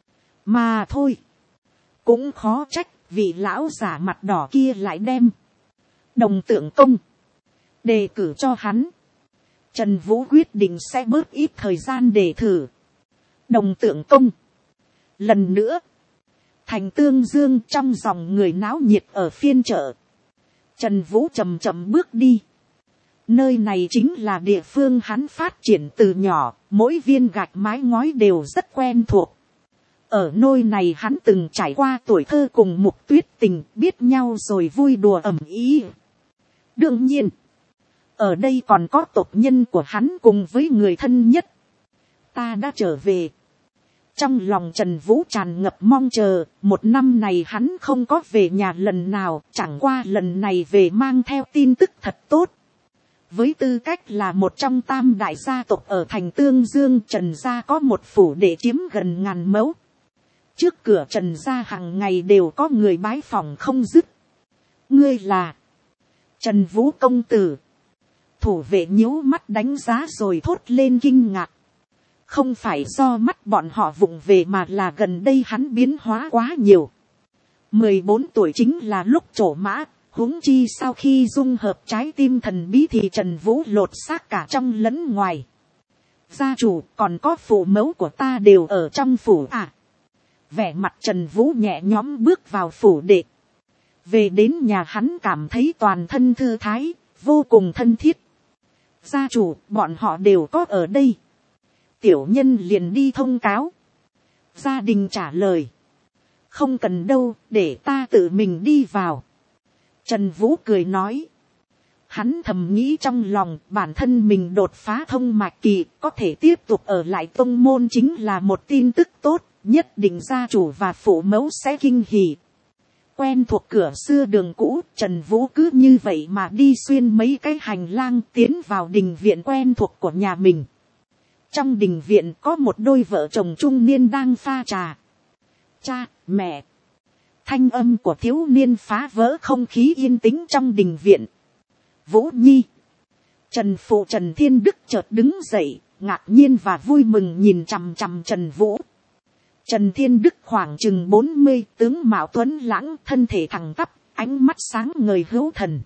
mà thôi. Cũng khó trách vị lão giả mặt đỏ kia lại đem đồng tượng công đề cử cho hắn. Trần Vũ quyết định sẽ bớt ít thời gian để thử đồng tượng công. Lần nữa, thành Tương Dương trong dòng người náo nhiệt ở phiên chợ. Trần Vũ chậm chậm bước đi. Nơi này chính là địa phương hắn phát triển từ nhỏ, mỗi viên gạch mái ngói đều rất quen thuộc. Ở nơi này hắn từng trải qua tuổi thơ cùng Mục Tuyết Tình, biết nhau rồi vui đùa ầm ĩ. Đương nhiên, ở đây còn có tộc nhân của hắn cùng với người thân nhất. Ta đã trở về. Trong lòng Trần Vũ tràn ngập mong chờ, một năm này hắn không có về nhà lần nào, chẳng qua lần này về mang theo tin tức thật tốt. Với tư cách là một trong tam đại gia tộc ở thành Tương Dương, Trần gia có một phủ để chiếm gần ngàn mẫu. Trước cửa Trần gia hàng ngày đều có người bái phỏng không dứt. Ngươi là Trần Vũ công tử. Thủ vệ nhíu mắt đánh giá rồi thốt lên kinh ngạc. Không phải do mắt bọn họ vụng về mà là gần đây hắn biến hóa quá nhiều. mười bốn tuổi chính là lúc trổ mã, huống chi sau khi dung hợp trái tim thần bí thì Trần Vũ lột xác cả trong lẫn ngoài. Gia chủ còn có phụ mẫu của ta đều ở trong phủ à. Vẻ mặt Trần Vũ nhẹ nhõm bước vào phủ đệ. Về đến nhà hắn cảm thấy toàn thân thư thái, vô cùng thân thiết. Gia chủ, bọn họ đều có ở đây. Tiểu nhân liền đi thông cáo. Gia đình trả lời. Không cần đâu, để ta tự mình đi vào. Trần Vũ cười nói. Hắn thầm nghĩ trong lòng, bản thân mình đột phá thông mạch kỳ, có thể tiếp tục ở lại tông môn chính là một tin tức tốt, nhất định gia chủ và phụ mẫu sẽ kinh hỉ. Quen thuộc cửa xưa đường cũ, Trần Vũ cứ như vậy mà đi xuyên mấy cái hành lang tiến vào đình viện quen thuộc của nhà mình. Trong đình viện có một đôi vợ chồng trung niên đang pha trà. Cha, mẹ. Thanh âm của thiếu niên phá vỡ không khí yên tĩnh trong đình viện. Vũ Nhi. Trần phụ Trần Thiên Đức chợt đứng dậy, ngạc nhiên và vui mừng nhìn chằm chằm Trần Vũ. Trần Thiên Đức khoảng chừng bốn mươi, tướng mạo tuấn lãng, thân thể thẳng tắp, ánh mắt sáng ngời hữu thần.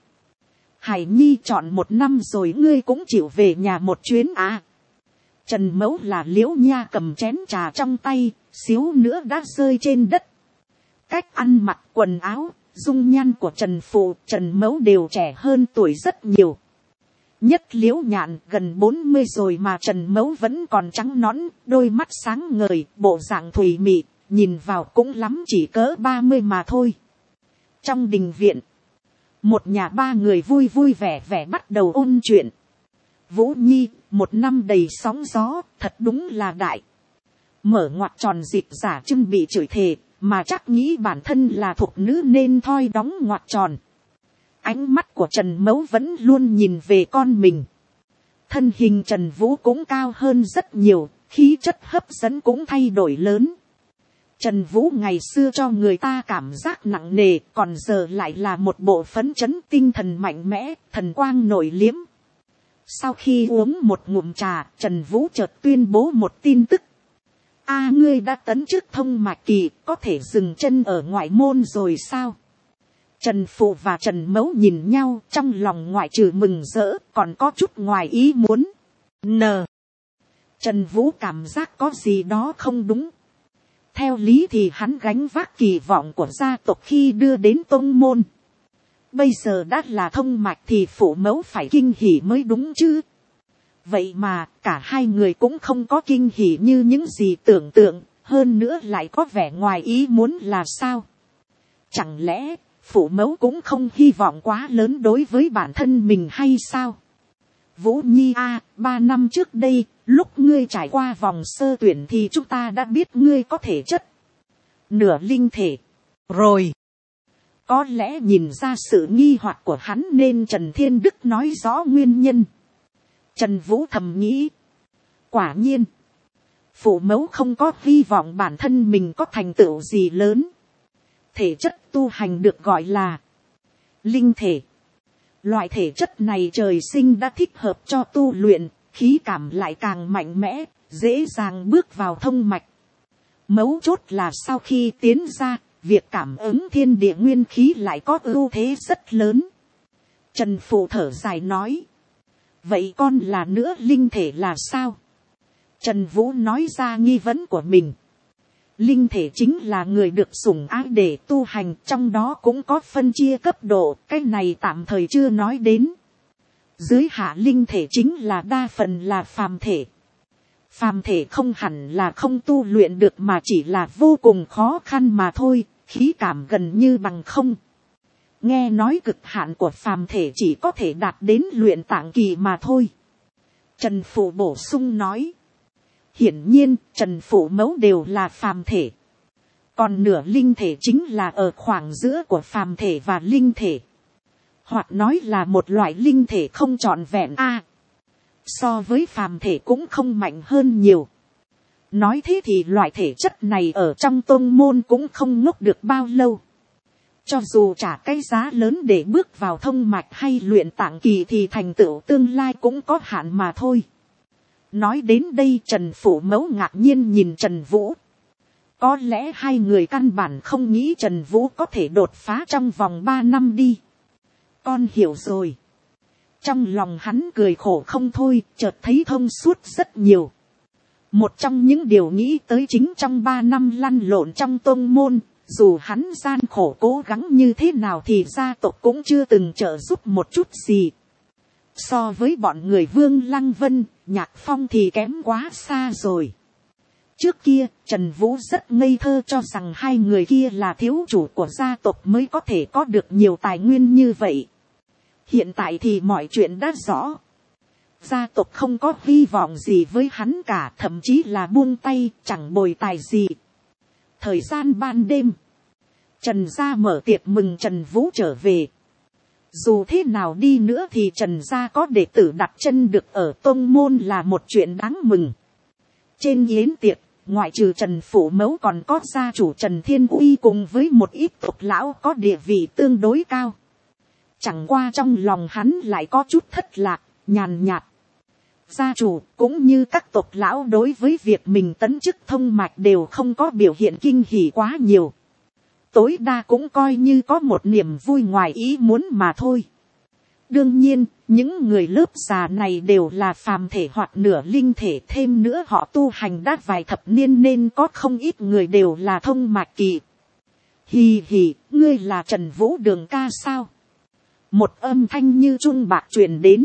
Hải Nhi chọn một năm rồi ngươi cũng chịu về nhà một chuyến à. Trần Mẫu là Liễu Nha cầm chén trà trong tay, xíu nữa đã rơi trên đất. Cách ăn mặc quần áo, dung nhan của Trần Phụ, Trần Mẫu đều trẻ hơn tuổi rất nhiều. Nhất Liễu Nhạn gần bốn mươi rồi mà Trần Mẫu vẫn còn trắng nõn, đôi mắt sáng ngời, bộ dạng thùy mị, nhìn vào cũng lắm chỉ cỡ ba mươi mà thôi. Trong đình viện, một nhà ba người vui vui vẻ vẻ bắt đầu ôn chuyện. Vũ Nhi, một năm đầy sóng gió, thật đúng là đại. Mở ngoặt tròn dịp giả trưng bị chửi thề, mà chắc nghĩ bản thân là thục nữ nên thoi đóng ngoặt tròn. Ánh mắt của Trần Mấu vẫn luôn nhìn về con mình. Thân hình Trần Vũ cũng cao hơn rất nhiều, khí chất hấp dẫn cũng thay đổi lớn. Trần Vũ ngày xưa cho người ta cảm giác nặng nề, còn giờ lại là một bộ phấn chấn tinh thần mạnh mẽ, thần quang nổi liếm. Sau khi uống một ngụm trà, Trần Vũ chợt tuyên bố một tin tức. A, ngươi đã tấn chức thông mạch kỳ, có thể dừng chân ở ngoại môn rồi sao? Trần Phụ và Trần Mấu nhìn nhau, trong lòng ngoại trừ mừng rỡ, còn có chút ngoài ý muốn. N. Trần Vũ cảm giác có gì đó không đúng. Theo lý thì hắn gánh vác kỳ vọng của gia tộc khi đưa đến tông môn. Bây giờ đã là thông mạch thì phụ mẫu phải kinh hỉ mới đúng chứ. Vậy mà cả hai người cũng không có kinh hỉ như những gì tưởng tượng, hơn nữa lại có vẻ ngoài ý muốn là sao? Chẳng lẽ phụ mẫu cũng không hy vọng quá lớn đối với bản thân mình hay sao? Vũ Nhi a, ba năm trước đây, lúc ngươi trải qua vòng sơ tuyển thì chúng ta đã biết ngươi có thể chất nửa linh thể rồi. Có lẽ nhìn ra sự nghi hoặc của hắn nên Trần Thiên Đức nói rõ nguyên nhân. Trần Vũ thầm nghĩ. Quả nhiên, phụ mẫu không có hy vọng bản thân mình có thành tựu gì lớn. Thể chất tu hành được gọi là linh thể. Loại thể chất này trời sinh đã thích hợp cho tu luyện, khí cảm lại càng mạnh mẽ, dễ dàng bước vào thông mạch. Mấu chốt là sau khi tiến ra, việc cảm ứng thiên địa nguyên khí lại có ưu thế rất lớn. Trần Phụ thở dài nói. Vậy con là nữa linh thể là sao? Trần Vũ nói ra nghi vấn của mình. Linh thể chính là người được sủng ái để tu hành, trong đó cũng có phân chia cấp độ, cái này tạm thời chưa nói đến. Dưới hạ linh thể chính là đa phần là phàm thể. Phàm thể không hẳn là không tu luyện được mà chỉ là vô cùng khó khăn mà thôi, khí cảm gần như bằng không. Nghe nói cực hạn của phàm thể chỉ có thể đạt đến luyện tạng kỳ mà thôi. Trần Phụ bổ sung nói. Hiển nhiên, Trần Phụ mẫu đều là phàm thể. Còn nửa linh thể chính là ở khoảng giữa của phàm thể và linh thể. Hoặc nói là một loại linh thể không trọn vẹn a. À, so với phàm thể cũng không mạnh hơn nhiều. Nói thế thì loại thể chất này ở trong tôn môn cũng không ngốc được bao lâu. Cho dù trả cái giá lớn để bước vào thông mạch hay luyện tạng kỳ thì thành tựu tương lai cũng có hạn mà thôi. Nói đến đây Trần Phụ mẫu ngạc nhiên nhìn Trần Vũ. Có lẽ hai người căn bản không nghĩ Trần Vũ có thể đột phá trong vòng ba năm đi. Con hiểu rồi. Trong lòng hắn cười khổ không thôi, chợt thấy thông suốt rất nhiều. Một trong những điều nghĩ tới chính trong ba năm lăn lộn trong tôn môn, dù hắn gian khổ cố gắng như thế nào thì gia tộc cũng chưa từng trợ giúp một chút gì. So với bọn người Vương Lăng Vân, Nhạc Phong thì kém quá xa rồi. Trước kia, Trần Vũ rất ngây thơ cho rằng hai người kia là thiếu chủ của gia tộc mới có thể có được nhiều tài nguyên như vậy. Hiện tại thì mọi chuyện đã rõ. Gia tộc không có hy vọng gì với hắn cả, thậm chí là buông tay, chẳng bồi tài gì. Thời gian ban đêm, Trần gia mở tiệc mừng Trần Vũ trở về. Dù thế nào đi nữa thì Trần gia có đệ tử đặt chân được ở tông môn là một chuyện đáng mừng. Trên yến tiệc, ngoại trừ Trần Phụ mẫu còn có gia chủ Trần Thiên Uy cùng với một ít tộc lão có địa vị tương đối cao. Chẳng qua trong lòng hắn lại có chút thất lạc, nhàn nhạt. Gia chủ cũng như các tộc lão đối với việc mình tấn chức thông mạch đều không có biểu hiện kinh hỉ quá nhiều. Tối đa cũng coi như có một niềm vui ngoài ý muốn mà thôi. Đương nhiên, những người lớp già này đều là phàm thể hoặc nửa linh thể, thêm nữa họ tu hành đã vài thập niên nên có không ít người đều là thông mạch kỳ. Hì hì, ngươi là Trần Vũ Đường ca sao? Một âm thanh như chuông bạc truyền đến.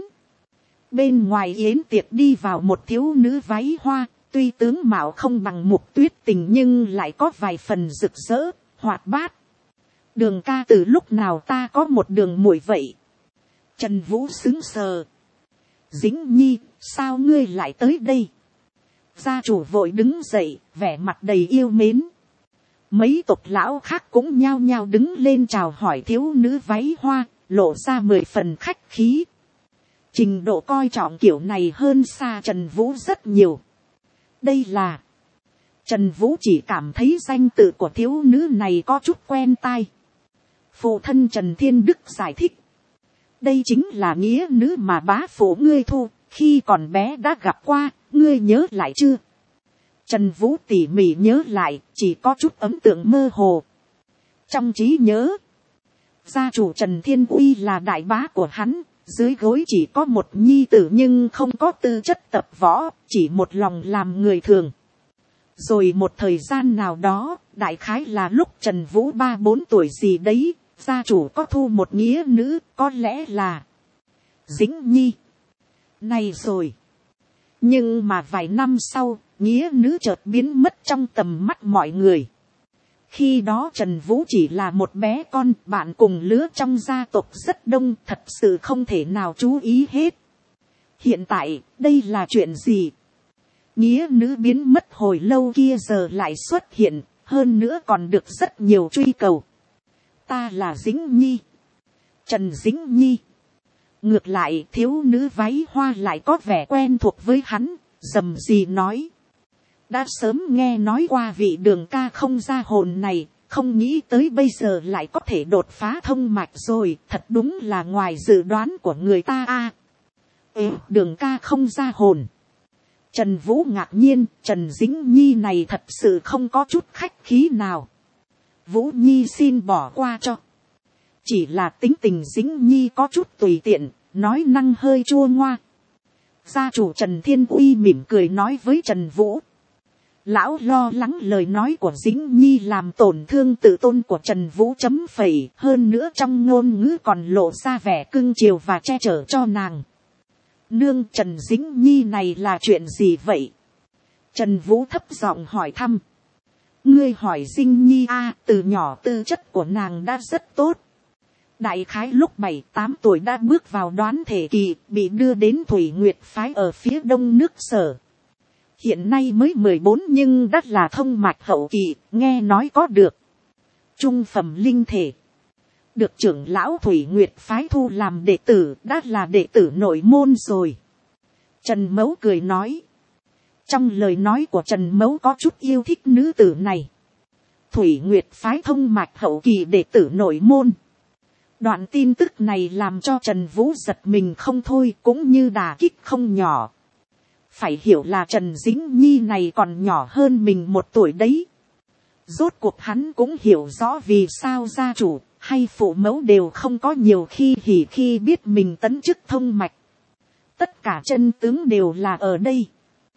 Bên ngoài yến tiệc đi vào một thiếu nữ váy hoa, tuy tướng mạo không bằng Mục Tuyết Tình nhưng lại có vài phần rực rỡ, hoạt bát. Đường ca, từ lúc nào ta có một đường muội vậy? Trần Vũ sững sờ. Dĩnh Nhi, sao ngươi lại tới đây? Gia chủ vội đứng dậy, vẻ mặt đầy yêu mến. Mấy tộc lão khác cũng nhao nhao đứng lên chào hỏi thiếu nữ váy hoa, lộ ra mười phần khách khí. Trình độ coi trọng kiểu này hơn xa Trần Vũ rất nhiều. Đây là... Trần Vũ chỉ cảm thấy danh tự của thiếu nữ này có chút quen tai. Phụ thân Trần Thiên Đức giải thích. Đây chính là nghĩa nữ mà bá phụ ngươi thu, khi còn bé đã gặp qua, ngươi nhớ lại chưa? Trần Vũ tỉ mỉ nhớ lại, chỉ có chút ấn tượng mơ hồ. Trong trí nhớ, gia chủ Trần Thiên Uy là đại bá của hắn, dưới gối chỉ có một nhi tử nhưng không có tư chất tập võ, chỉ một lòng làm người thường. Rồi một thời gian nào đó, đại khái là lúc Trần Vũ ba bốn tuổi gì đấy, gia chủ có thu một nghĩa nữ, có lẽ là Dĩnh Nhi. Này rồi. Nhưng mà vài năm sau, nghĩa nữ chợt biến mất trong tầm mắt mọi người. Khi đó Trần Vũ chỉ là một bé con, bạn cùng lứa trong gia tộc rất đông, thật sự không thể nào chú ý hết. Hiện tại, đây là chuyện gì? Nghĩa nữ biến mất hồi lâu kia giờ lại xuất hiện, hơn nữa còn được rất nhiều truy cầu. Ta là Dĩnh Nhi. Trần Dĩnh Nhi. Ngược lại thiếu nữ váy hoa lại có vẻ quen thuộc với hắn, rầm rì nói. Đã sớm nghe nói qua vị đường ca không ra hồn này, không nghĩ tới bây giờ lại có thể đột phá thông mạch rồi, thật đúng là ngoài dự đoán của người ta a. À, ừ, đường ca không ra hồn. Trần Vũ ngạc nhiên, Trần Dĩnh Nhi này thật sự không có chút khách khí nào. Vũ Nhi xin bỏ qua cho. Chỉ là tính tình Dĩnh Nhi có chút tùy tiện, nói năng hơi chua ngoa. Gia chủ Trần Thiên Uy mỉm cười nói với Trần Vũ. Lão lo lắng lời nói của Dĩnh Nhi làm tổn thương tự tôn của Trần Vũ chấm phẩy, hơn nữa trong ngôn ngữ còn lộ ra vẻ cưng chiều và che chở cho nàng. Nương, Trần Dĩnh Nhi này là chuyện gì vậy? Trần Vũ thấp giọng hỏi thăm. Ngươi hỏi Dĩnh Nhi a, à, từ nhỏ tư chất của nàng đã rất tốt. Đại khái lúc bảy tám tuổi đã bước vào đoán thể kỳ, bị đưa đến Thủy Nguyệt phái ở phía đông nước Sở. Hiện nay mới mười bốn nhưng đã là thông mạch hậu kỳ, nghe nói có được trung phẩm linh thể. Được trưởng lão Thủy Nguyệt phái thu làm đệ tử, đã là đệ tử nội môn rồi. Trần Mấu cười nói. Trong lời nói của Trần Mấu có chút yêu thích nữ tử này. Thủy Nguyệt phái thông mạch hậu kỳ đệ tử nội môn. Đoạn tin tức này làm cho Trần Vũ giật mình không thôi, cũng như đả kích không nhỏ. Phải hiểu là Trần Dĩnh Nhi này còn nhỏ hơn mình một tuổi đấy. Rốt cuộc hắn cũng hiểu rõ vì sao gia chủ hay phụ mẫu đều không có nhiều khi hỉ khi biết mình tấn chức thông mạch. Tất cả chân tướng đều là ở đây.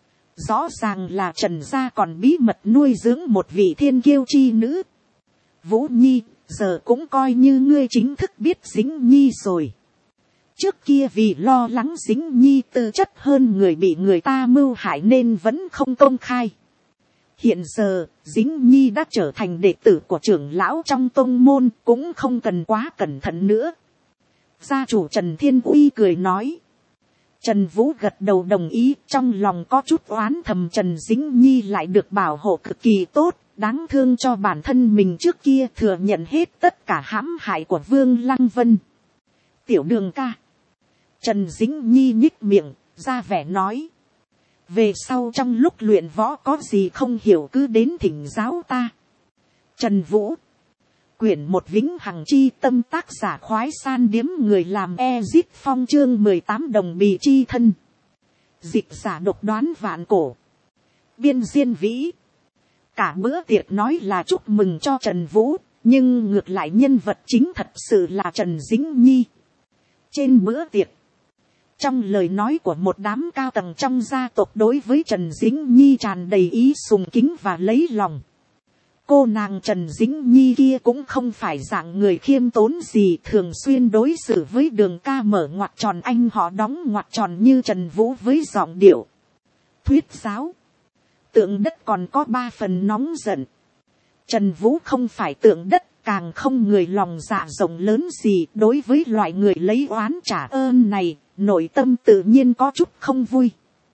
Rõ ràng là Trần gia còn bí mật nuôi dưỡng một vị thiên kiêu chi nữ. Vũ Nhi, giờ cũng coi như ngươi chính thức biết Dĩnh Nhi rồi. Trước kia vì lo lắng Dĩnh Nhi tư chất hơn người bị người ta mưu hại nên vẫn không công khai. Hiện giờ, Dĩnh Nhi đã trở thành đệ tử của trưởng lão trong tông môn, cũng không cần quá cẩn thận nữa. Gia chủ Trần Thiên Uy cười nói. Trần Vũ gật đầu đồng ý, trong lòng có chút oán thầm Trần Dĩnh Nhi lại được bảo hộ cực kỳ tốt, đáng thương cho bản thân mình trước kia thừa nhận hết tất cả hãm hại của Vương Lăng Vân. Tiểu Đường ca. Trần Dĩnh Nhi nhích miệng, ra vẻ nói. Về sau trong lúc luyện võ có gì không hiểu cứ đến thỉnh giáo ta. Trần Vũ. Quyển một Vĩnh Hằng Chi Tâm, tác giả Khoái San Điếm, người làm Ezit Phong, chương mười tám Đồng Bì Chi Thân. Dịch giả độc đoán vạn cổ. Biên Diên Vĩ. Cả bữa tiệc nói là chúc mừng cho Trần Vũ, nhưng ngược lại nhân vật chính thật sự là Trần Dĩnh Nhi. Trên bữa tiệc, trong lời nói của một đám cao tầng trong gia tộc đối với Trần Dĩnh Nhi tràn đầy ý sùng kính và lấy lòng. Cô nàng Trần Dĩnh Nhi kia cũng không phải dạng người khiêm tốn gì, thường xuyên đối xử với Đường ca mở ngoặc tròn anh họ đóng ngoặc tròn như Trần Vũ với giọng điệu thuyết giáo. Tượng đất còn có ba phần nóng giận. Trần Vũ không phải tượng đất, càng không người lòng dạ rộng lớn gì, đối với loại người lấy oán trả ơn này, nội tâm tự nhiên có chút không vui.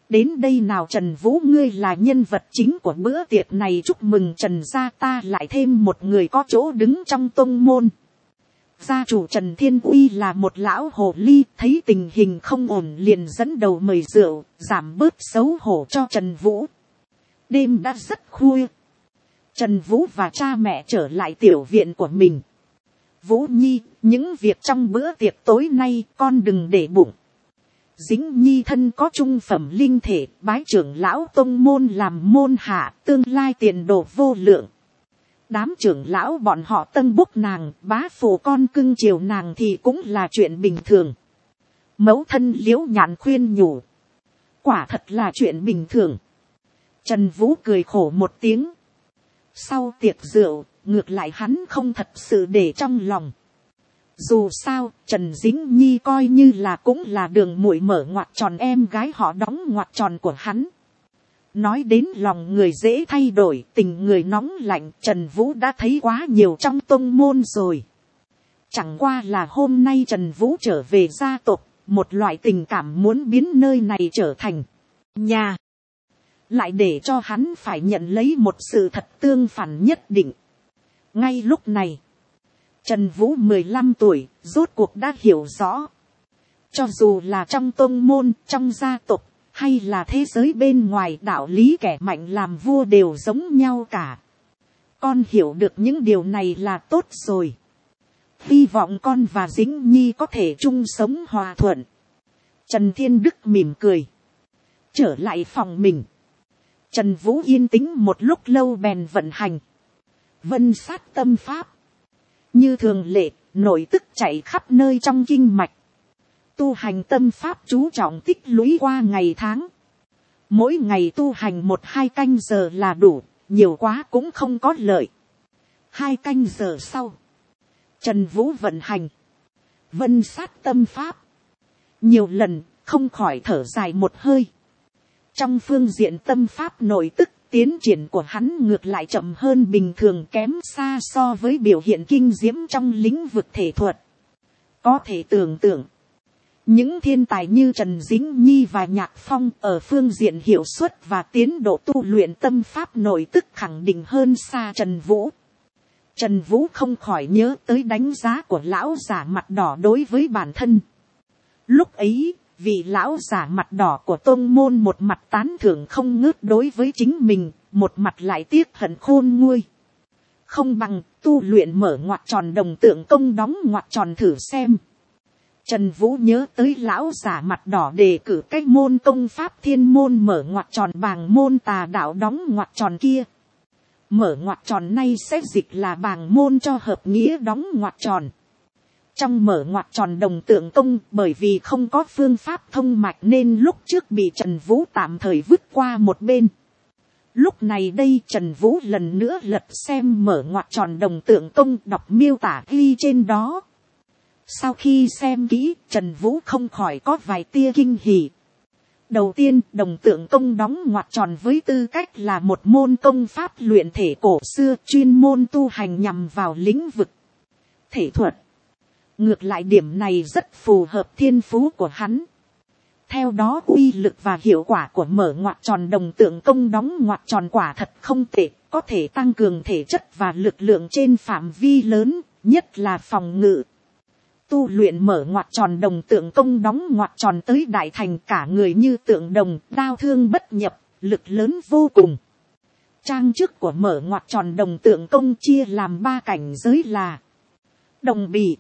Đến đây nào Trần Vũ, ngươi là nhân vật chính của bữa tiệc này, chúc mừng Trần gia ta lại thêm một người có chỗ đứng trong tông môn. Gia chủ Trần Thiên Uy là một lão hồ ly, thấy tình hình không ổn liền dẫn đầu mời rượu, giảm bớt xấu hổ cho Trần Vũ. Đêm đã rất khuya. Trần Vũ và cha mẹ trở lại tiểu viện của mình. Vũ Nhi, những việc trong bữa tiệc tối nay con đừng để bụng. Dính Nhi thân có trung phẩm linh thể, bái trưởng lão tông môn làm môn hạ, tương lai tiền đồ vô lượng. Đám trưởng lão bọn họ tân bốc nàng, bá phụ con cưng chiều nàng thì cũng là chuyện bình thường. Mẫu thân Liễu Nhạn khuyên nhủ. Quả thật là chuyện bình thường. Trần Vũ cười khổ một tiếng. Sau tiệc rượu, ngược lại hắn không thật sự để trong lòng. Dù sao, Trần Dính Nhi coi như là cũng là đường muội mở ngoặt tròn em gái họ đóng ngoặt tròn của hắn. Nói đến lòng người dễ thay đổi, tình người nóng lạnh, Trần Vũ đã thấy quá nhiều trong tông môn rồi. Chẳng qua là hôm nay Trần Vũ trở về gia tộc, một loại tình cảm muốn biến nơi này trở thành nhà. Lại để cho hắn phải nhận lấy một sự thật tương phản nhất định. Ngay lúc này, Trần Vũ mười lăm tuổi, rốt cuộc đã hiểu rõ. Cho dù là trong tông môn, trong gia tộc, hay là thế giới bên ngoài, đạo lý kẻ mạnh làm vua đều giống nhau cả. Con hiểu được những điều này là tốt rồi. Hy vọng con và Dính Nhi có thể chung sống hòa thuận. Trần Thiên Đức mỉm cười. Trở lại phòng mình. Trần Vũ yên tĩnh một lúc lâu bèn vận hành Vân Sát tâm pháp. Như thường lệ, nội tức chạy khắp nơi trong kinh mạch. Tu hành tâm pháp chú trọng tích lũy qua ngày tháng. Mỗi ngày tu hành một hai canh giờ là đủ, nhiều quá cũng không có lợi. Hai canh giờ sau, Trần Vũ vận hành Vân Sát tâm pháp. Nhiều lần, không khỏi thở dài một hơi. Trong phương diện tâm pháp nội tức, tiến triển của hắn ngược lại chậm hơn bình thường, kém xa so với biểu hiện kinh diễm trong lĩnh vực thể thuật. Có thể tưởng tượng, những thiên tài như Trần Dính Nhi và Nhạc Phong ở phương diện hiệu suất và tiến độ tu luyện tâm pháp nội tức khẳng định hơn xa Trần Vũ. Trần Vũ không khỏi nhớ tới đánh giá của lão giả mặt đỏ đối với bản thân. Lúc ấy, vị lão giả mặt đỏ của tôn môn một mặt tán thưởng không ngớt đối với chính mình, một mặt lại tiếc hận khôn nguôi. Không bằng tu luyện mở ngoặt tròn đồng tượng công đóng ngoặt tròn thử xem. Trần Vũ nhớ tới lão giả mặt đỏ đề cử cách môn công pháp thiên môn mở ngoặt tròn bàng môn tà đạo đóng ngoặt tròn kia. Mở ngoặt tròn nay sẽ dịch là bàng môn cho hợp nghĩa đóng ngoặt tròn. Trong mở ngoặt tròn đồng tượng công, bởi vì không có phương pháp thông mạch nên lúc trước bị Trần Vũ tạm thời vứt qua một bên. Lúc này đây Trần Vũ lần nữa lật xem mở ngoặt tròn đồng tượng công, đọc miêu tả ghi trên đó. Sau khi xem kỹ, Trần Vũ không khỏi có vài tia kinh hỉ. Đầu tiên, đồng tượng công đóng ngoặt tròn với tư cách là một môn công pháp luyện thể cổ xưa, chuyên môn tu hành nhằm vào lĩnh vực thể thuật. Ngược lại điểm này rất phù hợp thiên phú của hắn. Theo đó uy lực và hiệu quả của mở ngoặt tròn đồng tượng công đóng ngoặt tròn quả thật không tệ, có thể tăng cường thể chất và lực lượng trên phạm vi lớn, nhất là phòng ngự. Tu luyện mở ngoặt tròn đồng tượng công đóng ngoặt tròn tới đại thành, cả người như tượng đồng, đao thương bất nhập, lực lớn vô cùng. Trang trước của mở ngoặt tròn đồng tượng công chia làm ba cảnh giới là đồng bì,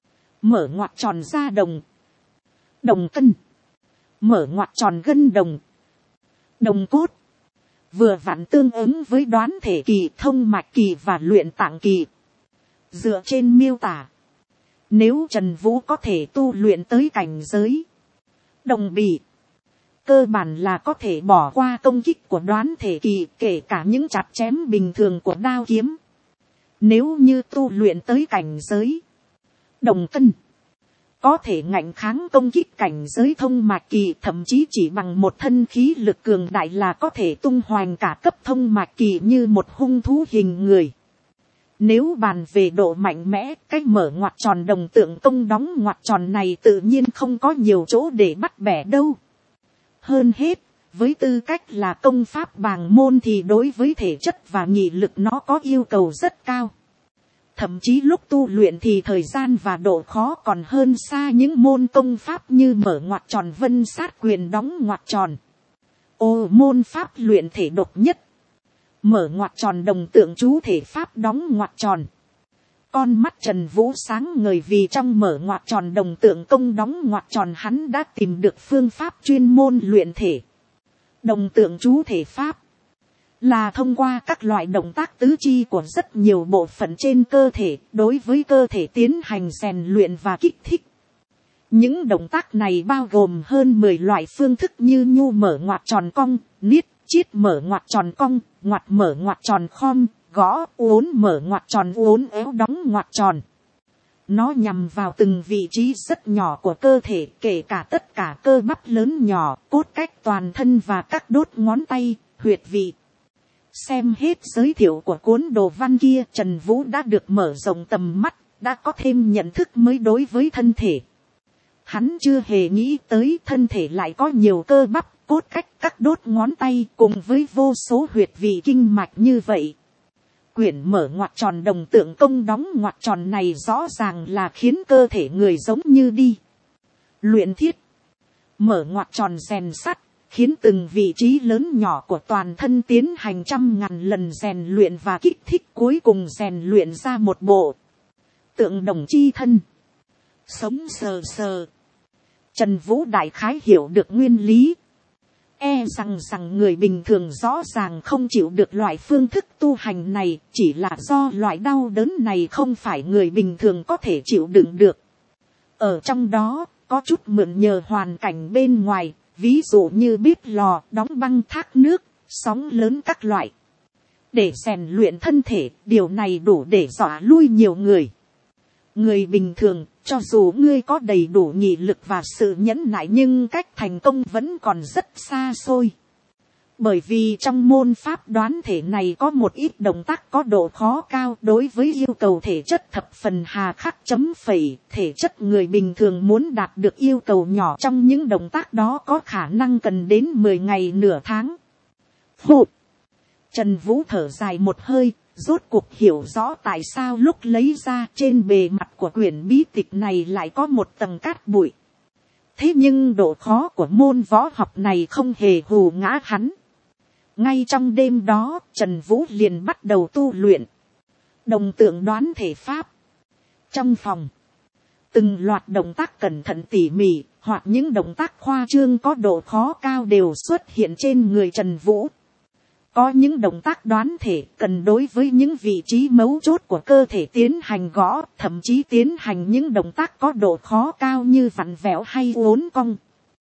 mở ngoặt tròn da đồng, đồng cân, mở ngoặt tròn gân đồng, đồng cốt. Vừa vặn tương ứng với đoán thể kỳ, thông mạch kỳ và luyện tạng kỳ. Dựa trên miêu tả, nếu Trần Vũ có thể tu luyện tới cảnh giới đồng bì, cơ bản là có thể bỏ qua công kích của đoán thể kỳ, kể cả những chặt chém bình thường của đao kiếm. Nếu như tu luyện tới cảnh giới đồng cân, có thể ngạnh kháng công kích cảnh giới thông mạch kỳ, thậm chí chỉ bằng một thân khí lực cường đại là có thể tung hoành cả cấp thông mạch kỳ như một hung thú hình người. Nếu bàn về độ mạnh mẽ, cách mở ngoặt tròn đồng tượng công đóng ngoặt tròn này tự nhiên không có nhiều chỗ để bắt bẻ đâu. Hơn hết, với tư cách là công pháp bàng môn thì đối với thể chất và nghị lực nó có yêu cầu rất cao. Thậm chí lúc tu luyện thì thời gian và độ khó còn hơn xa những môn công pháp như mở ngoặc tròn vân sát quyền đóng ngoặc tròn. Ô môn pháp luyện thể độc nhất. Mở ngoặc tròn đồng tượng chú thể pháp đóng ngoặc tròn. Con mắt Trần Vũ sáng ngời vì trong mở ngoặc tròn đồng tượng công đóng ngoặc tròn hắn đã tìm được phương pháp chuyên môn luyện thể. Đồng tượng chú thể pháp là thông qua các loại động tác tứ chi của rất nhiều bộ phận trên cơ thể đối với cơ thể tiến hành rèn luyện và kích thích. Những động tác này bao gồm hơn mười loại phương thức như nhu mở ngoặc tròn cong, niết, chiết mở ngoặc tròn cong, ngoặt mở ngoặc tròn khom, gõ, uốn mở ngoặc tròn uốn éo đóng ngoặc tròn. Nó nhằm vào từng vị trí rất nhỏ của cơ thể, kể cả tất cả cơ bắp lớn nhỏ, cốt cách toàn thân và các đốt ngón tay, huyệt vị. Xem hết giới thiệu của cuốn đồ văn kia, Trần Vũ đã được mở rộng tầm mắt, đã có thêm nhận thức mới đối với thân thể. Hắn chưa hề nghĩ tới thân thể lại có nhiều cơ bắp, cốt cách, các đốt ngón tay cùng với vô số huyệt vị kinh mạch như vậy. Quyển mở ngoặc tròn đồng tượng công đóng ngoặc tròn này rõ ràng là khiến cơ thể người giống như đi luyện thiết. Mở ngoặc tròn rèn sắt, khiến từng vị trí lớn nhỏ của toàn thân tiến hành trăm ngàn lần rèn luyện và kích thích, cuối cùng rèn luyện ra một bộ tượng đồng chi thân. Sống sờ sờ. Trần Vũ đại khái hiểu được nguyên lý. E rằng rằng người bình thường rõ ràng không chịu được loại phương thức tu hành này, chỉ là do loại đau đớn này không phải người bình thường có thể chịu đựng được. Ở trong đó, có chút mượn nhờ hoàn cảnh bên ngoài, ví dụ như bếp lò, đóng băng, thác nước, sóng lớn các loại. Để rèn luyện thân thể, điều này đủ để dọa lui nhiều người. Người bình thường, cho dù ngươi có đầy đủ nghị lực và sự nhẫn nại nhưng cách thành công vẫn còn rất xa xôi. Bởi vì trong môn pháp đoán thể này có một ít động tác có độ khó cao, đối với yêu cầu thể chất thập phần hà khắc chấm phẩy, thể chất người bình thường muốn đạt được yêu cầu nhỏ trong những động tác đó có khả năng cần đến mười ngày nửa tháng. Hụt! Trần Vũ thở dài một hơi, rốt cuộc hiểu rõ tại sao lúc lấy ra trên bề mặt của quyển bí tịch này lại có một tầng cát bụi. Thế nhưng độ khó của môn võ học này không hề hù ngã hắn. Ngay trong đêm đó, Trần Vũ liền bắt đầu tu luyện đồng tượng đoán thể pháp. Trong phòng, từng loạt động tác cẩn thận tỉ mỉ, hoặc những động tác khoa trương có độ khó cao đều xuất hiện trên người Trần Vũ. Có những động tác đoán thể cần đối với những vị trí mấu chốt của cơ thể tiến hành gõ, thậm chí tiến hành những động tác có độ khó cao như vặn vẹo hay uốn cong.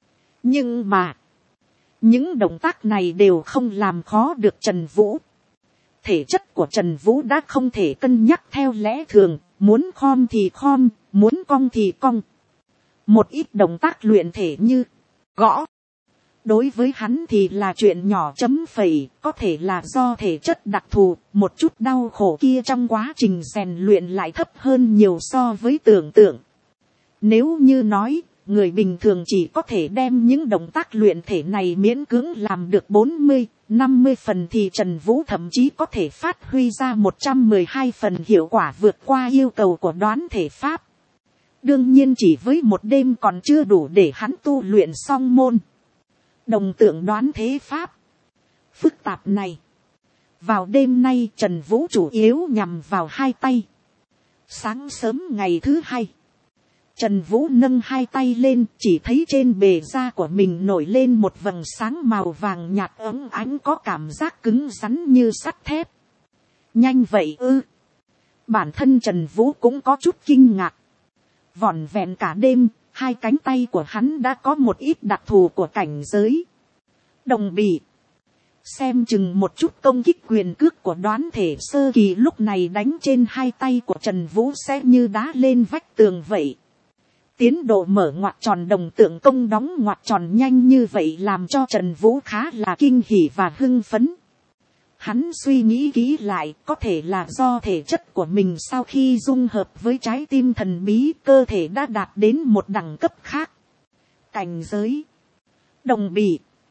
Nhưng mà, những động tác này đều không làm khó được Trần Vũ. Thể chất của Trần Vũ đã không thể cân nhắc theo lẽ thường, muốn khom thì khom, muốn cong thì cong. Một ít động tác luyện thể như gõ, đối với hắn thì là chuyện nhỏ chấm phẩy, có thể là do thể chất đặc thù, một chút đau khổ kia trong quá trình rèn luyện lại thấp hơn nhiều so với tưởng tượng. Nếu như nói, người bình thường chỉ có thể đem những động tác luyện thể này miễn cưỡng làm được bốn mươi, năm mươi phần thì Trần Vũ thậm chí có thể phát huy ra một trăm mười hai phần hiệu quả vượt qua yêu cầu của đoán thể pháp. Đương nhiên chỉ với một đêm còn chưa đủ để hắn tu luyện xong môn đồng tượng đoán thế pháp phức tạp này. Vào đêm nay Trần Vũ chủ yếu nhằm vào hai tay. Sáng sớm ngày thứ hai, Trần Vũ nâng hai tay lên, chỉ thấy trên bề da của mình nổi lên một vầng sáng màu vàng nhạt óng ánh có cảm giác cứng rắn như sắt thép. Nhanh vậy ư? Bản thân Trần Vũ cũng có chút kinh ngạc. Vỏn vẹn cả đêm, hai cánh tay của hắn đã có một ít đặc thù của cảnh giới đồng bì. Xem chừng một chút công kích quyền cước của đoán thể sơ kỳ lúc này đánh trên hai tay của Trần Vũ sẽ như đá lên vách tường vậy. Tiến độ mở ngoặc tròn đồng tượng công đóng ngoặc tròn nhanh như vậy làm cho Trần Vũ khá là kinh hỉ và hưng phấn. Hắn suy nghĩ kỹ lại, có thể là do thể chất của mình sau khi dung hợp với trái tim thần bí, cơ thể đã đạt đến một đẳng cấp khác. Cảnh giới đồng bì,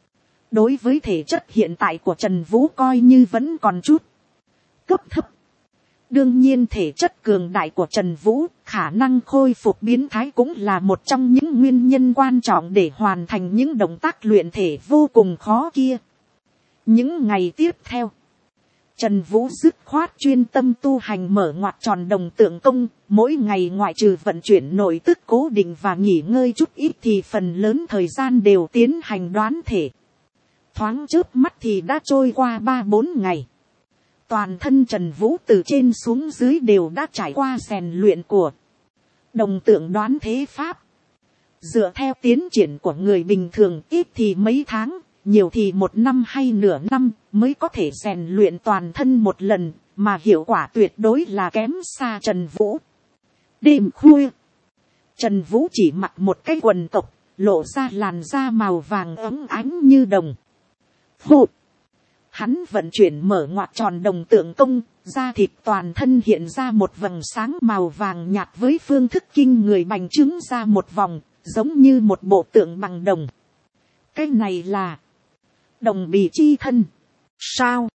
Đối với thể chất hiện tại của Trần Vũ coi như vẫn còn chút cấp thấp. Đương nhiên thể chất cường đại của Trần Vũ, khả năng khôi phục biến thái cũng là một trong những nguyên nhân quan trọng để hoàn thành những động tác luyện thể vô cùng khó kia. Những ngày tiếp theo, Trần Vũ dứt khoát chuyên tâm tu hành mở ngoặt tròn đồng tượng công, mỗi ngày ngoại trừ vận chuyển nội tức cố định và nghỉ ngơi chút ít thì phần lớn thời gian đều tiến hành đoán thể. Thoáng chớp mắt thì đã trôi qua ba bốn ngày. Toàn thân Trần Vũ từ trên xuống dưới đều đã trải qua rèn luyện của đồng tượng đoán thế pháp. Dựa theo tiến triển của người bình thường, ít thì mấy tháng, nhiều thì một năm hay nửa năm mới có thể rèn luyện toàn thân một lần, mà hiệu quả tuyệt đối là kém xa Trần Vũ. Đêm khuya, Trần Vũ chỉ mặc một cái quần tộc, lộ ra làn da màu vàng óng ánh như đồng. Hụt! Hắn vận chuyển mở ngoặt tròn đồng tượng công, da thịt toàn thân hiện ra một vầng sáng màu vàng nhạt với phương thức kinh người bành trướng ra một vòng, giống như một bộ tượng bằng đồng. Cái này là đồng bì chi thân. Sao?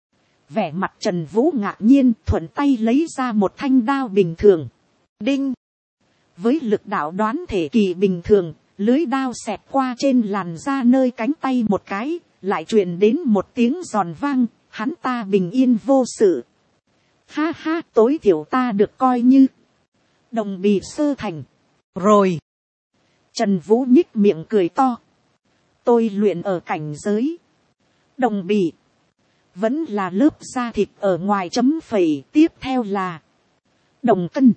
Vẻ mặt Trần Vũ ngạc nhiên, thuận tay lấy ra một thanh đao bình thường. Đinh! Với lực đạo đoán thể kỳ bình thường, lưới đao xẹt qua trên làn da nơi cánh tay một cái, lại truyền đến một tiếng giòn vang, hắn ta bình yên vô sự. Ha ha, tối thiểu ta được coi như đồng bì sơ thành. Rồi. Trần Vũ nhích miệng cười to. Tôi luyện ở cảnh giới đồng bì, vẫn là lớp da thịt ở ngoài chấm phẩy, tiếp theo là đồng cân,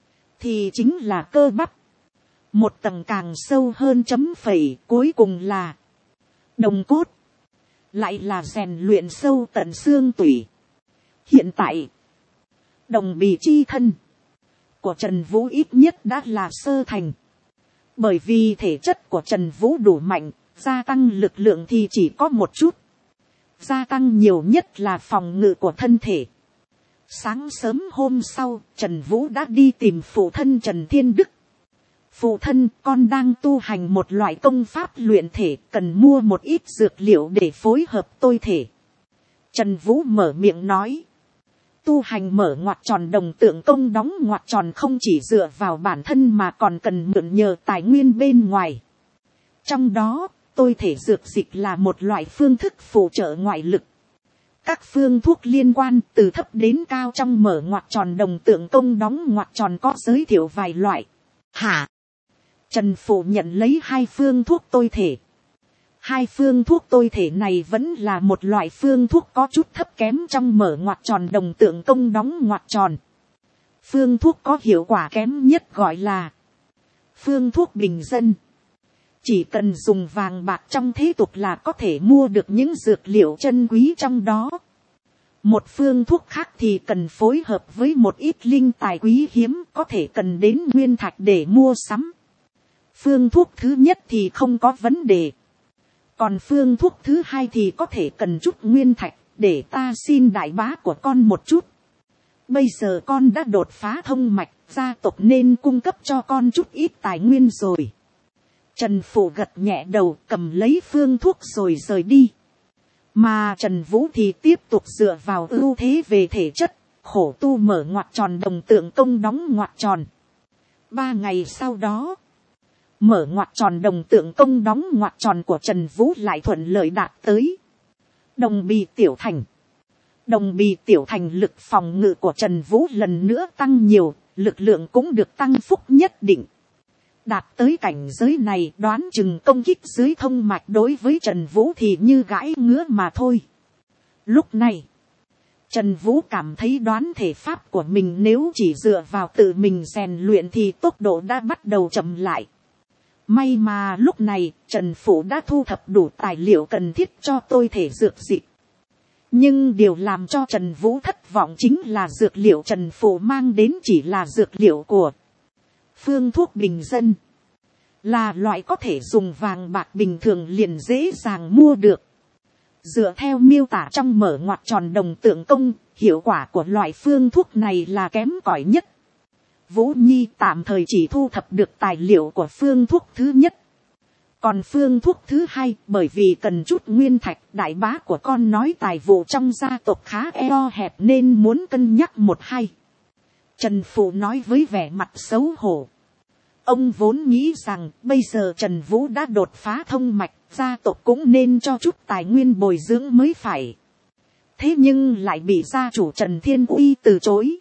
thì chính là cơ bắp. Một tầng càng sâu hơn chấm phẩy, cuối cùng là đồng cốt, lại là rèn luyện sâu tận xương tủy. Hiện tại, đồng bì chi thân của Trần Vũ ít nhất đã là sơ thành. Bởi vì thể chất của Trần Vũ đủ mạnh, gia tăng lực lượng thì chỉ có một chút. Gia tăng nhiều nhất là phòng ngự của thân thể. Sáng sớm hôm sau, Trần Vũ đã đi tìm phụ thân Trần Thiên Đức. Phụ thân, con đang tu hành một loại công pháp luyện thể, cần mua một ít dược liệu để phối hợp tôi thể. Trần Vũ mở miệng nói. Tu hành mở ngoặt tròn đồng tượng công đóng ngoặt tròn không chỉ dựa vào bản thân mà còn cần mượn nhờ tài nguyên bên ngoài. Trong đó, tôi thể dược dịch là một loại phương thức phụ trợ ngoại lực. Các phương thuốc liên quan từ thấp đến cao trong mở ngoặt tròn đồng tượng công đóng ngoặt tròn có giới thiệu vài loại. Hả? Trần Phụ nhận lấy hai phương thuốc tôi thể. Hai phương thuốc tôi thể này vẫn là một loại phương thuốc có chút thấp kém trong mở ngoặt tròn đồng tượng công đóng ngoặt tròn. Phương thuốc có hiệu quả kém nhất gọi là phương thuốc bình dân. Chỉ cần dùng vàng bạc trong thế tục là có thể mua được những dược liệu chân quý trong đó. Một phương thuốc khác thì cần phối hợp với một ít linh tài quý hiếm, có thể cần đến nguyên thạch để mua sắm. Phương thuốc thứ nhất thì không có vấn đề. Còn phương thuốc thứ hai thì có thể cần chút nguyên thạch, để ta xin đại bá của con một chút. Bây giờ con đã đột phá thông mạch, gia tộc nên cung cấp cho con chút ít tài nguyên rồi. Trần Phụ gật nhẹ đầu, cầm lấy phương thuốc rồi rời đi. Mà Trần Vũ thì tiếp tục dựa vào ưu thế về thể chất, khổ tu mở ngoặt tròn đồng tượng công đóng ngoặt tròn. Ba ngày sau đó, mở ngoặt tròn đồng tượng công đóng ngoặt tròn của Trần Vũ lại thuận lợi đạt tới đồng bì tiểu thành. Đồng bì tiểu thành lực phòng ngự của Trần Vũ lần nữa tăng nhiều, lực lượng cũng được tăng phúc nhất định. Đạt tới cảnh giới này đoán chừng công kích dưới thông mạch đối với Trần Vũ thì như gãi ngứa mà thôi. Lúc này, Trần Vũ cảm thấy đoán thể pháp của mình nếu chỉ dựa vào tự mình rèn luyện thì tốc độ đã bắt đầu chậm lại. May mà lúc này Trần Phủ đã thu thập đủ tài liệu cần thiết cho tôi thể dược dịch. Nhưng điều làm cho Trần Vũ thất vọng chính là dược liệu Trần Phủ mang đến chỉ là dược liệu của phương thuốc bình dân. Là loại có thể dùng vàng bạc bình thường liền dễ dàng mua được. Dựa theo miêu tả trong mở ngoặt tròn đồng tượng công, hiệu quả của loại phương thuốc này là kém cỏi nhất. Vũ Nhi tạm thời chỉ thu thập được tài liệu của phương thuốc thứ nhất. Còn phương thuốc thứ hai, bởi vì cần chút nguyên thạch, đại bá của con nói tài vụ trong gia tộc khá eo hẹp nên muốn cân nhắc một hay. Trần Phụ nói với vẻ mặt xấu hổ. Ông vốn nghĩ rằng bây giờ Trần Vũ đã đột phá thông mạch, gia tộc cũng nên cho chút tài nguyên bồi dưỡng mới phải. Thế nhưng lại bị gia chủ Trần Thiên Uy từ chối.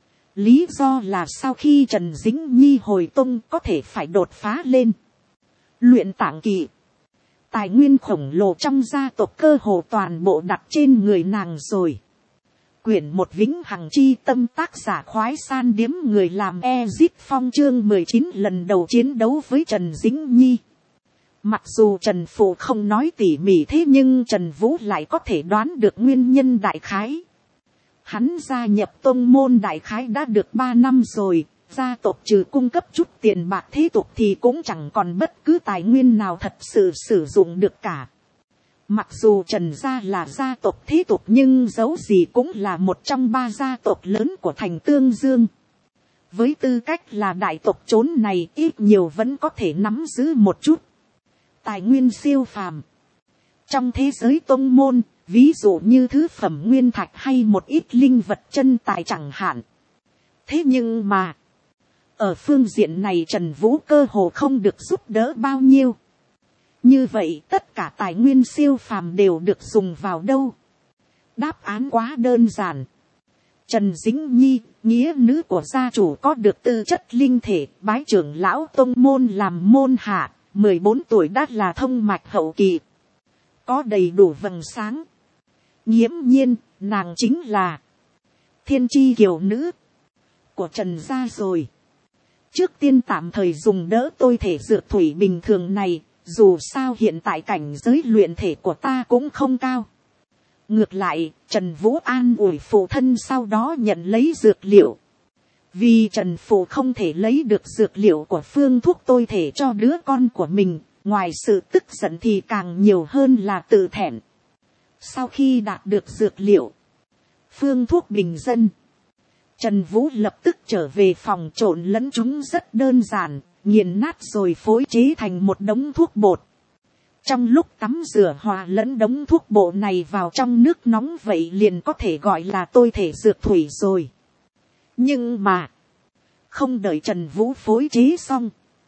Lý do là sau khi Trần Dính Nhi hồi tông có thể phải đột phá lên luyện tạng kỳ. Tài nguyên khổng lồ trong gia tộc cơ hồ toàn bộ đặt trên người nàng rồi. Quyển một vĩnh hằng chi tâm, tác giả khoái san điếm người làm Ezit Phong, chương mười chín lần đầu chiến đấu với Trần Dính Nhi. Mặc dù Trần Phụ không nói tỉ mỉ thế nhưng Trần Vũ lại có thể đoán được nguyên nhân đại khái. Hắn gia nhập tông môn đại khái đã được ba năm rồi, gia tộc trừ cung cấp chút tiền bạc thế tục thì cũng chẳng còn bất cứ tài nguyên nào thật sự sử dụng được cả. Mặc dù Trần gia là gia tộc thế tục nhưng dẫu gì cũng là một trong ba gia tộc lớn của thành Tương Dương. Với tư cách là đại tộc chốn này ít nhiều vẫn có thể nắm giữ một chút tài nguyên siêu phàm. Trong thế giới tông môn, ví dụ như thứ phẩm nguyên thạch hay một ít linh vật chân tài chẳng hạn. Thế nhưng mà, ở phương diện này Trần Vũ cơ hồ không được giúp đỡ bao nhiêu. Như vậy tất cả tài nguyên siêu phàm đều được dùng vào đâu? Đáp án quá đơn giản. Trần Dính Nhi, nghĩa nữ của gia chủ có được tư chất linh thể, bái trưởng lão tông môn làm môn hạ, mười bốn tuổi đã là thông mạch hậu kỳ. Có đầy đủ vầng sáng. Nghiễm nhiên, nàng chính là thiên chi kiều nữ của Trần gia rồi. Trước tiên tạm thời dùng đỡ tôi thể dược thủy bình thường này, dù sao hiện tại cảnh giới luyện thể của ta cũng không cao. Ngược lại, Trần Vũ an ủi phụ thân sau đó nhận lấy dược liệu. Vì Trần Phụ không thể lấy được dược liệu của phương thuốc tôi thể cho đứa con của mình, ngoài sự tức giận thì càng nhiều hơn là tự thẹn. Sau khi đạt được dược liệu, phương thuốc bình dân, Trần Vũ lập tức trở về phòng trộn lẫn chúng rất đơn giản, nghiền nát rồi phối chế thành một đống thuốc bột. Trong lúc tắm rửa hòa lẫn đống thuốc bộ này vào trong nước nóng vậy liền có thể gọi là tôi thể dược thủy rồi. Nhưng mà, không đợi Trần Vũ phối chế xong,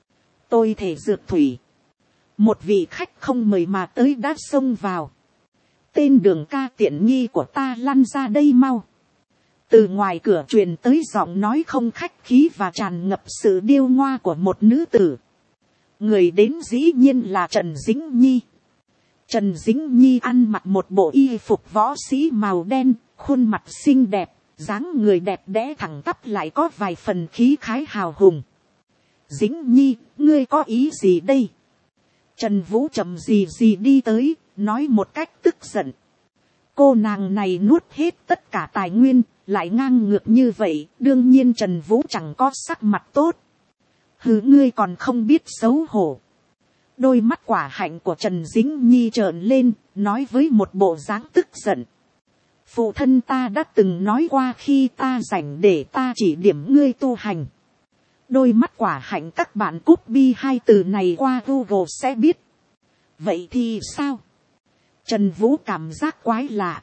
tôi thể dược thủy, một vị khách không mời mà tới đã xông vào. Tên Đường ca tiện nghi của ta lăn ra đây mau. Từ ngoài cửa truyền tới giọng nói không khách khí và tràn ngập sự điêu ngoa của một nữ tử. Người đến dĩ nhiên là Trần Dính Nhi. Trần Dính Nhi ăn mặc một bộ y phục võ sĩ màu đen, khuôn mặt xinh đẹp, dáng người đẹp đẽ thẳng tắp lại có vài phần khí khái hào hùng. Dính Nhi, ngươi có ý gì đây? Trần Vũ chậm gì gì đi tới, nói một cách tức giận. Cô nàng này nuốt hết tất cả tài nguyên, lại ngang ngược như vậy, đương nhiên Trần Vũ chẳng có sắc mặt tốt. Hứ, ngươi còn không biết xấu hổ. Đôi mắt quả hạnh của Trần Dính Nhi trợn lên, nói với một bộ dáng tức giận. Phụ thân ta đã từng nói qua khi ta rảnh để ta chỉ điểm ngươi tu hành. Đôi mắt quả hạnh các bạn copy hai từ này qua Google sẽ biết. Vậy thì sao? Trần Vũ cảm giác quái lạ.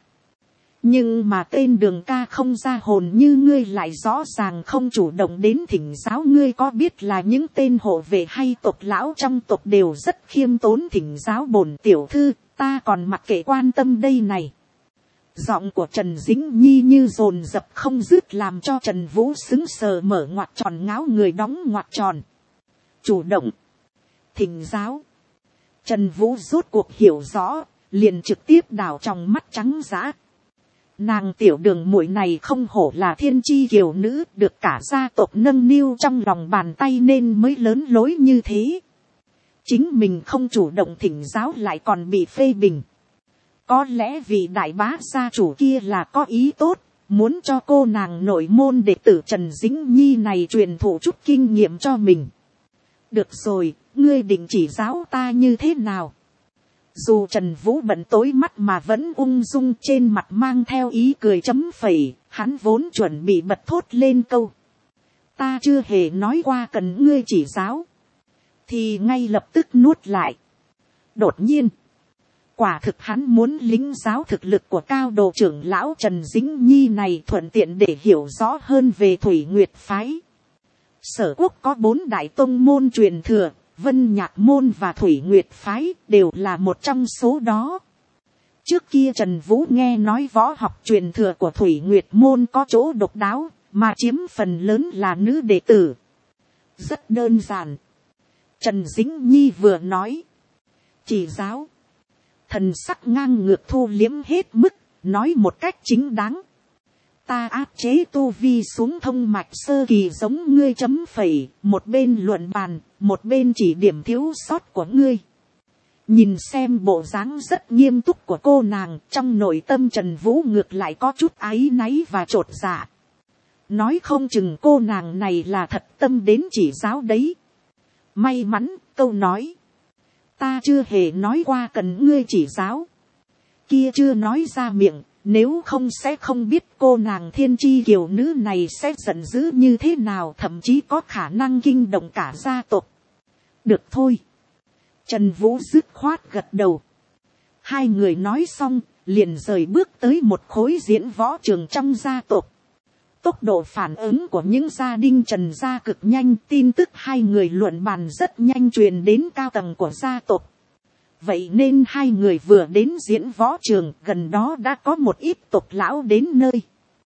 Nhưng mà tên Đường ca không ra hồn như ngươi lại rõ ràng không chủ động đến thỉnh giáo. Ngươi có biết là những tên hộ vệ hay tộc lão trong tộc đều rất khiêm tốn thỉnh giáo bổn tiểu thư, ta còn mặc kệ quan tâm đây này. Giọng của Trần Dính Nhi như dồn dập không dứt làm cho Trần Vũ sững sờ, mở ngoặc tròn ngáo người đóng ngoặc tròn. Chủ động thỉnh giáo. Trần Vũ rốt cuộc hiểu rõ, liền trực tiếp đảo trong mắt trắng dã. Nàng tiểu Đường muội này không hổ là thiên chi kiều nữ, được cả gia tộc nâng niu trong lòng bàn tay nên mới lớn lối như thế. Chính mình không chủ động thỉnh giáo lại còn bị phê bình. Có lẽ vì đại bá gia chủ kia là có ý tốt, muốn cho cô nàng nội môn đệ tử Trần Dính Nhi này truyền thụ chút kinh nghiệm cho mình. Được rồi, ngươi định chỉ giáo ta như thế nào? Dù Trần Vũ bận tối mắt mà vẫn ung dung, trên mặt mang theo ý cười chấm phẩy, hắn vốn chuẩn bị bật thốt lên câu. Ta chưa hề nói qua cần ngươi chỉ giáo. Thì ngay lập tức nuốt lại. Đột nhiên, quả thực hắn muốn lính giáo thực lực của cao độ trưởng lão Trần Dĩnh Nhi này, thuận tiện để hiểu rõ hơn về Thủy Nguyệt phái. Sở quốc có bốn đại tông môn truyền thừa, Vân Nhạc môn và Thủy Nguyệt phái đều là một trong số đó. Trước kia Trần Vũ nghe nói võ học truyền thừa của Thủy Nguyệt môn có chỗ độc đáo, mà chiếm phần lớn là nữ đệ tử. Rất đơn giản. Trần Dĩnh Nhi vừa nói. Chỉ giáo. Thần sắc ngang ngược thu liếm hết mức, nói một cách chính đáng. Ta áp chế tu vi xuống thông mạch sơ kỳ giống ngươi chấm phẩy, một bên luận bàn, một bên chỉ điểm thiếu sót của ngươi. Nhìn xem bộ dáng rất nghiêm túc của cô nàng, trong nội tâm Trần Vũ ngược lại có chút áy náy và chột dạ. Nói không chừng cô nàng này là thật tâm đến chỉ giáo đấy. May mắn, câu nói. Ta chưa hề nói qua cần ngươi chỉ giáo. Kia chưa nói ra miệng, nếu không sẽ không biết cô nàng thiên chi kiều nữ này sẽ giận dữ như thế nào, thậm chí có khả năng kinh động cả gia tộc. Được thôi. Trần Vũ dứt khoát gật đầu. Hai người nói xong, liền rời bước tới một khối diễn võ trường trong gia tộc. Tốc độ phản ứng của những gia đình Trần gia cực nhanh, tin tức hai người luận bàn rất nhanh truyền đến cao tầng của gia tộc. Vậy nên hai người vừa đến diễn võ trường, gần đó đã có một ít tộc lão đến nơi.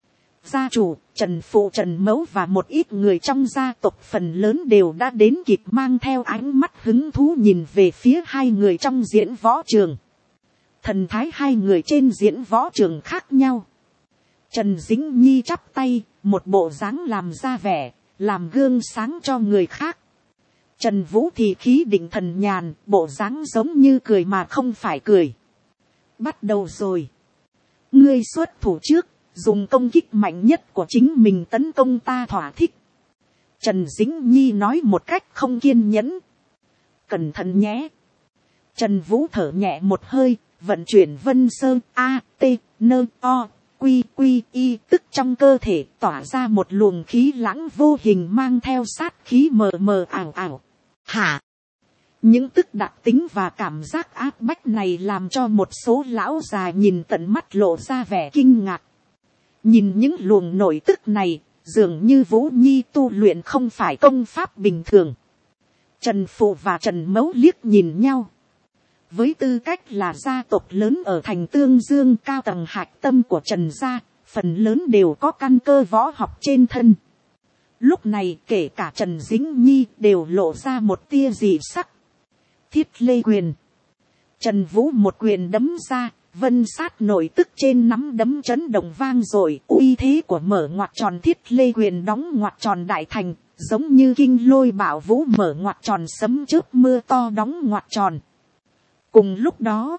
Gia chủ, Trần Phụ Trần Mẫu và một ít người trong gia tộc phần lớn đều đã đến kịp, mang theo ánh mắt hứng thú nhìn về phía hai người trong diễn võ trường. Thần thái hai người trên diễn võ trường khác nhau. Trần Dĩnh Nhi chắp tay, một bộ dáng làm ra vẻ, làm gương sáng cho người khác. Trần Vũ thì khí định thần nhàn, bộ dáng giống như cười mà không phải cười. Bắt đầu rồi. Ngươi xuất thủ trước, dùng công kích mạnh nhất của chính mình tấn công ta thỏa thích. Trần Dĩnh Nhi nói một cách không kiên nhẫn. Cẩn thận nhé. Trần Vũ thở nhẹ một hơi, vận chuyển Vân Sơn A, T, N, O, Quy, Quy, Y, tức trong cơ thể tỏa ra một luồng khí lãng vô hình mang theo sát khí mờ mờ ảo ảo. Hả? Những tức đặc tính và cảm giác áp bách này làm cho một số lão già nhìn tận mắt lộ ra vẻ kinh ngạc. Nhìn những luồng nổi tức này, dường như Vũ Nhi tu luyện không phải công pháp bình thường. Trần Phụ và Trần Mẫu liếc nhìn nhau. Với tư cách là gia tộc lớn ở thành Tương Dương, cao tầng hạch tâm của Trần gia, phần lớn đều có căn cơ võ học trên thân. Lúc này kể cả Trần Dĩnh Nhi đều lộ ra một tia dị sắc. Thiết lê quyền. Trần Vũ một quyền đấm ra, vân sát nổi tức trên nắm đấm chấn động vang rồi, uy thế của mở ngoặc tròn thiết lê quyền đóng ngoặc tròn đại thành, giống như kinh lôi bạo vũ mở ngoặc tròn sấm chớp mưa to đóng ngoặc tròn. Cùng lúc đó,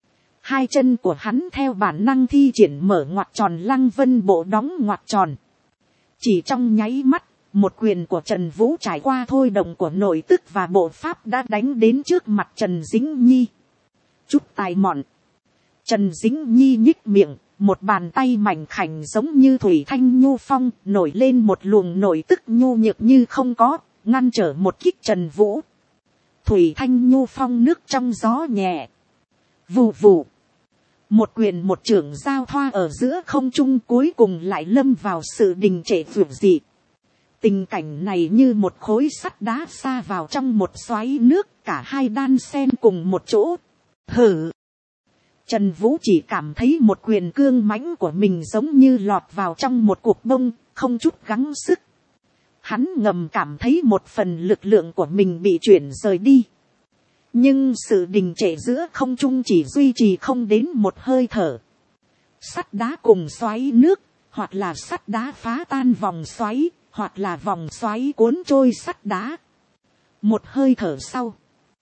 hai chân của hắn theo bản năng thi triển mở ngoặc tròn lăng vân bộ đóng ngoặc tròn. Chỉ trong nháy mắt, một quyền của Trần Vũ trải qua thôi động của nội tức và bộ pháp đã đánh đến trước mặt Trần Dĩnh Nhi. Chút tài mọn. Trần Dĩnh Nhi nhích miệng, một bàn tay mảnh khảnh giống như thủy thanh nhu phong, nổi lên một luồng nội tức nhu nhược như không có, ngăn trở một kích Trần Vũ. Thủy thanh nhu phong nước trong gió nhẹ. Vù vù. Một quyền một chưởng giao thoa ở giữa không trung, cuối cùng lại lâm vào sự đình trệ vượt dị. Tình cảnh này như một khối sắt đá sa vào trong một xoáy nước, cả hai đan xen cùng một chỗ. Hử! Trần Vũ chỉ cảm thấy một quyền cương mãnh của mình giống như lọt vào trong một cục bông, không chút gắng sức. Hắn ngầm cảm thấy một phần lực lượng của mình bị chuyển rời đi. Nhưng sự đình trệ giữa không trung chỉ duy trì không đến một hơi thở. Sắt đá cùng xoáy nước, hoặc là sắt đá phá tan vòng xoáy, hoặc là vòng xoáy cuốn trôi sắt đá. Một hơi thở sau,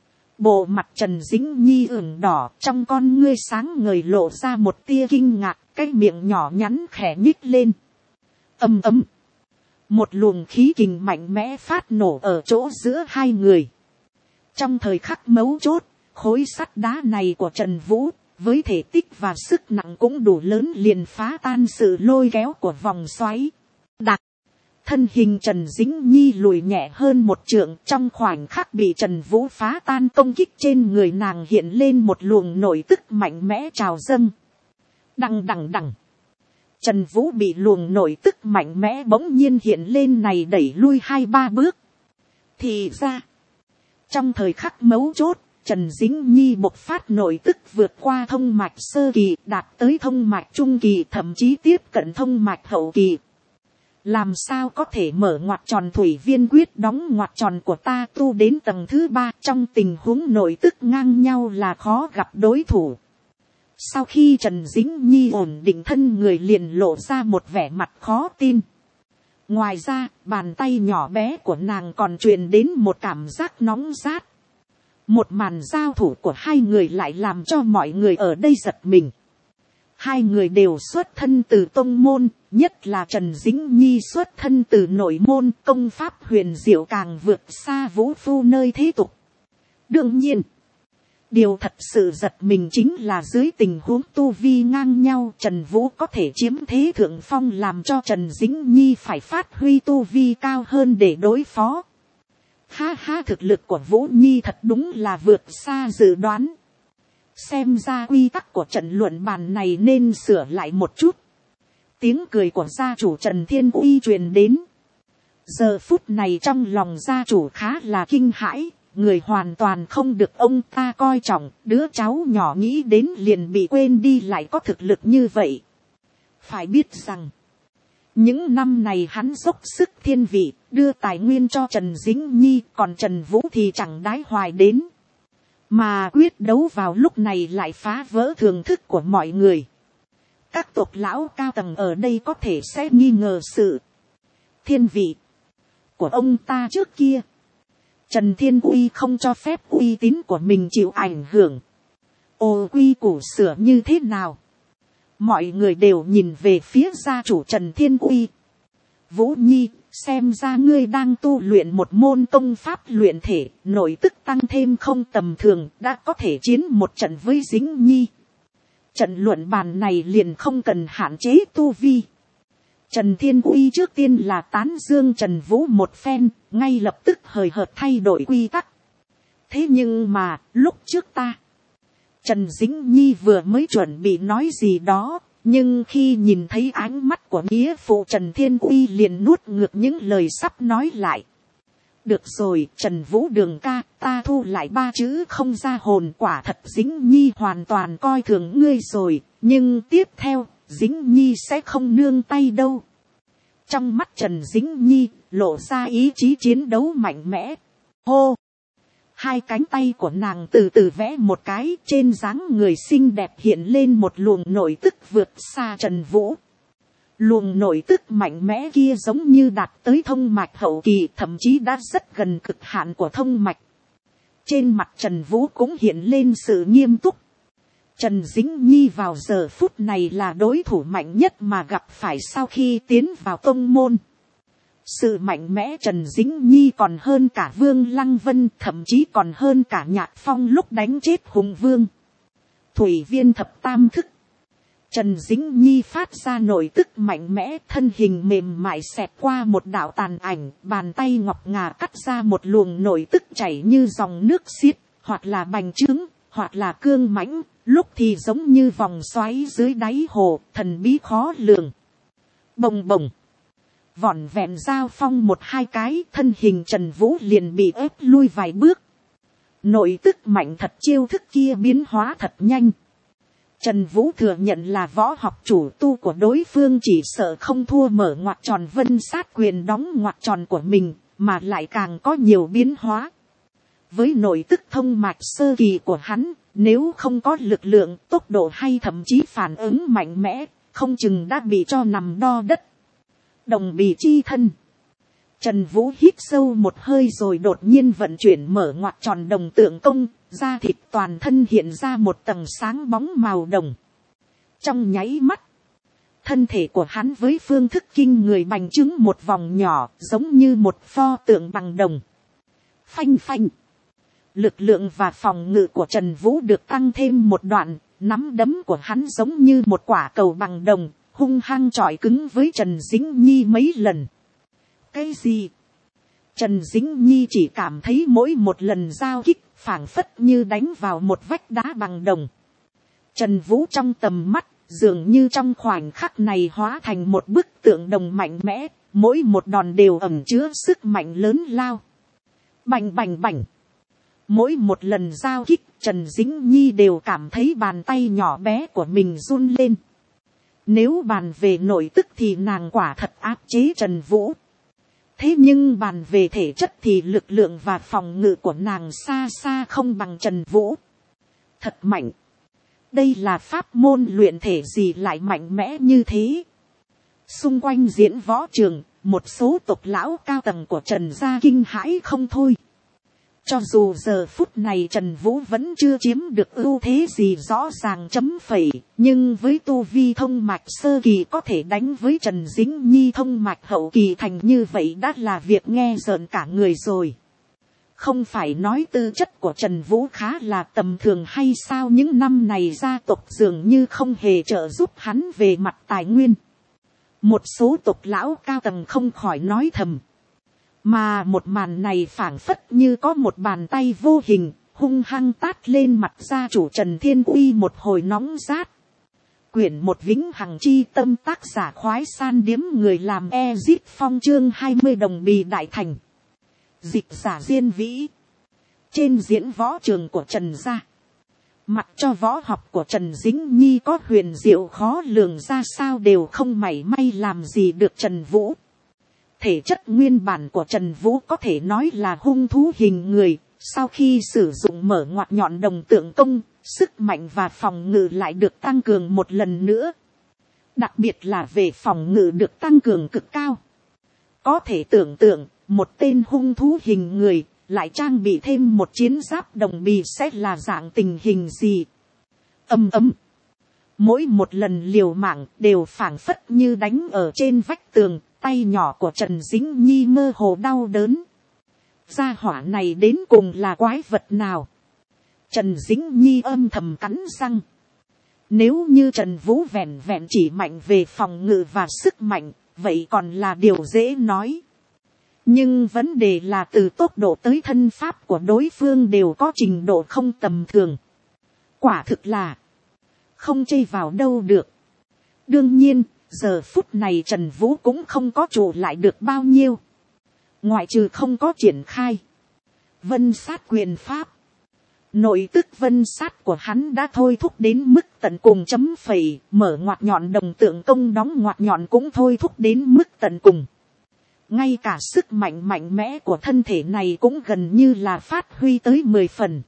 bộ mặt Trần Dĩnh Nhi ửng đỏ, trong con ngươi sáng ngời lộ ra một tia kinh ngạc, cái miệng nhỏ nhắn khẽ nhích lên. Ầm ầm, một luồng khí kình mạnh mẽ phát nổ ở chỗ giữa hai người. Trong thời khắc mấu chốt, khối sắt đá này của Trần Vũ, với thể tích và sức nặng cũng đủ lớn, liền phá tan sự lôi kéo của vòng xoáy. Đặc, Thân hình Trần Dĩnh Nhi lùi nhẹ hơn một trượng, trong khoảnh khắc bị Trần Vũ phá tan công kích, trên người nàng hiện lên một luồng nội tức mạnh mẽ trào dâng. Đằng đằng đằng. Trần Vũ bị luồng nội tức mạnh mẽ bỗng nhiên hiện lên này đẩy lui hai ba bước. Thì ra, trong thời khắc mấu chốt, Trần Dĩnh Nhi bộc phát nội tức vượt qua thông mạch sơ kỳ, đạt tới thông mạch trung kỳ, thậm chí tiếp cận thông mạch hậu kỳ. Làm sao có thể mở ngoặt tròn thủy viên quyết đóng ngoặt tròn của ta tu đến tầng thứ ba, trong tình huống nội tức ngang nhau là khó gặp đối thủ. Sau khi Trần Dĩnh Nhi ổn định thân người liền lộ ra một vẻ mặt khó tin. Ngoài ra, bàn tay nhỏ bé của nàng còn truyền đến một cảm giác nóng rát. Một màn giao thủ của hai người lại làm cho mọi người ở đây giật mình. Hai người đều xuất thân từ tông môn, nhất là Trần Dĩnh Nhi xuất thân từ nội môn, công pháp huyền diệu càng vượt xa vũ phu nơi thế tục. Đương nhiên, điều thật sự giật mình chính là dưới tình huống tu vi ngang nhau, Trần Vũ có thể chiếm thế thượng phong, làm cho Trần Dĩnh Nhi phải phát huy tu vi cao hơn để đối phó. Ha ha, thực lực của Vũ Nhi thật đúng là vượt xa dự đoán. Xem ra quy tắc của trận luận bàn này nên sửa lại một chút. Tiếng cười của gia chủ Trần Thiên Uy truyền đến. Giờ phút này trong lòng gia chủ khá là kinh hãi. Người hoàn toàn không được ông ta coi trọng. Đứa cháu nhỏ nghĩ đến liền bị quên đi lại có thực lực như vậy. Phải biết rằng, những năm này hắn dốc sức thiên vị, đưa tài nguyên cho Trần Dĩnh Nhi, còn Trần Vũ thì chẳng đái hoài đến. Mà quyết đấu vào lúc này lại phá vỡ thường thức của mọi người. Các tộc lão cao tầng ở đây có thể sẽ nghi ngờ sự thiên vị của ông ta trước kia. Trần Thiên Uy không cho phép uy tín của mình chịu ảnh hưởng. Ồ, quy củ sửa như thế nào? Mọi người đều nhìn về phía gia chủ Trần Thiên Uy. Vũ Nhi, xem ra ngươi đang tu luyện một môn công pháp luyện thể, nội tức tăng thêm không tầm thường, đã có thể chiến một trận với Dĩnh Nhi. Trận luận bàn này liền không cần hạn chế tu vi. Trần Thiên Uy trước tiên là tán dương Trần Vũ một phen, ngay lập tức hời hợt thay đổi quy tắc. Thế nhưng mà, lúc trước ta, Trần Dĩnh Nhi vừa mới chuẩn bị nói gì đó, nhưng khi nhìn thấy ánh mắt của nghĩa phụ Trần Thiên Uy liền nuốt ngược những lời sắp nói lại. Được rồi, Trần Vũ Đường ca, ta thu lại ba chữ không ra hồn, quả thật Dĩnh Nhi hoàn toàn coi thường ngươi rồi, nhưng tiếp theo, Dĩnh Nhi sẽ không nương tay đâu. Trong mắt Trần Dĩnh Nhi, lộ ra ý chí chiến đấu mạnh mẽ. Hô! Hai cánh tay của nàng từ từ vẽ một cái, trên dáng người xinh đẹp hiện lên một luồng nội tức vượt xa Trần Vũ. Luồng nội tức mạnh mẽ kia giống như đạt tới thông mạch hậu kỳ, thậm chí đã rất gần cực hạn của thông mạch. Trên mặt Trần Vũ cũng hiện lên sự nghiêm túc. Trần Dĩnh Nhi vào giờ phút này là đối thủ mạnh nhất mà gặp phải sau khi tiến vào tông môn. Sự mạnh mẽ Trần Dĩnh Nhi còn hơn cả Vương Lăng Vân, thậm chí còn hơn cả Nhạc Phong lúc đánh chết Hùng Vương. Thủy viên thập tam thức. Trần Dĩnh Nhi phát ra nội tức mạnh mẽ, thân hình mềm mại xẹt qua một đạo tàn ảnh, bàn tay ngọc ngà cắt ra một luồng nội tức chảy như dòng nước xiết, hoặc là bành trướng, hoặc là cương mãnh, lúc thì giống như vòng xoáy dưới đáy hồ, thần bí khó lường. Bồng bồng. Vỏn vẹn giao phong một hai cái, thân hình Trần Vũ liền bị ép lui vài bước. Nội tức mạnh thật, chiêu thức kia biến hóa thật nhanh. Trần Vũ thừa nhận là võ học chủ tu của đối phương chỉ sợ không thua mở ngoặc tròn vân sát quyền đóng ngoặc tròn của mình, mà lại càng có nhiều biến hóa. Với nội tức thông mạch sơ kỳ của hắn, nếu không có lực lượng, tốc độ hay thậm chí phản ứng mạnh mẽ, không chừng đã bị cho nằm đo đất. Đồng bì chi thân. Trần Vũ hít sâu một hơi rồi đột nhiên vận chuyển mở ngoặc tròn đồng tượng công, da thịt toàn thân hiện ra một tầng sáng bóng màu đồng. Trong nháy mắt, thân thể của hắn với phương thức kinh người bành trướng một vòng nhỏ, giống như một pho tượng bằng đồng. Phanh phanh. Lực lượng và phòng ngự của Trần Vũ được tăng thêm một đoạn, nắm đấm của hắn giống như một quả cầu bằng đồng, hung hăng chọi cứng với Trần Dĩnh Nhi mấy lần. Cái gì? Trần Dĩnh Nhi chỉ cảm thấy mỗi một lần giao kích phảng phất như đánh vào một vách đá bằng đồng. Trần Vũ trong tầm mắt, dường như trong khoảnh khắc này hóa thành một bức tượng đồng mạnh mẽ, mỗi một đòn đều ẩn chứa sức mạnh lớn lao. Bành bành bành. Mỗi một lần giao kích, Trần Dĩnh Nhi đều cảm thấy bàn tay nhỏ bé của mình run lên. Nếu bàn về nội tức thì nàng quả thật áp chế Trần Vũ. Thế nhưng bàn về thể chất thì lực lượng và phòng ngự của nàng xa xa không bằng Trần Vũ. Thật mạnh. Đây là pháp môn luyện thể gì lại mạnh mẽ như thế. Xung quanh diễn võ trường, một số tộc lão cao tầng của Trần gia kinh hãi không thôi. Cho dù giờ phút này Trần Vũ vẫn chưa chiếm được ưu thế gì rõ ràng chấm phẩy, nhưng với tu vi thông mạch sơ kỳ có thể đánh với Trần Dĩnh Nhi thông mạch hậu kỳ thành như vậy đã là việc nghe rợn cả người rồi. Không phải nói tư chất của Trần Vũ khá là tầm thường hay sao, những năm này gia tộc dường như không hề trợ giúp hắn về mặt tài nguyên. Một số tộc lão cao tầng không khỏi nói thầm. Mà một màn này phảng phất như có một bàn tay vô hình, hung hăng tát lên mặt gia chủ Trần Thiên Uy một hồi nóng rát. Quyển một vĩnh hằng chi tâm, tác giả khoái san điếm người làm Ezit Phong, chương hai mươi đồng bì đại thành. Dịch giả Diên Vĩ. Trên diễn võ trường của Trần gia, mặc cho võ học của Trần Dĩnh Nhi có huyền diệu khó lường ra sao đều không mảy may làm gì được Trần Vũ. Thể chất nguyên bản của Trần Vũ có thể nói là hung thú hình người, sau khi sử dụng mở ngoặt nhọn đồng tượng công, sức mạnh và phòng ngự lại được tăng cường một lần nữa. Đặc biệt là về phòng ngự được tăng cường cực cao. Có thể tưởng tượng, một tên hung thú hình người, lại trang bị thêm một chiến giáp đồng bì sẽ là dạng tình hình gì. Âm ấm. Mỗi một lần liều mạng đều phảng phất như đánh ở trên vách tường, tay nhỏ của Trần Dĩnh Nhi mơ hồ đau đớn. Gia hỏa này đến cùng là quái vật nào? Trần Dĩnh Nhi âm thầm cắn răng. Nếu như Trần Vũ vẹn vẹn chỉ mạnh về phòng ngự và sức mạnh, vậy còn là điều dễ nói. Nhưng vấn đề là từ tốc độ tới thân pháp của đối phương đều có trình độ không tầm thường. Quả thực là không chê vào đâu được. Đương nhiên, giờ phút này Trần Vũ cũng không có trụ lại được bao nhiêu. Ngoại trừ không có triển khai vân sát quyền pháp. Nội tức vân sát của hắn đã thôi thúc đến mức tận cùng chấm phẩy, mở ngoặt nhọn đồng tượng công đóng ngoặt nhọn cũng thôi thúc đến mức tận cùng. Ngay cả sức mạnh mạnh mẽ của thân thể này cũng gần như là phát huy tới mười phần.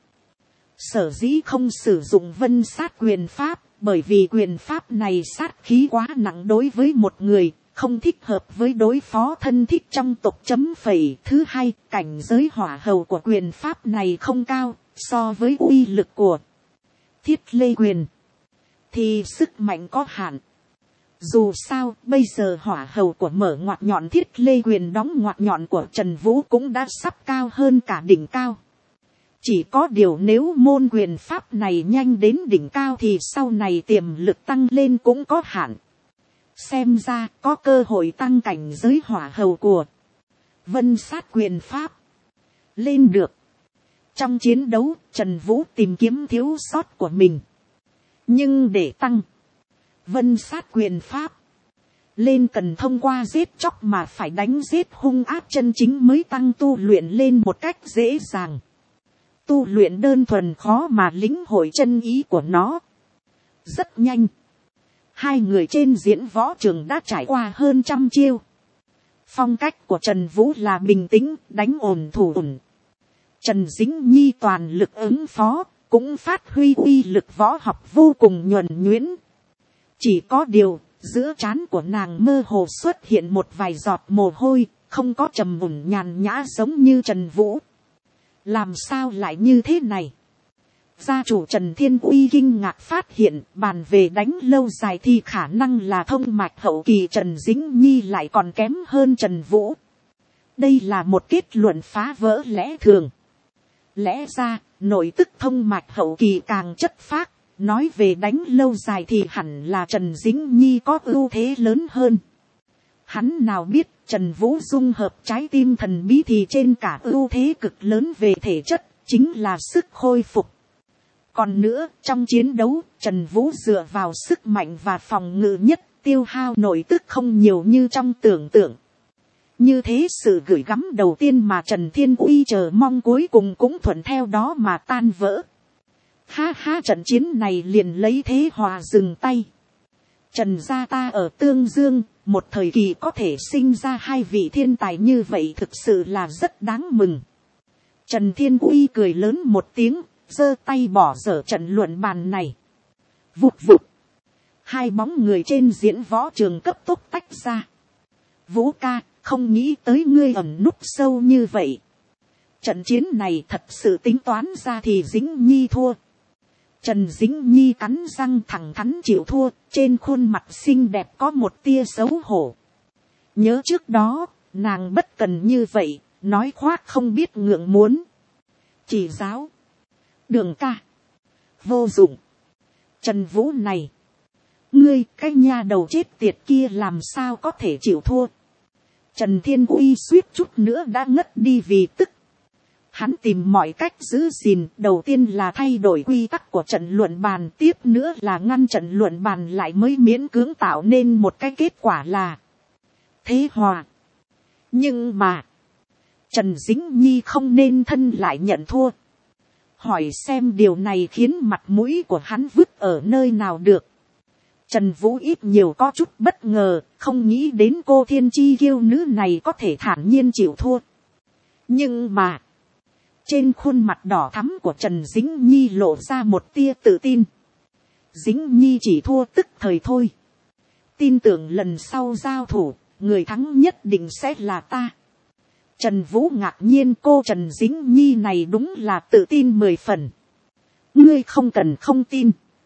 Sở dĩ không sử dụng vân sát quyền pháp, bởi vì quyền pháp này sát khí quá nặng đối với một người, không thích hợp với đối phó thân thích trong tộc chấm phẩy. Thứ hai, cảnh giới hỏa hầu của quyền pháp này không cao, so với uy lực của thiết lê quyền, thì sức mạnh có hạn. Dù sao, bây giờ hỏa hầu của mở ngoặt nhọn thiết lê quyền đóng ngoặt nhọn của Trần Vũ cũng đã sắp cao hơn cả đỉnh cao. Chỉ có điều nếu môn quyền pháp này nhanh đến đỉnh cao thì sau này tiềm lực tăng lên cũng có hạn. Xem ra có cơ hội tăng cảnh giới hỏa hầu của vân sát quyền pháp lên được. Trong chiến đấu, Trần Vũ tìm kiếm thiếu sót của mình. Nhưng để tăng vân sát quyền pháp lên cần thông qua giết chóc mà phải đánh giết hung ác chân chính mới tăng tu luyện lên một cách dễ dàng. Tu luyện đơn thuần khó mà lĩnh hội chân ý của nó. Rất nhanh, hai người trên diễn võ trường đã trải qua hơn trăm chiêu. Phong cách của Trần Vũ là bình tĩnh, đánh ổn thủ ổn. Trần Dĩnh Nhi toàn lực ứng phó, cũng phát huy uy lực võ học vô cùng nhuần nhuyễn. Chỉ có điều, giữa trán của nàng mơ hồ xuất hiện một vài giọt mồ hôi, không có trầm ổn nhàn nhã giống như Trần Vũ. Làm sao lại như thế này? Gia chủ Trần Thiên Uy kinh ngạc phát hiện, bàn về đánh lâu dài thì khả năng là thông mạch hậu kỳ Trần Dĩnh Nhi lại còn kém hơn Trần Vũ. Đây là một kết luận phá vỡ lẽ thường. Lẽ ra, nội tức thông mạch hậu kỳ càng chất phác, nói về đánh lâu dài thì hẳn là Trần Dĩnh Nhi có ưu thế lớn hơn. Hắn nào biết Trần Vũ dung hợp trái tim thần bí thì trên cả ưu thế cực lớn về thể chất, chính là sức khôi phục. Còn nữa, trong chiến đấu, Trần Vũ dựa vào sức mạnh và phòng ngự nhất, tiêu hao nội tức không nhiều như trong tưởng tượng. Như thế sự gửi gắm đầu tiên mà Trần Thiên Uy chờ mong cuối cùng cũng thuận theo đó mà tan vỡ. Ha ha, trận chiến này liền lấy thế hòa dừng tay. Trần gia ta ở Tương Dương, một thời kỳ có thể sinh ra hai vị thiên tài như vậy thực sự là rất đáng mừng. Trần Thiên Uy cười lớn một tiếng, giơ tay bỏ dở trận luận bàn này. Vụt vụt. Hai bóng người trên diễn võ trường cấp tốc tách ra. Vũ ca, không nghĩ tới ngươi ẩn núp sâu như vậy. Trận chiến này thật sự tính toán ra thì Dĩnh Nhi thua. Trần Dĩnh Nhi cắn răng thẳng thắn chịu thua, trên khuôn mặt xinh đẹp có một tia xấu hổ. Nhớ trước đó, nàng bất cần như vậy, nói khoác không biết ngượng muốn. Chỉ giáo. Đường ca. Vô dụng. Trần Vũ này. Ngươi cái nha đầu chết tiệt kia làm sao có thể chịu thua. Trần Thiên Uy suýt chút nữa đã ngất đi vì tức. Hắn tìm mọi cách giữ gìn, đầu tiên là thay đổi quy tắc của trận luận bàn, tiếp nữa là ngăn trận luận bàn lại mới miễn cưỡng tạo nên một cái kết quả là thế hòa. Nhưng mà, Trần Dĩnh Nhi không nên thân lại nhận thua. Hỏi xem điều này khiến mặt mũi của hắn vứt ở nơi nào được. Trần Vũ ít nhiều có chút bất ngờ, không nghĩ đến cô thiên chi kiêu nữ này có thể thản nhiên chịu thua. Nhưng mà, trên khuôn mặt đỏ thắm của Trần Dĩnh Nhi lộ ra một tia tự tin. Dĩnh Nhi chỉ thua tức thời thôi. Tin tưởng lần sau giao thủ, người thắng nhất định sẽ là ta. Trần Vũ ngạc nhiên, cô Trần Dĩnh Nhi này đúng là tự tin mười phần. Ngươi không cần không tin.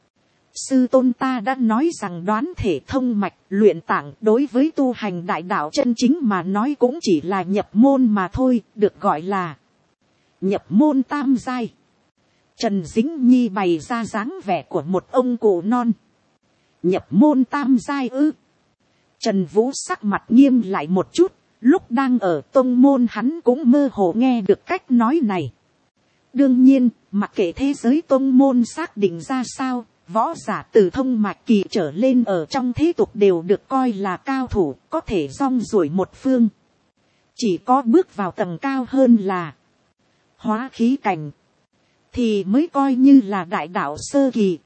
Sư tôn ta đã nói rằng đoán thể thông mạch luyện tạng đối với tu hành đại đạo chân chính mà nói cũng chỉ là nhập môn mà thôi, được gọi là nhập môn tam giai. Trần Dĩnh Nhi bày ra dáng vẻ của một ông cụ non. Nhập môn tam giai ư? Trần Vũ sắc mặt nghiêm lại một chút, lúc đang ở tông môn hắn cũng mơ hồ nghe được cách nói này. Đương nhiên, mặc kệ thế giới tông môn xác định ra sao, võ giả từ thông mạch kỳ trở lên ở trong thế tục đều được coi là cao thủ, có thể rong ruổi một phương. Chỉ có bước vào tầng cao hơn là hóa khí cảnh, thì mới coi như là đại đạo sơ kỳ.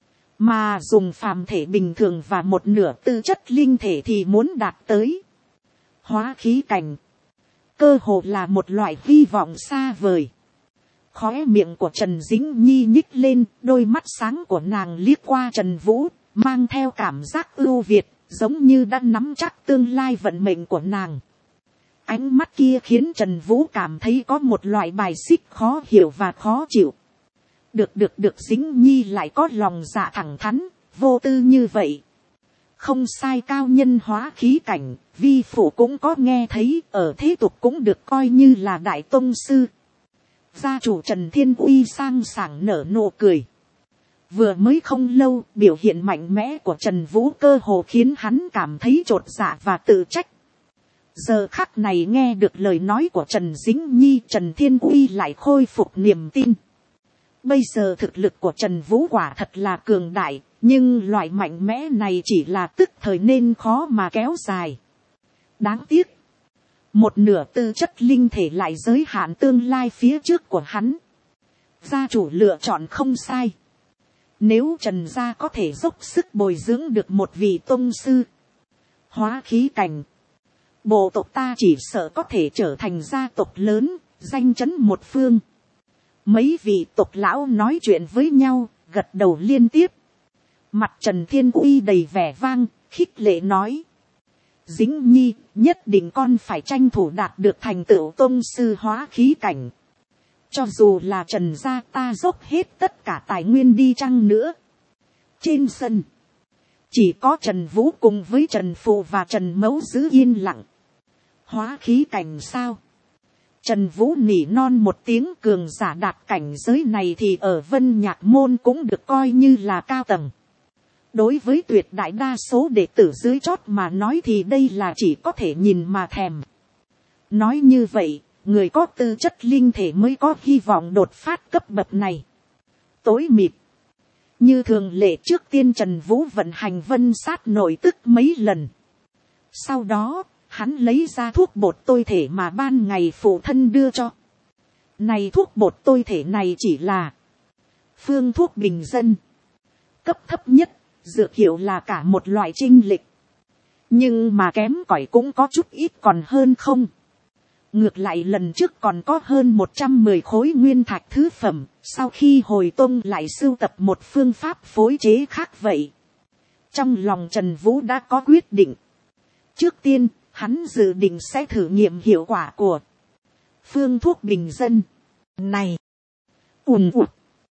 Mà dùng phàm thể bình thường và một nửa tư chất linh thể thì muốn đạt tới hóa khí cảnh, cơ hồ là một loại hy vọng xa vời. Khóe miệng của Trần Dĩnh Nhi nhích lên, đôi mắt sáng của nàng liếc qua Trần Vũ, mang theo cảm giác ưu việt, giống như đã nắm chắc tương lai vận mệnh của nàng. Ánh mắt kia khiến Trần Vũ cảm thấy có một loại bài xích khó hiểu và khó chịu. Được được được, Dĩnh Nhi lại có lòng dạ thẳng thắn, vô tư như vậy. Không sai, cao nhân hóa khí cảnh, vi phụ cũng có nghe thấy, ở thế tục cũng được coi như là đại tông sư. Gia chủ Trần Thiên Uy sang sảng nở nụ cười. Vừa mới không lâu, biểu hiện mạnh mẽ của Trần Vũ cơ hồ khiến hắn cảm thấy chột dạ và tự trách. Giờ khắc này nghe được lời nói của Trần Dĩnh Nhi, Trần Thiên Uy lại khôi phục niềm tin. Bây giờ thực lực của Trần Vũ quả thật là cường đại, nhưng loại mạnh mẽ này chỉ là tức thời nên khó mà kéo dài. Đáng tiếc, một nửa tư chất linh thể lại giới hạn tương lai phía trước của hắn. Gia chủ lựa chọn không sai. Nếu Trần gia có thể dốc sức bồi dưỡng được một vị tông sư hóa khí cảnh, bộ tộc ta chỉ sợ có thể trở thành gia tộc lớn, danh chấn một phương. Mấy vị tộc lão nói chuyện với nhau, gật đầu liên tiếp. Mặt Trần Thiên Uy đầy vẻ vang, khích lệ nói: Dĩnh Nhi, nhất định con phải tranh thủ đạt được thành tựu tông sư hóa khí cảnh. Cho dù là Trần gia ta dốc hết tất cả tài nguyên đi chăng nữa. Trên sân, chỉ có Trần Vũ cùng với Trần Phụ và Trần Mẫu giữ yên lặng. Hóa khí cảnh sao? Trần Vũ nỉ non một tiếng, cường giả đạt cảnh giới này thì ở Vân Nhạc Môn cũng được coi như là cao tầng. Đối với tuyệt đại đa số đệ tử dưới chót mà nói thì đây là chỉ có thể nhìn mà thèm. Nói như vậy, người có tư chất linh thể mới có hy vọng đột phát cấp bậc này. Tối mịt. Như thường lệ trước tiên Trần Vũ vận hành vân sát nội tức mấy lần. Sau đó, hắn lấy ra thuốc bột tôi thể mà ban ngày phụ thân đưa cho. Này thuốc bột tôi thể này chỉ là phương thuốc bình dân. Cấp thấp nhất, dược hiệu là cả một loại trinh lịch. Nhưng mà kém cỏi cũng có chút ít còn hơn không. Ngược lại lần trước còn có hơn một trăm mười khối nguyên thạch thứ phẩm, sau khi hồi tông lại sưu tập một phương pháp phối chế khác vậy. Trong lòng Trần Vũ đã có quyết định. Trước tiên, hắn dự định sẽ thử nghiệm hiệu quả của phương thuốc bình dân này. Ùn ụt.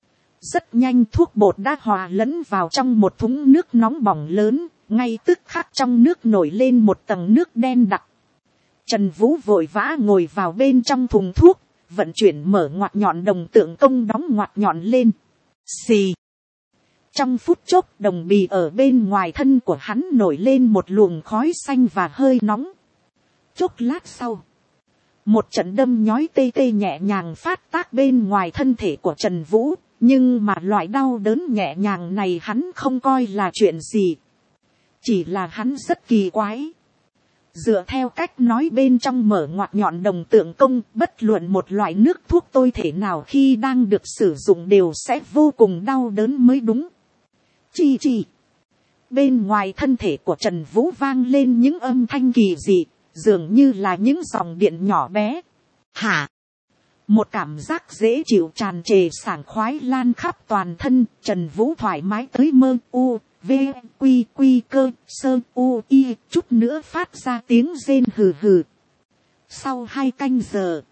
Rất nhanh thuốc bột đã hòa lẫn vào trong một thúng nước nóng bỏng lớn, ngay tức khắc trong nước nổi lên một tầng nước đen đặc. Trần Vũ vội vã ngồi vào bên trong thùng thuốc, vận chuyển mở ngoặt nhọn đồng tượng công đóng ngoặt nhọn lên. Xì. Trong phút chốc đồng bì ở bên ngoài thân của hắn nổi lên một luồng khói xanh và hơi nóng. Chốc lát sau, một trận đâm nhói tê tê nhẹ nhàng phát tác bên ngoài thân thể của Trần Vũ. Nhưng mà loại đau đớn nhẹ nhàng này hắn không coi là chuyện gì. Chỉ là hắn rất kỳ quái. Dựa theo cách nói bên trong mở ngoặt nhọn đồng tượng công, bất luận một loại nước thuốc tôi thể nào khi đang được sử dụng đều sẽ vô cùng đau đớn mới đúng. Chi chi. Bên ngoài thân thể của Trần Vũ vang lên những âm thanh kỳ dị, dường như là những dòng điện nhỏ bé. Hả? Một cảm giác dễ chịu tràn trề sảng khoái lan khắp toàn thân, Trần Vũ thoải mái tới mơ u, v, quy quy cơ, sơ u y, chút nữa phát ra tiếng rên hừ hừ. Sau hai canh giờ,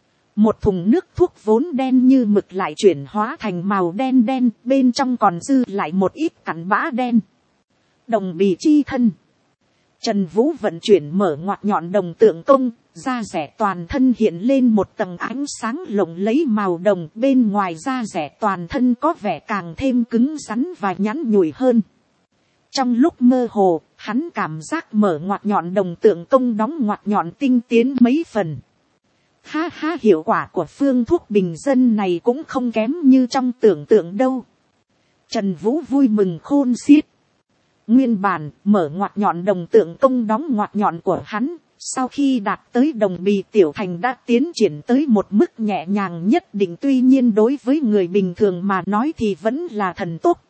một thùng nước thuốc vốn đen như mực lại chuyển hóa thành màu đen đen, bên trong còn dư lại một ít cặn bã đen. Đồng bì chi thân. Trần Vũ vận chuyển mở ngoặt nhọn đồng tượng công, da rẻ toàn thân hiện lên một tầng ánh sáng lộng lẫy màu đồng, bên ngoài da rẻ toàn thân có vẻ càng thêm cứng rắn và nhẵn nhụi hơn. Trong lúc mơ hồ, hắn cảm giác mở ngoặt nhọn đồng tượng công đóng ngoặt nhọn tinh tiến mấy phần. Ha ha, hiệu quả của phương thuốc bình dân này cũng không kém như trong tưởng tượng đâu. Trần Vũ vui mừng khôn xiết. Nguyên bản, mở ngoặt nhọn đồng tượng công đóng ngoặt nhọn của hắn, sau khi đạt tới đồng bì tiểu thành đã tiến triển tới một mức nhẹ nhàng nhất định, tuy nhiên đối với người bình thường mà nói thì vẫn là thần tốc.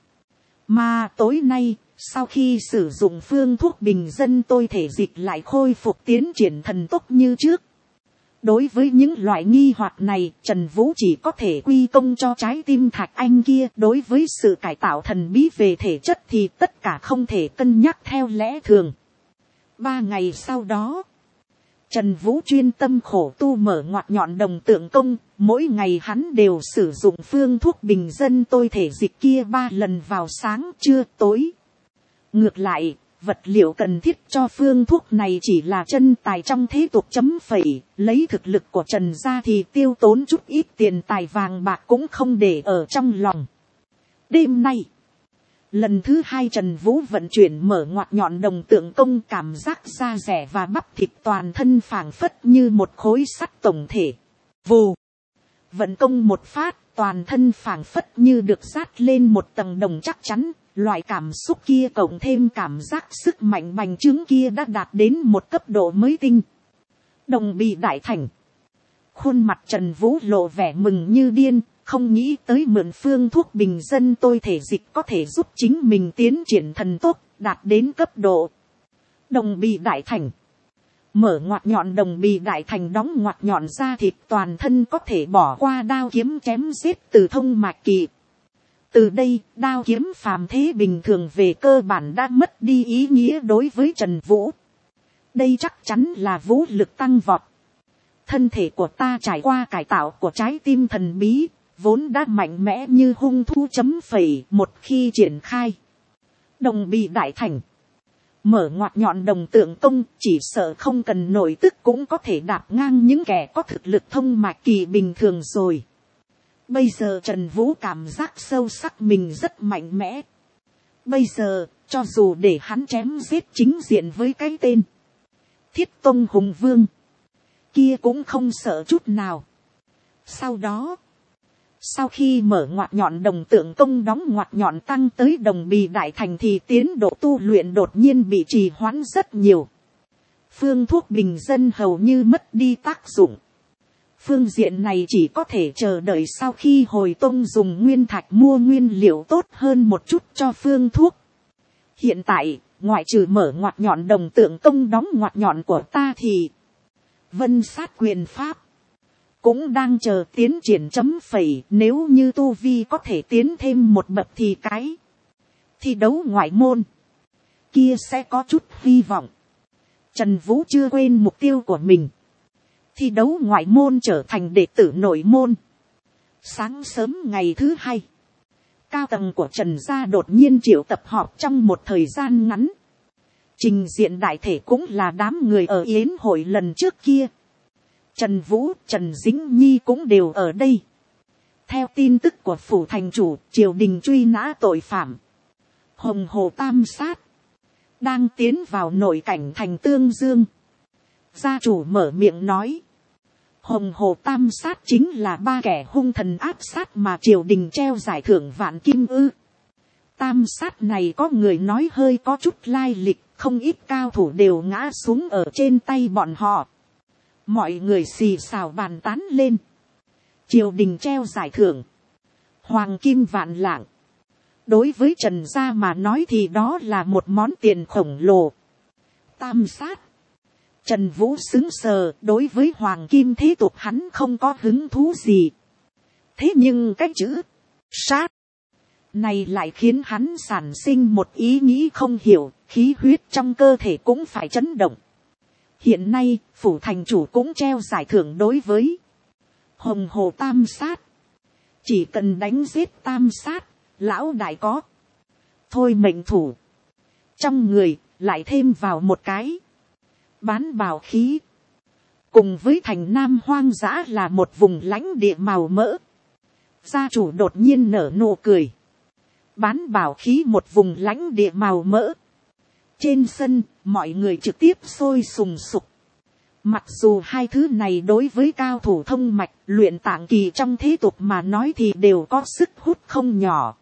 Mà tối nay, sau khi sử dụng phương thuốc bình dân tôi thể dịch lại khôi phục tiến triển thần tốc như trước. Đối với những loại nghi hoặc này, Trần Vũ chỉ có thể quy công cho trái tim Thạch Anh kia. Đối với sự cải tạo thần bí về thể chất thì tất cả không thể cân nhắc theo lẽ thường. Ba ngày sau đó, Trần Vũ chuyên tâm khổ tu mở ngoặt nhọn đồng tượng công. Mỗi ngày hắn đều sử dụng phương thuốc bình dân tôi thể dịch kia ba lần vào sáng, trưa, tối. Ngược lại, vật liệu cần thiết cho phương thuốc này chỉ là chân tài trong thế tục chấm phẩy, lấy thực lực của Trần gia thì tiêu tốn chút ít tiền tài vàng bạc cũng không để ở trong lòng. Đêm nay, lần thứ hai Trần Vũ vận chuyển mở ngoặt nhọn đồng tượng công, cảm giác da rẻ và bắp thịt toàn thân phảng phất như một khối sắt tổng thể. Vù! Vận công một phát, toàn thân phảng phất như được dát lên một tầng đồng chắc chắn. Loại cảm xúc kia cộng thêm cảm giác sức mạnh bành trướng kia đã đạt đến một cấp độ mới tinh. Đồng bì đại thành. Khuôn mặt Trần Vũ lộ vẻ mừng như điên, không nghĩ tới mượn phương thuốc bình dân tôi thể dịch có thể giúp chính mình tiến triển thần tốc, đạt đến cấp độ. Đồng bì đại thành. Mở ngoặt nhọn đồng bì đại thành đóng ngoặt nhọn ra thịt toàn thân có thể bỏ qua đao kiếm chém giết từ thông mạch kỳ. Từ đây, đao kiếm phàm thế bình thường về cơ bản đã mất đi ý nghĩa đối với Trần Vũ. Đây chắc chắn là vũ lực tăng vọt. Thân thể của ta trải qua cải tạo của trái tim thần bí, vốn đã mạnh mẽ như hung thú chấm phẩy một khi triển khai. Đồng bì đại thành. Mở ngoặt nhọn đồng tượng công, chỉ sợ không cần nội tức cũng có thể đạp ngang những kẻ có thực lực thông mạch kỳ bình thường rồi. Bây giờ Trần Vũ cảm giác sâu sắc mình rất mạnh mẽ. Bây giờ, cho dù để hắn chém giết chính diện với cái tên Thiết Tông Hùng Vương, kia cũng không sợ chút nào. Sau đó, sau khi mở ngoặt nhọn đồng tượng công đóng ngoặt nhọn tăng tới đồng bì đại thành thì tiến độ tu luyện đột nhiên bị trì hoãn rất nhiều. Phương thuốc bình dân hầu như mất đi tác dụng. Phương diện này chỉ có thể chờ đợi sau khi hồi tông dùng nguyên thạch mua nguyên liệu tốt hơn một chút cho phương thuốc. Hiện tại, ngoại trừ mở ngoặt nhọn đồng tượng công đóng ngoặt nhọn của ta thì vân sát quyền pháp cũng đang chờ tiến triển chấm phẩy. Nếu như tu vi có thể tiến thêm một bậc thì cái thi đấu ngoại môn kia sẽ có chút hy vọng. Trần Vũ chưa quên mục tiêu của mình. Thi đấu ngoại môn trở thành đệ tử nội môn. Sáng sớm ngày thứ hai, cao tầng của Trần gia đột nhiên triệu tập họp trong một thời gian ngắn. Trình diện đại thể cũng là đám người ở yến hội lần trước kia. Trần Vũ, Trần Dính Nhi cũng đều ở đây. Theo tin tức của phủ thành chủ, triều đình truy nã tội phạm Hồng Hồ Tam Sát đang tiến vào nội cảnh thành Tương Dương. Gia chủ mở miệng nói, Hồng Hồ Tam Sát chính là ba kẻ hung thần áp sát mà triều đình treo giải thưởng vạn kim ư. Tam Sát này có người nói hơi có chút lai lịch, không ít cao thủ đều ngã xuống ở trên tay bọn họ. Mọi người xì xào bàn tán lên. Triều đình treo giải thưởng hoàng kim vạn lạng, đối với Trần gia mà nói thì đó là một món tiền khổng lồ. Tam Sát. Trần Vũ xứng sờ, đối với hoàng kim thế tục hắn không có hứng thú gì. Thế nhưng cái chữ sát này lại khiến hắn sản sinh một ý nghĩ không hiểu, khí huyết trong cơ thể cũng phải chấn động. Hiện nay, phủ thành chủ cũng treo giải thưởng đối với Hồng Hồ Tam Sát. Chỉ cần đánh giết Tam Sát, lão đại có thôi mệnh thủ. Trong người, lại thêm vào một cái bán bào khí. Cùng với thành Nam hoang dã là một vùng lãnh địa màu mỡ. Gia chủ đột nhiên nở nụ cười. Bán bảo khí một vùng lãnh địa màu mỡ. Trên sân, mọi người trực tiếp sôi sùng sục. Mặc dù hai thứ này đối với cao thủ thông mạch luyện tạng kỳ trong thế tục mà nói thì đều có sức hút không nhỏ.